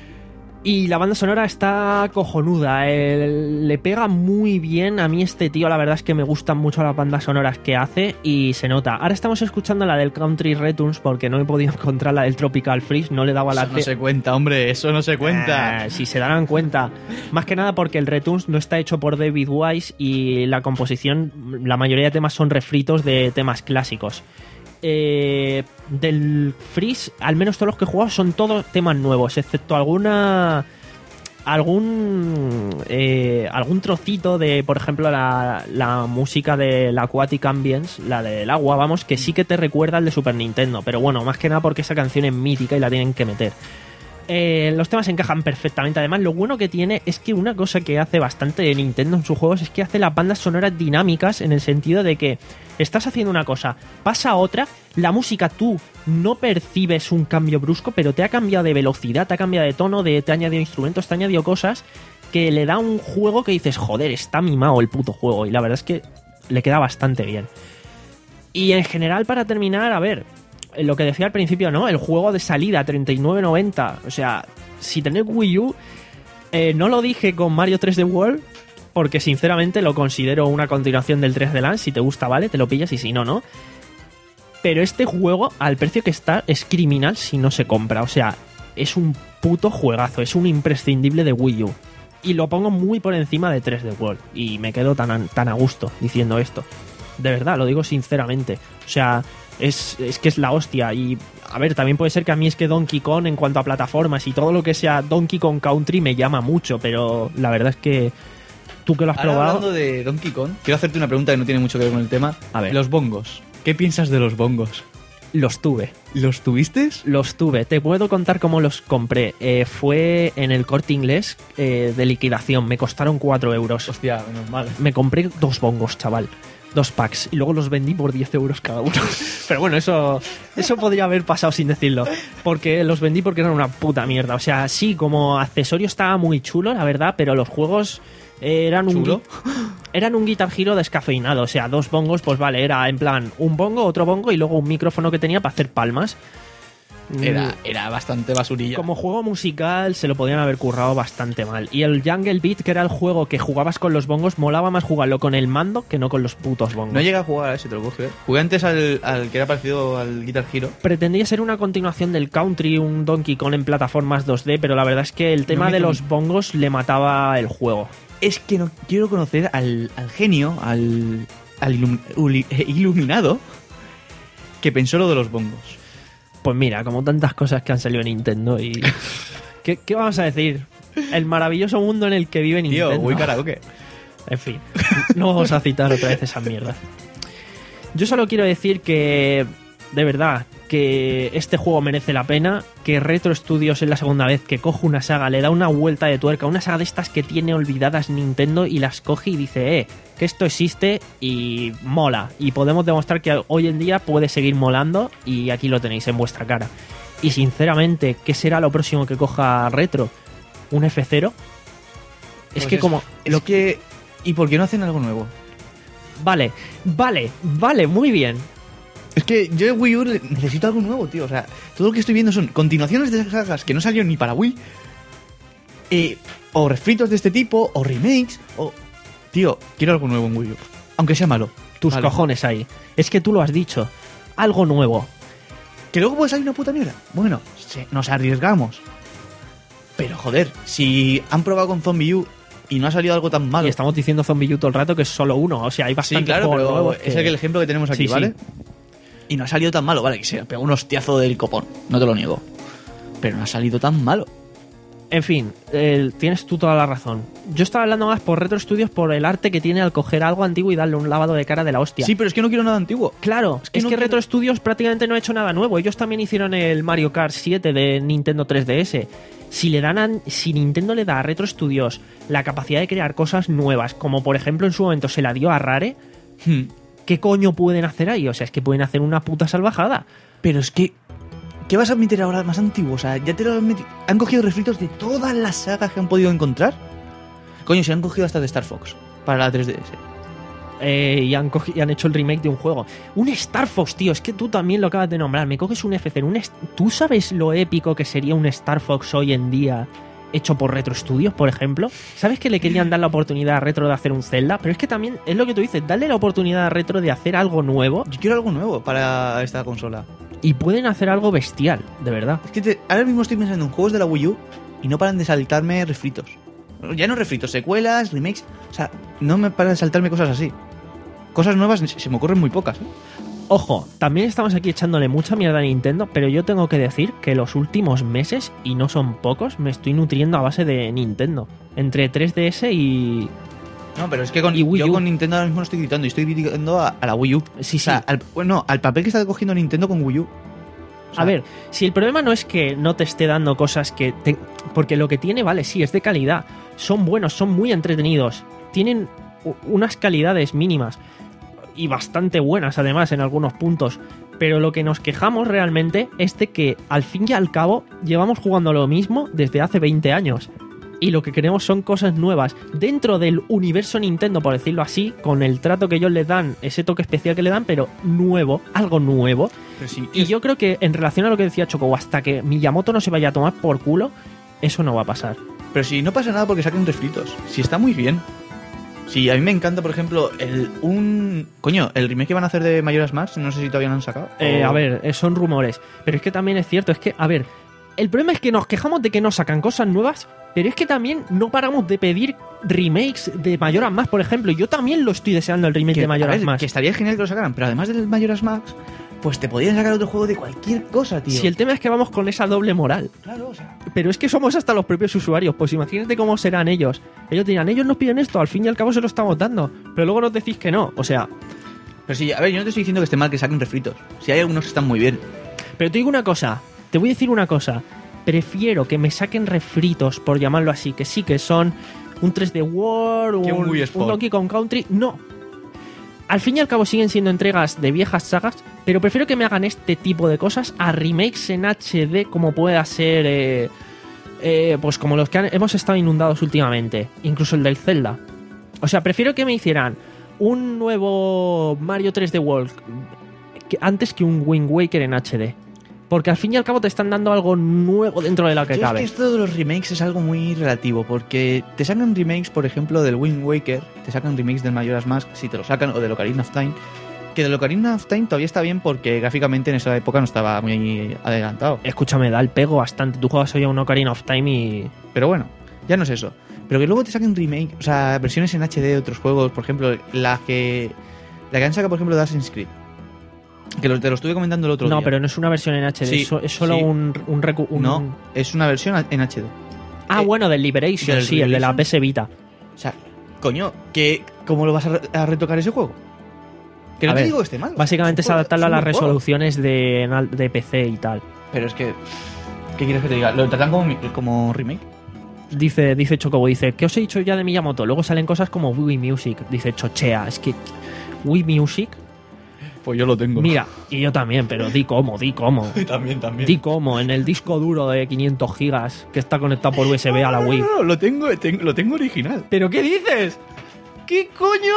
Y la banda sonora está cojonuda, el- le pega muy bien. A mí este tío, la verdad es que me gustan mucho las bandas sonoras que hace y se nota. Ahora estamos escuchando la del Country Returns porque no he podido encontrar la del Tropical Freeze, no le daba la... Eso no se cuenta, hombre. Eso no se cuenta. Eh, si se darán cuenta. Más que nada porque el Returns no está hecho por David Wise y la composición, la mayoría de temas son refritos de temas clásicos. Eh, del Freeze, al menos todos los que he jugado son todos temas nuevos, excepto alguna algún eh, algún trocito de, por ejemplo, la, la música de la Aquatic Ambience, la del agua, vamos, que sí que te recuerda al de Super Nintendo, pero bueno, más que nada porque esa canción es mítica y la tienen que meter. Eh, los temas encajan perfectamente. Además, lo bueno que tiene es que una cosa que hace bastante Nintendo en sus juegos es que hace las bandas sonoras dinámicas, en el sentido de que estás haciendo una cosa, pasa a otra, la música tú no percibes un cambio brusco, pero te ha cambiado de velocidad, te ha cambiado de tono, de, te ha añadido instrumentos, te ha añadido cosas que le da un juego que dices, joder, está mimado el puto juego. Y la verdad es que le queda bastante bien. Y en general, para terminar, a ver, lo que decía al principio, ¿no? El juego de salida, treinta y nueve noventa. O sea, si tenéis Wii U, eh, no lo dije con Mario tres D World, porque sinceramente lo considero una continuación del tres D Land. Si te gusta, vale, te lo pillas, y si no, no. Pero este juego, al precio que está, es criminal si no se compra. O sea, es un puto juegazo, es un imprescindible de Wii U. Y lo pongo muy por encima de tres D World. Y me quedo tan a, tan a gusto diciendo esto. De verdad, lo digo sinceramente. O sea, es, es que es la hostia. Y, a ver, también puede ser que a mí es que Donkey Kong, en cuanto a plataformas y todo lo que sea Donkey Kong Country, me llama mucho. Pero la verdad es que Tú que lo has Ahora, probado... hablando de Donkey Kong, quiero hacerte una pregunta que no tiene mucho que ver con el tema. A ver. Los bongos. ¿Qué piensas de los bongos? Los tuve. ¿Los tuviste? Los tuve. Te puedo contar cómo los compré. Eh, fue en el Corte Inglés eh, de liquidación. Me costaron cuatro euros. Hostia, menos mal. Me compré dos bongos, chaval. Dos packs. Y luego los vendí por diez euros cada uno. Pero bueno, eso, eso podría haber pasado sin decirlo. Porque los vendí porque eran una puta mierda. O sea, sí, como accesorio estaba muy chulo, la verdad, pero los juegos eran un... ¿Chulo? Eran un Guitar Hero descafeinado. O sea, dos bongos, pues vale, era en plan un bongo, otro bongo y luego un micrófono que tenía para hacer palmas. Era, era bastante basurilla. Como juego musical se lo podían haber currado bastante mal. Y el Jungle Beat, que era el juego que jugabas con los bongos, molaba más jugarlo con el mando que no con los putos bongos. No llegué a jugar a ese, te lo puedo creer. Jugué antes al, al que era parecido al Guitar Hero. Pretendía ser una continuación del Country, un Donkey Kong en plataformas dos D, pero la verdad es que el tema me de hizo los bongos le mataba el juego. Es que no quiero conocer al, al genio, al, al ilum- uli- iluminado que pensó lo de los bongos. Pues mira, como tantas cosas que han salido en Nintendo y... ¿Qué, qué vamos a decir? El maravilloso mundo en el que vive Nintendo. Tío, muy karaoke. En fin, no vamos a citar otra vez esa mierda. Yo solo quiero decir que, de verdad, que este juego merece la pena, que Retro Studios es la segunda vez que coge una saga, le da una vuelta de tuerca, una saga de estas que tiene olvidadas Nintendo y las coge y dice, eh, que esto existe y mola. Y podemos demostrar que hoy en día puede seguir molando y aquí lo tenéis en vuestra cara. Y sinceramente, ¿qué será lo próximo que coja Retro? ¿Un F cero? Es Pues que como... Lo que... ¿Y por qué no hacen algo nuevo? Vale, vale, vale, muy bien. Es que yo de Wii U necesito algo nuevo, tío. O sea, todo lo que estoy viendo son continuaciones de sagas que no salieron ni para Wii. Eh, o refritos de este tipo, o remakes, o... Tío, quiero algo nuevo en Wii U. Aunque sea malo. Tus Vale. cojones ahí. Es que tú lo has dicho. Algo nuevo. ¿Que luego puede salir una puta mierda? Bueno, se- nos arriesgamos. Pero joder, si han probado con Zombie U y no ha salido algo tan malo... Y estamos diciendo Zombie U todo el rato que es solo uno. O sea, hay Sí, bastante claro, juegos pero nuevos es que- el ejemplo que tenemos aquí, Sí, sí. ¿vale? Y no ha salido tan malo, vale, que se pegó un hostiazo del copón, no te lo niego. Pero no ha salido tan malo. En fin, eh, tienes tú toda la razón. Yo estaba hablando más por Retro Studios por el arte que tiene al coger algo antiguo y darle un lavado de cara de la hostia. Sí, pero es que no quiero nada antiguo. Claro, es que, no quiero- Retro Studios prácticamente no ha hecho nada nuevo. Ellos también hicieron el Mario Kart siete de Nintendo tres D S. Si le dan a- si Nintendo le da a Retro Studios la capacidad de crear cosas nuevas, como por ejemplo en su momento se la dio a Rare, Hmm. ¿qué coño pueden hacer ahí? O sea, es que pueden hacer una puta salvajada. Pero es que... ¿Qué vas a meter ahora más antiguo? O sea, ya te lo han metido... Han cogido refritos de todas las sagas que han podido encontrar. Coño, se han cogido hasta de Star Fox para la tres D S. Eh, y, han cogi- y han hecho el remake de un juego. Un Star Fox, tío, es que tú también lo acabas de nombrar. Me coges un F cero. Un est- ¿Tú sabes lo épico que sería un Star Fox hoy en día hecho por Retro Studios, por ejemplo? ¿Sabes que le querían dar la oportunidad a Retro de hacer un Zelda? Pero es que también es lo que tú dices, darle la oportunidad a Retro de hacer algo nuevo Yo quiero algo nuevo para esta consola. y pueden hacer algo bestial, de verdad. Es que te- ahora mismo estoy pensando en juegos de la Wii U y no paran de saltarme refritos. Ya no refritos, secuelas, remakes. O sea, no me paran de saltarme cosas así. Cosas nuevas se se me ocurren muy pocas, ¿eh? Ojo, también estamos aquí echándole mucha mierda a Nintendo, pero yo tengo que decir que los últimos meses, y no son pocos, me estoy nutriendo a base de Nintendo. Entre tres D S y... No, pero es que con, Y Wii yo U. con Nintendo ahora mismo no estoy gritando, y estoy gritando a, a la Wii U. Sí, O sea, sí. al, bueno, al papel que está cogiendo Nintendo con Wii U. O sea, A ver, si el problema no es que no te esté dando cosas que... te- porque lo que tiene, vale, sí, es de calidad. Son buenos, son muy entretenidos. Tienen u- unas calidades mínimas. Y bastante buenas, además, en algunos puntos. Pero lo que nos quejamos realmente es de que, al fin y al cabo, llevamos jugando lo mismo desde hace veinte años. Y lo que queremos son cosas nuevas. Dentro del universo Nintendo, por decirlo así, con el trato que ellos les dan, ese toque especial que le dan, pero nuevo, algo nuevo. pero sí, Y yo creo que en relación a lo que decía Choco, hasta que Miyamoto no se vaya a tomar por culo, eso no va a pasar. Pero si no pasa nada porque saquen refritos. Si está muy bien. Si a mí me encanta, por ejemplo, el un... Coño, el remake que van a hacer de Majora's Mask, no sé si todavía lo han sacado. Eh, O- a ver, eh, son rumores. Pero es que también es cierto, es que, a ver, el problema es que nos quejamos de que no sacan cosas nuevas, pero es que también no paramos de pedir remakes de Majora's Mask, por ejemplo. Yo también lo estoy deseando el remake que, de a Majora's ver, Mask. que estaría genial que lo sacaran, pero además del Majora's Mask, pues te podrían sacar otro juego de cualquier cosa, tío. Si el tema es que vamos con esa doble moral. Claro, o sea... Pero es que somos hasta los propios usuarios. Pues imagínate cómo serán ellos. Ellos dirán, ellos nos piden esto, al fin y al cabo se lo estamos dando. Pero luego nos decís que no. O sea... Pero sí, a ver, yo no te estoy diciendo que esté mal que saquen refritos. Si hay algunos que están muy bien. Pero te digo una cosa. Te voy a decir una cosa. Prefiero que me saquen refritos, por llamarlo así. Que sí, que son un tres D World, Que un, un Wii un Sport. Donkey Kong Country. No. Al fin y al cabo siguen siendo entregas de viejas sagas, pero prefiero que me hagan este tipo de cosas a remakes en H D como pueda ser, eh, eh, pues como los que han- hemos estado inundados últimamente, incluso el del Zelda. O sea, prefiero que me hicieran un nuevo Mario tres D World que- antes que un Wind Waker en H D. Porque al fin y al cabo te están dando algo nuevo dentro de lo que Yo es cabe. que esto de los remakes es algo muy relativo, porque te sacan remakes, por ejemplo, del Wind Waker, te sacan remakes del Majora's Mask, si te lo sacan, o del Ocarina of Time, que del Ocarina of Time todavía está bien porque gráficamente en esa época no estaba muy adelantado. Escúchame, da el pego bastante. Tú juegas hoy a un Ocarina of Time y... Pero bueno, ya no es eso. Pero que luego te saquen remake, o sea, versiones en H D de otros juegos, por ejemplo, la que la que han sacado, por ejemplo, de Assassin's Creed. Que lo- te lo estuve comentando el otro No, día. pero no es una versión en H D, Sí, es so- es solo sí. un, un, recu- un- No, es una versión en H D. Ah, Eh, bueno, del Liberation, del sí, el de la Liberation. P S Vita. O sea, coño, ¿qué, ¿cómo lo vas a, re- a retocar ese juego? Que no A te ver, digo que esté mal. Básicamente es un juego- adaptarlo a un las buen juego. resoluciones de, en al- de P C y tal. Pero es que... ¿Qué quieres que te diga? ¿Lo tratan como, como remake? Dice, dice Chocobo, dice, ¿qué os he dicho ya de Miyamoto? Luego salen cosas como Wii Music. Dice Chochea, es que Wii Music, Pues yo lo tengo. mira, y yo también, pero di cómo, di cómo. También, también. Di cómo, en el disco duro de quinientos gigas que está conectado por U S B a la Wii. No, no, lo tengo, tengo- lo tengo original. ¿Pero qué dices? ¿Qué coño?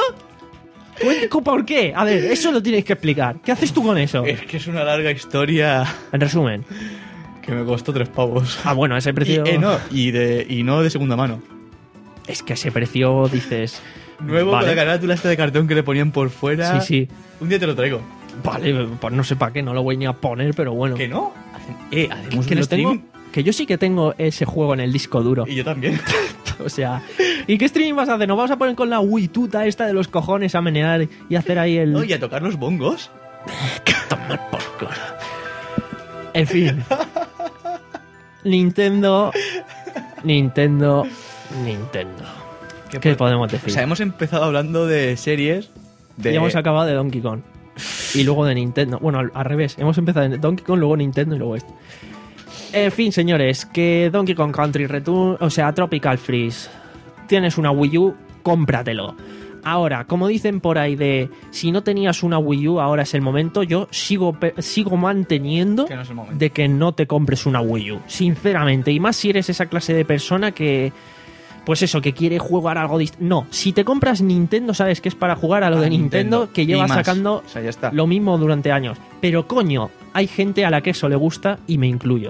Cuen- ¿Por qué? A ver, eso lo tienes que explicar. ¿Qué haces tú con eso? Es que es una larga historia En resumen. que me costó tres pavos. Ah, bueno, ese Y, precio... eh, no, y, de, y no de segunda mano. Es que ese precio dices... Nuevo vale. con la carátula esta de cartón que le ponían por fuera. Sí, sí. Un día te lo traigo. Vale, pues no sé para qué, no lo voy ni a poner, pero bueno. ¿Que no? Hacen- Eh, hacemos que un lo tengo, streaming. que yo sí que tengo ese juego en el disco duro. Y yo también. O sea, ¿y qué streaming vas a hacer? ¿Nos vamos a poner con la Wii tuta esta de los cojones a menear y hacer ahí el... Oye, a tocar los bongos. Tomar por culo. En fin. Nintendo. Nintendo. Nintendo. ¿Qué, po- podemos O decir? sea, hemos empezado hablando de series. De... Y hemos acabado de Donkey Kong. Y luego de Nintendo. Bueno, al, al revés. Hemos empezado en Donkey Kong, luego Nintendo y luego este. En fin, señores, que Donkey Kong Country Return, o sea, Tropical Freeze, tienes una Wii U, cómpratelo. Ahora, como dicen por ahí de si no tenías una Wii U, ahora es el momento, yo sigo, pe- sigo manteniendo Que no es el momento. de que no te compres una Wii U, sinceramente. Y más si eres esa clase de persona que, pues eso, que quiere jugar algo distinto. No, si te compras Nintendo, sabes que es para jugar a lo A de Nintendo, Nintendo. que Y lleva más. sacando O sea, ya está. lo mismo durante años. Pero coño, hay gente a la que eso le gusta y me incluyo.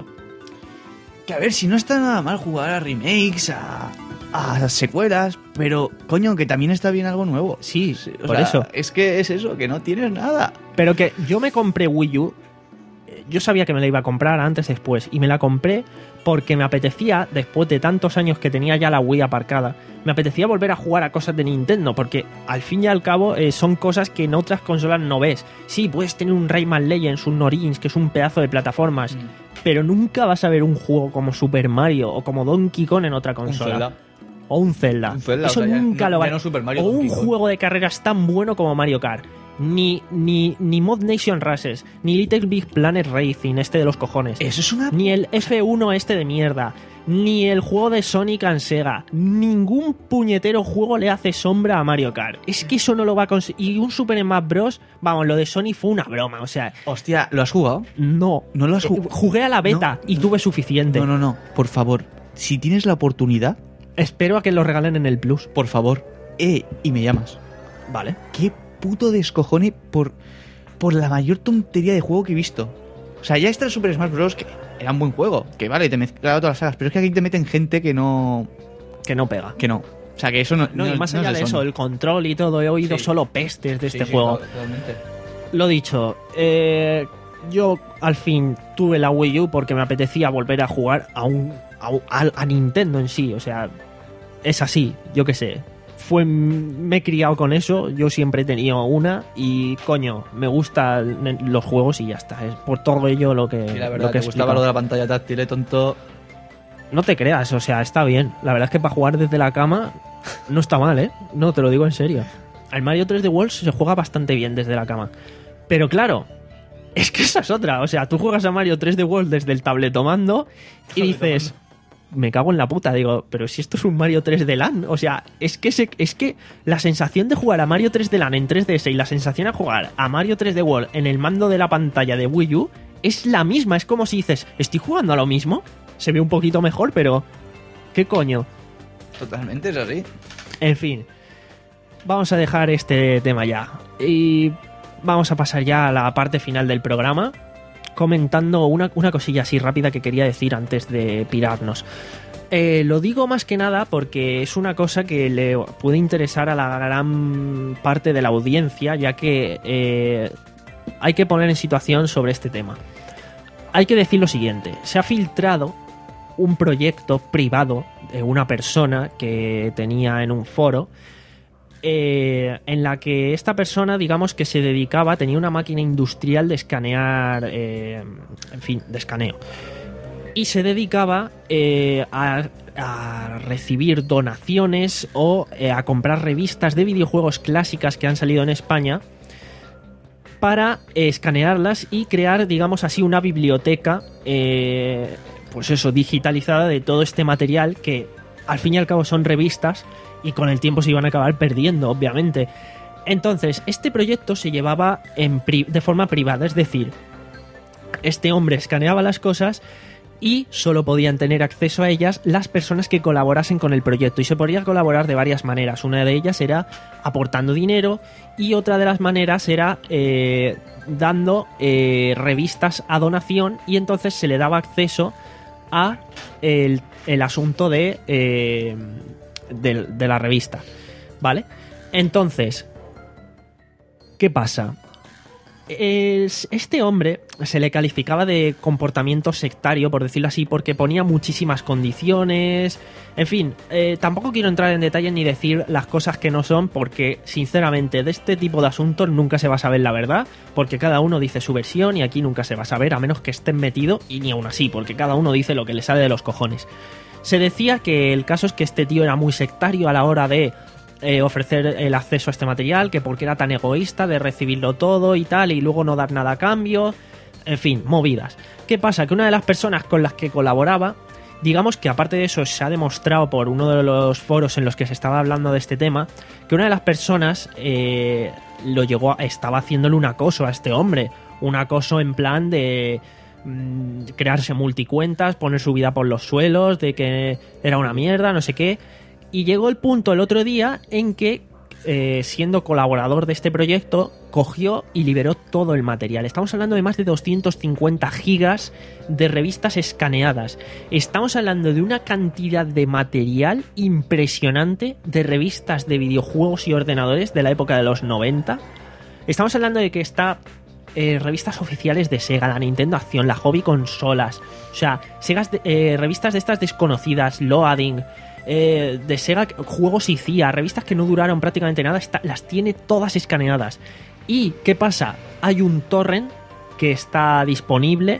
Que a ver, si no está nada mal jugar a remakes, a, a secuelas, pero coño, que también está bien algo nuevo. Sí, O por sea, eso. Es que es eso, que no tienes nada. Pero que yo me compré Wii U, eh, yo sabía que me la iba a comprar antes, después, y me la compré porque me apetecía, después de tantos años que tenía ya la Wii aparcada, me apetecía volver a jugar a cosas de Nintendo, porque al fin y al cabo eh, son cosas que en otras consolas no ves. Sí, puedes tener un Rayman Legends, un Origins, que es un pedazo de plataformas, pero nunca vas a ver un juego como Super Mario o como Donkey Kong en otra consola. Zelda. O un Zelda. Un Zelda, Eso o sea, ya- nunca no- lo va ya no Super Mario, O un Donkey Kong. juego de carreras tan bueno como Mario Kart. Ni, ni, ni Mod Nation Races, ni Little Big Planet Racing, este de los cojones. Eso es una... Ni el F uno este de mierda. Ni el juego de Sonic and Sega. Ningún puñetero juego le hace sombra a Mario Kart. Es que eso no lo va a conseguir. Y un Super Smash Bros. Vamos, lo de Sonic fue una broma. O sea, Hostia, ¿lo has jugado? no. ¿No lo has Eh, jugado? Jugué a la beta No. y tuve suficiente. No, no, no. Por favor, si tienes la oportunidad, Espero a que lo regalen en el Plus. por favor, eh, y me llamas. Vale. Qué puto descojone por, por la mayor tontería de juego que he visto. O sea, ya está el Super Smash Bros. Que era un buen juego, que vale, te mezclaba todas las sagas, pero es que aquí te meten gente que no... Que no pega. Que no. O sea, que eso no... No, y más no allá es de eso, Sony. el control y todo, he oído Sí. solo pestes de Sí, este sí, juego. totalmente. Lo dicho, eh, yo al fin tuve la Wii U porque me apetecía volver a jugar a un a, un- a- a Nintendo en sí, o sea, es así, yo qué sé. fue me he criado con eso, yo siempre he tenido una y coño, me gustan los juegos y ya está, es por todo ello lo que Y la lo verdad, que te gustaba explico. lo de la pantalla táctil, ¿eh, tonto? No te creas, o sea, está bien. La verdad es que para jugar desde la cama no está mal, ¿eh? No, te lo digo en serio. El Mario tres D World se juega bastante bien desde la cama. Pero claro, es que esa es otra. O sea, tú juegas a Mario tres D World desde el tabletomando y dices, me cago en la puta. Digo, pero si esto es un Mario tres D LAN. O sea, es que, se, es que la sensación de jugar a Mario tres D LAN en tres D S y la sensación de jugar a Mario tres D World en el mando de la pantalla de Wii U es la misma. Es como si dices, ¿estoy jugando a lo mismo? Se ve un poquito mejor, pero ¿qué coño? Totalmente, es así. En fin, vamos a dejar este tema ya y vamos a pasar ya a la parte final del programa comentando una, una cosilla así rápida que quería decir antes de pirarnos. Eh, lo digo más que nada porque es una cosa que le puede interesar a la gran parte de la audiencia, ya que eh, hay que poner en situación sobre este tema. Hay que decir lo siguiente, se ha filtrado un proyecto privado de una persona que tenía en un foro eh, en la que esta persona, digamos que se dedicaba, tenía una máquina industrial de escanear, eh, en fin, de escaneo. Y se dedicaba eh, a, a recibir donaciones o eh, a comprar revistas de videojuegos clásicas que han salido en España para eh, escanearlas y crear, digamos así, una biblioteca, eh, pues eso, digitalizada de todo este material que al fin y al cabo son revistas y con el tiempo se iban a acabar perdiendo, obviamente. Entonces, este proyecto se llevaba en pri- de forma privada, es decir, este hombre escaneaba las cosas y solo podían tener acceso a ellas las personas que colaborasen con el proyecto, y se podía colaborar de varias maneras. Una de ellas era aportando dinero y otra de las maneras era eh, dando eh, revistas a donación, y entonces se le daba acceso a el, el asunto de, eh, de, de la revista, ¿vale? Entonces, ¿qué pasa? Es, este hombre se le calificaba de comportamiento sectario, por decirlo así, porque ponía muchísimas condiciones. En fin, eh, tampoco quiero entrar en detalle ni decir las cosas que no son, porque sinceramente de este tipo de asuntos nunca se va a saber la verdad, porque cada uno dice su versión y aquí nunca se va a saber, a menos que estén metido, y ni aún así, porque cada uno dice lo que le sale de los cojones. Se decía que el caso es que este tío era muy sectario a la hora de Eh, ofrecer el acceso a este material, que porque era tan egoísta de recibirlo todo y tal, y luego no dar nada a cambio, en fin, movidas. ¿Qué pasa? Que una de las personas con las que colaboraba, digamos que aparte de eso se ha demostrado por uno de los foros en los que se estaba hablando de este tema, que una de las personas eh, lo llegó a, estaba haciéndole un acoso a este hombre, un acoso en plan de mmm, crearse multicuentas, poner su vida por los suelos, de que era una mierda, no sé qué. Y llegó el punto el otro día en que, eh, siendo colaborador de este proyecto, cogió y liberó todo el material. Estamos hablando de más de doscientos cincuenta gigas de revistas escaneadas. Estamos hablando de una cantidad de material impresionante de revistas de videojuegos y ordenadores de la época de los noventa. Estamos hablando de que está eh, revistas oficiales de Sega, la Nintendo Acción, la Hobby Consolas. O sea, Segas de, eh, revistas de estas desconocidas, Loading, Eh, de Sega, juegos y C I A, revistas que no duraron prácticamente nada, está, las tiene todas escaneadas. ¿Y qué pasa? Hay un torrent que está disponible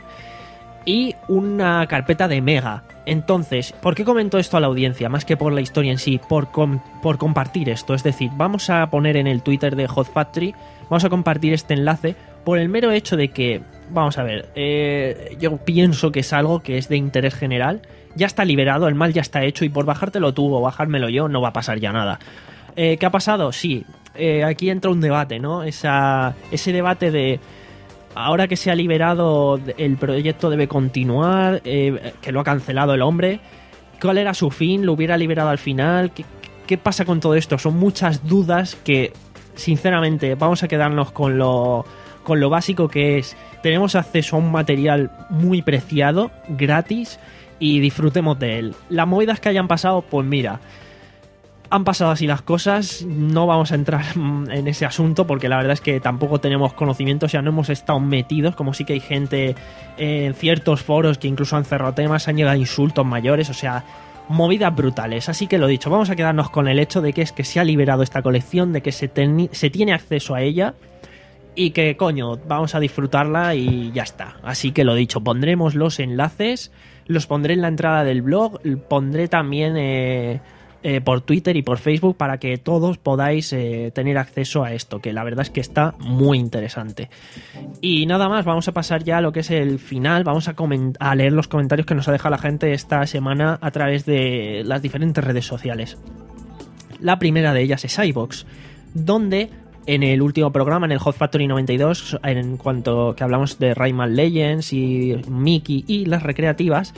y una carpeta de Mega. Entonces, ¿por qué comento esto a la audiencia? Más que por la historia en sí, por, com- por compartir esto. Es decir, vamos a poner en el Twitter de Hot Factory, vamos a compartir este enlace por el mero hecho de que, vamos a ver, eh, yo pienso que es algo que es de interés general. Ya está liberado, el mal ya está hecho, y por bajártelo tú o bajármelo yo no va a pasar ya nada. Eh, ¿Qué ha pasado? Sí, eh, aquí entra un debate, ¿no? Esa, ese debate de, ahora que se ha liberado, el proyecto debe continuar, eh, que lo ha cancelado el hombre. ¿Cuál era su fin? ¿Lo hubiera liberado al final? ¿Qué, qué pasa con todo esto? Son muchas dudas que, sinceramente, vamos a quedarnos con lo, con lo básico, que es, tenemos acceso a un material muy preciado, gratis, y disfrutemos de él. Las movidas que hayan pasado, pues mira, han pasado así las cosas, no vamos a entrar en ese asunto porque la verdad es que tampoco tenemos conocimiento, o sea, no hemos estado metidos, como sí que hay gente en ciertos foros que incluso han cerrado temas, han llegado insultos mayores, o sea, movidas brutales. Así que lo dicho, vamos a quedarnos con el hecho de que es que se ha liberado esta colección, de que se, ten- se tiene acceso a ella y que, coño, vamos a disfrutarla y ya está. Así que lo dicho, pondremos los enlaces, los pondré en la entrada del blog, pondré también eh, eh, por Twitter y por Facebook para que todos podáis eh, tener acceso a esto, que la verdad es que está muy interesante. Y nada más, vamos a pasar ya a lo que es el final, vamos a, coment- a leer los comentarios que nos ha dejado la gente esta semana a través de las diferentes redes sociales. La primera de ellas es iVoox, donde en el último programa, en el Hot Factory noventa y dos, en cuanto que hablamos de Rayman Legends y Mickey y las recreativas,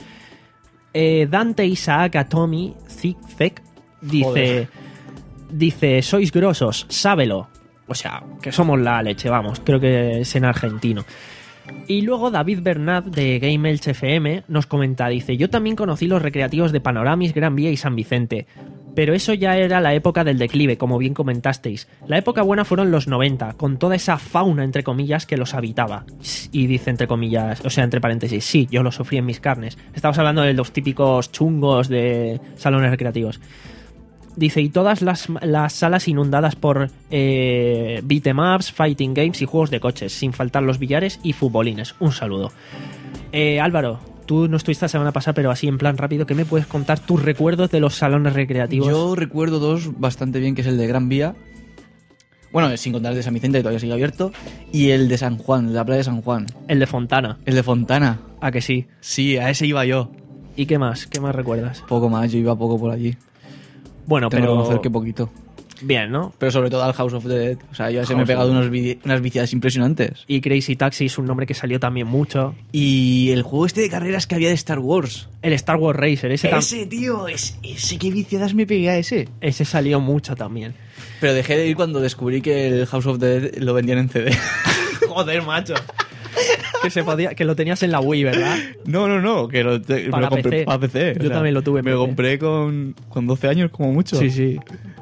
eh, Dante Isaac Atomi Zigzag dice, Joder. dice, sois grosos, sábelo. O sea, que somos la leche, vamos, creo que es en argentino. Y luego David Bernat de Game Elch F M nos comenta, dice, yo también conocí los recreativos de Panoramis, Gran Vía y San Vicente, pero eso ya era la época del declive, como bien comentasteis. La época buena fueron los noventa, con toda esa fauna, entre comillas, que los habitaba. Y dice entre comillas, o sea, entre paréntesis, sí, yo lo sufrí en mis carnes. Estamos hablando de los típicos chungos de salones recreativos. Dice, y todas las, las salas inundadas por eh, beat'em ups, fighting games y juegos de coches, sin faltar los billares y futbolines. Un saludo. Eh, Álvaro, tú no estuviste la semana pasada, pero así en plan rápido, ¿qué me puedes contar tus recuerdos de los salones recreativos? Yo recuerdo dos bastante bien, que es el de Gran Vía. Bueno, sin contar el de San Vicente, que todavía sigue abierto. Y el de San Juan, de la playa de San Juan. El de Fontana. El de Fontana. ¿A que sí? Sí, a ese iba yo. ¿Y qué más? ¿Qué más recuerdas? Poco más, yo iba poco por allí. Bueno, Tengo pero... que conocer que poquito. Bien, ¿no? Pero sobre todo al House of the Dead. O sea, yo se me he House pegado of the unos vi- unas viciadas impresionantes. Y Crazy Taxi es un nombre que salió también mucho. Y el juego este de carreras que había de Star Wars. El Star Wars Racer, ese, tam- Ese, tío, es, ese qué viciadas me pegué a ese. ese salió mucho también. Pero dejé de ir cuando descubrí que el House of the Dead lo vendían en C D. Joder, macho. que se podía, que lo tenías en la Wii, ¿verdad? No, no, no, que lo, te- me Para lo compré P C. para P C. Yo también lo tuve en Me P lo C. compré con, con doce años como mucho. Sí, sí.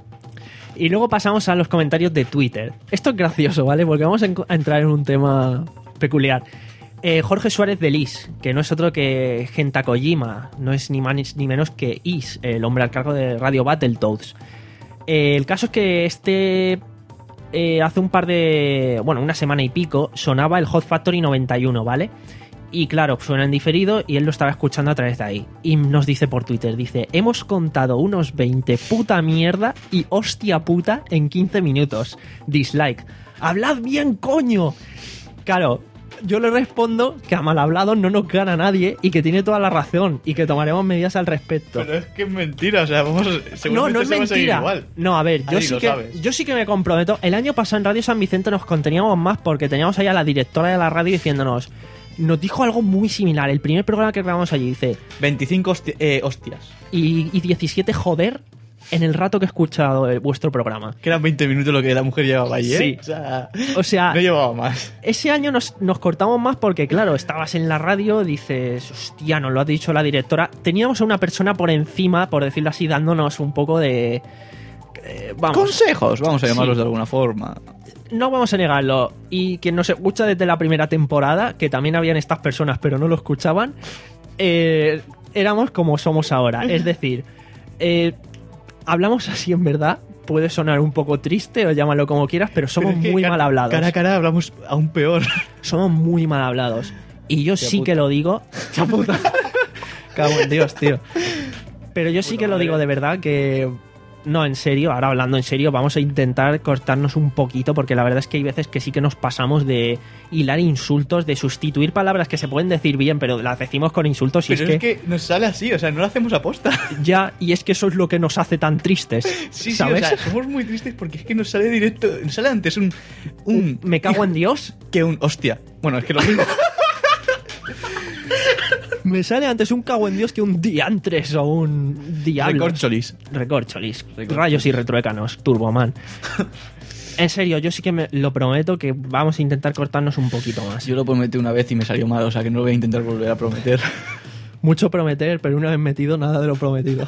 Y luego pasamos a los comentarios de Twitter. Esto es gracioso, ¿vale? Porque vamos a, en- a entrar en un tema peculiar. Eh, Jorge Suárez de Lis, que no es otro que Genta Kojima, no es ni más ni menos que Is, el hombre al cargo de Radio Battletoads. Eh, el caso es que este... eh, hace un par de... bueno, una semana y pico, sonaba el Hot Factory noventa y uno, ¿vale? Y claro, suena en diferido y él lo estaba escuchando a través de ahí. Y nos dice por Twitter, dice, hemos contado unos veinte puta mierda y hostia puta en quince minutos. Dislike. ¡Hablad bien, coño! Claro, yo le respondo que a mal hablado no nos gana nadie y que tiene toda la razón y que tomaremos medidas al respecto. Pero es que es mentira, o sea, vamos, No, no es mentira. No, a ver, yo Ahí sí, lo que, sabes. yo sí que me comprometo. El año pasado en Radio San Vicente nos conteníamos más porque teníamos ahí a la directora de la radio diciéndonos, nos dijo algo muy similar. El primer programa que grabamos allí dice, veinticinco hosti- eh, hostias. y, y diecisiete joder en el rato que he escuchado eh, vuestro programa. Que eran veinte minutos lo que la mujer llevaba ahí, ¿eh? Sí. O sea, O sea, no llevaba más. ese año nos, nos cortamos más porque, claro, estabas en la radio, dices, hostia, nos lo ha dicho la directora. Teníamos a una persona por encima, por decirlo así, dándonos un poco de... eh, vamos, Consejos, vamos a llamarlos Sí. de alguna forma. no vamos a negarlo. Y quien nos escucha desde la primera temporada, que también habían estas personas pero no lo escuchaban, eh, éramos como somos ahora. Es decir, eh, hablamos así en verdad. Puede sonar un poco triste o llámalo como quieras, pero somos Pero es que muy cara- mal hablados. Cara a cara hablamos aún peor. Somos muy mal hablados. Y yo sí puta. que lo digo. Hostia puta. Cago en Dios, tío. Pero yo sí que lo digo de verdad que... No, en serio, ahora hablando en serio, vamos a intentar cortarnos un poquito porque la verdad es que hay veces que sí que nos pasamos de hilar insultos, de sustituir palabras que se pueden decir bien, pero las decimos con insultos y Pero es, que, nos sale así, o sea, no lo hacemos aposta. ya, y es que eso es lo que nos hace tan tristes, Sí, ¿sabes? sí, o sea, somos muy tristes porque es que nos sale directo, nos sale antes un... un Me cago en Dios. que un hostia. Bueno, es que lo mismo. Me sale antes un cago en Dios que un diantres o un diablo. Recorcholis. Recorcholis. Recorcholis. Rayos y retruécanos. Turboman. En serio, yo sí que me lo prometo que vamos a intentar cortarnos un poquito más. Yo lo prometí una vez y me salió mal, o sea que no lo voy a intentar volver a prometer. Mucho prometer, pero una vez metido, nada de lo prometido.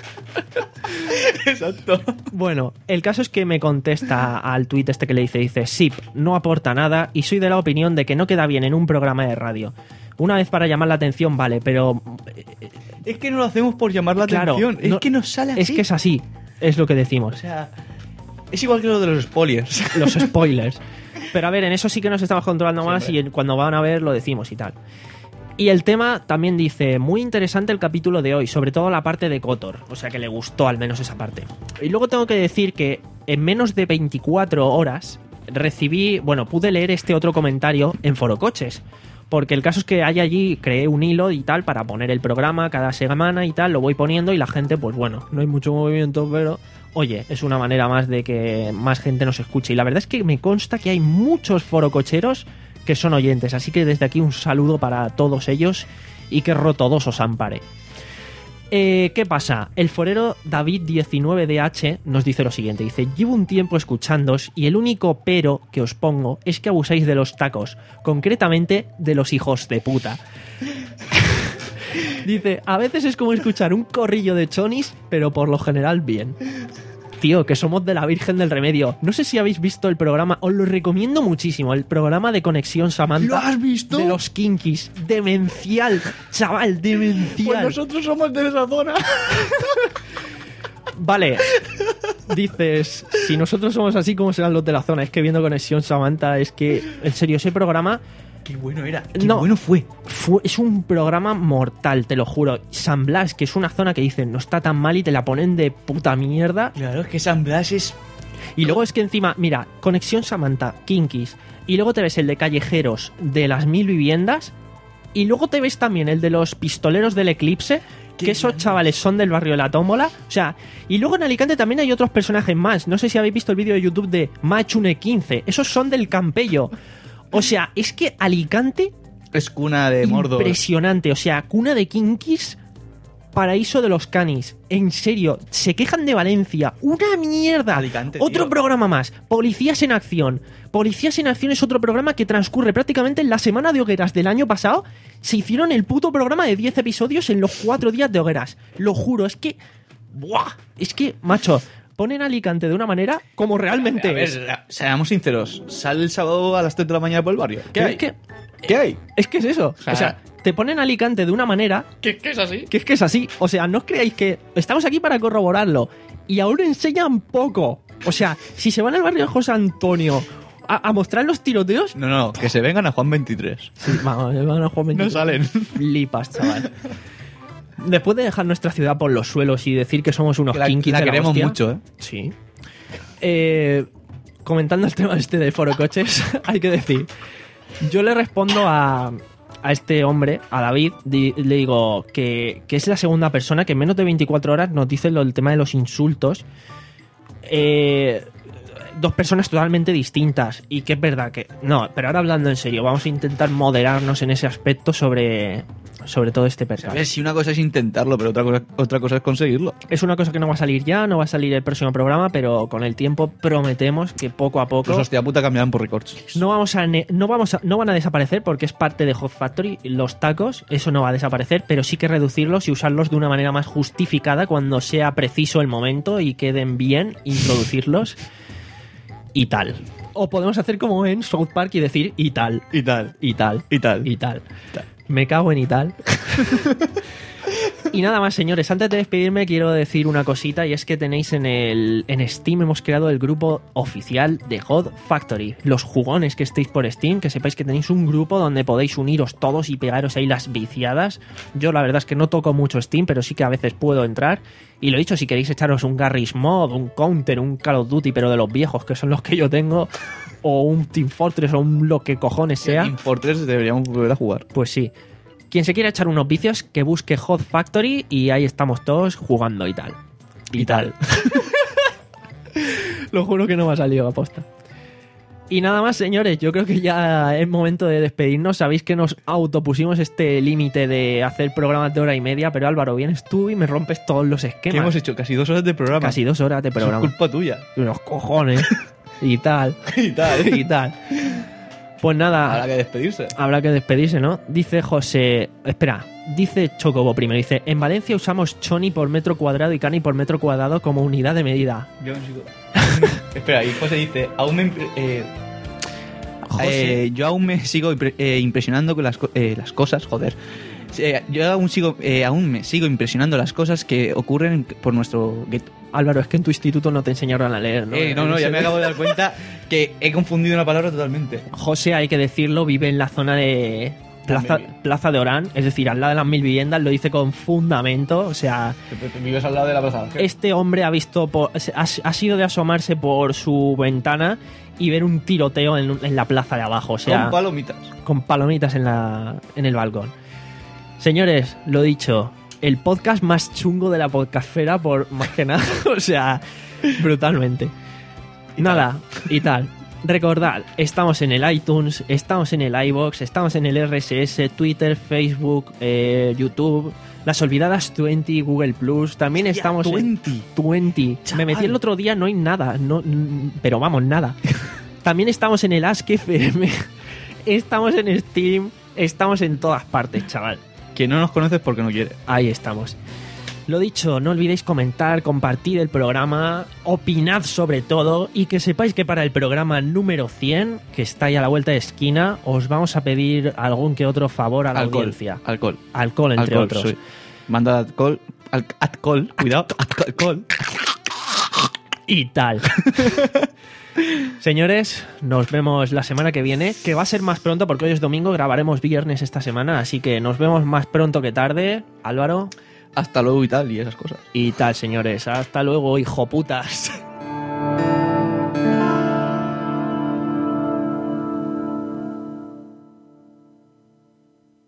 Exacto. Bueno, el caso es que me contesta al tuit este que le dice, dice, Sip, no aporta nada y soy de la opinión de que no queda bien en un programa de radio. Una vez para llamar la atención, vale, pero eh, Es que no lo hacemos por llamar la Claro, atención. Es no- que nos sale así. Es que es así, es lo que decimos. O sea, es igual que lo de los spoilers. Los spoilers. Pero a ver, en eso sí que nos estamos controlando más Siempre. y en- cuando van a ver lo decimos y tal. Y el tema también dice, muy interesante el capítulo de hoy, sobre todo la parte de Kotor, o sea que le gustó al menos esa parte. Y luego tengo que decir que en menos de veinticuatro horas recibí, bueno, pude leer este otro comentario en Forocoches, porque el caso es que hay allí, creé un hilo y tal para poner el programa cada semana y tal, lo voy poniendo y la gente, pues bueno, no hay mucho movimiento, pero oye, es una manera más de que más gente nos escuche. Y la verdad es que me consta que hay muchos forococheros que son oyentes, así que desde aquí un saludo para todos ellos y que Rotodos os ampare. Eh, ¿Qué pasa? El forero David diecinueve D H nos dice lo siguiente, dice, llevo un tiempo escuchándoos y el único pero que os pongo es que abusáis de los tacos, concretamente de los hijos de puta. Dice, a veces es como escuchar un corrillo de chonis, pero por lo general bien. Tío, que somos de la Virgen del Remedio. No sé si habéis visto el programa, os lo recomiendo muchísimo, el programa de Conexión Samantha. ¿Lo has visto? De los Kinkis. Demencial, chaval, demencial. Pues nosotros somos de esa zona. Vale. Dices, si nosotros somos así, ¿cómo serán los de la zona? Es que viendo Conexión Samantha, es que, en serio, ese programa Qué bueno era. Qué No. bueno fue. fue, es un programa mortal, te lo juro. San Blas, que es una zona que dicen no está tan mal y te la ponen de puta mierda. Claro, es que San Blas es... Y luego es que encima, mira, Conexión Samantha, Kinkis, y luego te ves el de Callejeros de las Mil Viviendas, y luego te ves también el de los Pistoleros del Eclipse, que esos chavales son del barrio de la Tómbola. O sea, y luego en Alicante también hay otros personajes más. No sé si habéis visto el vídeo de YouTube de Machune quince. Esos son del Campello. O sea, es que Alicante, Es cuna de Mordor. impresionante. O sea, cuna de Kinkis, paraíso de los canis. En serio, se quejan de Valencia. Una mierda. Alicante, Otro tío. programa más. Policías en Acción. Policías en Acción es otro programa que transcurre prácticamente en la semana de hogueras del año pasado. Se hicieron el puto programa de diez episodios en los cuatro días de hogueras. Lo juro, es que... ¡Buah! Es que, macho, ponen Alicante de una manera como realmente A ver, es. seamos sinceros. Sale el sábado a las tres de la mañana por el barrio. ¿Qué Pero hay? es que- ¿Qué hay? Es que es eso. Ja. O sea, te ponen Alicante de una manera ¿Qué, qué es así? que es que es así. O sea, no os creáis que estamos aquí para corroborarlo. Y aún enseñan poco. O sea, si se van al barrio de José Antonio a, a mostrar los tiroteos... No, no, que se vengan a Juan veintitrés. Sí, vamos, van a jugar No veintitrés. salen. Flipas, chaval. Después de dejar nuestra ciudad por los suelos y decir que somos unos Que la, kinkis la de la queremos hostia, mucho, ¿eh? Sí. Eh, comentando el tema este de Foro Coches, hay que decir, yo le respondo a, a este hombre, a David, di- le digo que, que es la segunda persona que en menos de veinticuatro horas nos dice lo, el tema de los insultos. Eh, dos personas totalmente distintas y que es verdad que... No, pero ahora hablando en serio, vamos a intentar moderarnos en ese aspecto sobre, sobre todo este A ver, personaje. si una cosa es intentarlo, pero otra cosa, otra cosa es conseguirlo. Es una cosa que no va a salir ya, no va a salir el próximo programa, pero con el tiempo prometemos que poco a poco... Pues hostia puta cambiarán por recortes. No vamos a ne- no vamos a, no van a desaparecer porque es parte de Hot Factory, los tacos, eso no va a desaparecer, pero sí que reducirlos y usarlos de una manera más justificada cuando sea preciso el momento y queden bien, introducirlos y tal. O podemos hacer como en South Park y decir y tal, Y tal. y tal, Y tal. y tal. Me cago en y tal. Y nada más, señores, antes de despedirme quiero decir una cosita y es que tenéis en el en Steam hemos creado el grupo oficial de Hot Factory. Los jugones que estéis por Steam, que sepáis que tenéis un grupo donde podéis uniros todos y pegaros ahí las viciadas. Yo la verdad es que no toco mucho Steam, pero sí que a veces puedo entrar. Y lo dicho, si queréis echaros un Garry's Mod, un Counter, un Call of Duty, pero de los viejos, que son los que yo tengo, o un Team Fortress o un lo que cojones sea, En Fortress deberíamos volver a jugar. pues sí. Quien se quiera echar unos vicios, que busque Hot Factory y ahí estamos todos jugando y tal. Y, tal. Lo juro que no me ha salido aposta. Y nada más, señores, yo creo que ya es momento de despedirnos. Sabéis que nos autopusimos este límite de hacer programas de hora y media, pero Álvaro, vienes tú y me rompes todos los ¿Qué esquemas. hemos hecho? Casi dos horas de programa. Casi dos horas de Eso es programa. culpa tuya. Los cojones. Y tal. Y tal. Y tal. Pues nada. Habrá que despedirse. Habrá que despedirse, ¿no? Dice José... Espera, dice Chocobo primero. Dice, en Valencia usamos choni por metro cuadrado y cani por metro cuadrado como unidad de medida. Yo no sigo. Espera, y José dice, aún me... impre- eh, José. eh, yo aún me sigo impre- eh, impresionando con las, co- eh, las cosas, joder, Eh, yo aún sigo, eh, aún me sigo impresionando las cosas que ocurren por nuestro gueto. Álvaro, es que en tu instituto no te enseñaron a leer, ¿no? Eh, no, no, ya me acabo de dar cuenta que he confundido una palabra totalmente. José, hay que decirlo, vive en la zona de Plaza, Plaza de Orán, es decir, al lado de las mil viviendas, lo dice con fundamento, o sea... Vives al lado de la plaza. Este hombre ha visto, por, ha, ha sido de asomarse por su ventana y ver un tiroteo en, en la plaza de abajo, o sea... Con palomitas. Con palomitas en, la, en el balcón. Señores, lo dicho, el podcast más chungo de la podcastfera, por más que nada, o sea, brutalmente. Y nada, tal. y tal. Recordad, estamos en el iTunes, estamos en el iVoox, estamos en el R S S, Twitter, Facebook, eh, YouTube, las olvidadas veinte, Google Plus, también Hostia, estamos veinte. en veinte. Me metí el otro día, no hay nada, no, n- pero vamos, nada. También estamos en el Ask F M, estamos en Steam, estamos en todas partes, chaval. Que no nos conoces porque no quieres. Ahí estamos. Lo dicho, no olvidéis comentar, compartir el programa, opinad sobre todo y que sepáis que para el programa número cien, que está ahí a la vuelta de esquina, os vamos a pedir algún que otro favor a la Alcohol. audiencia. Alcohol. Alcohol, entre Alcohol, otros. soy. Manda alcohol. Al, alcohol. Cuidado. Alcohol. Y tal. Señores, nos vemos la semana que viene, que va a ser más pronto porque hoy es domingo, grabaremos viernes esta semana, así que nos vemos más pronto que tarde. Álvaro. Hasta luego y tal, y esas cosas. Y tal, señores. Hasta luego, hijoputas.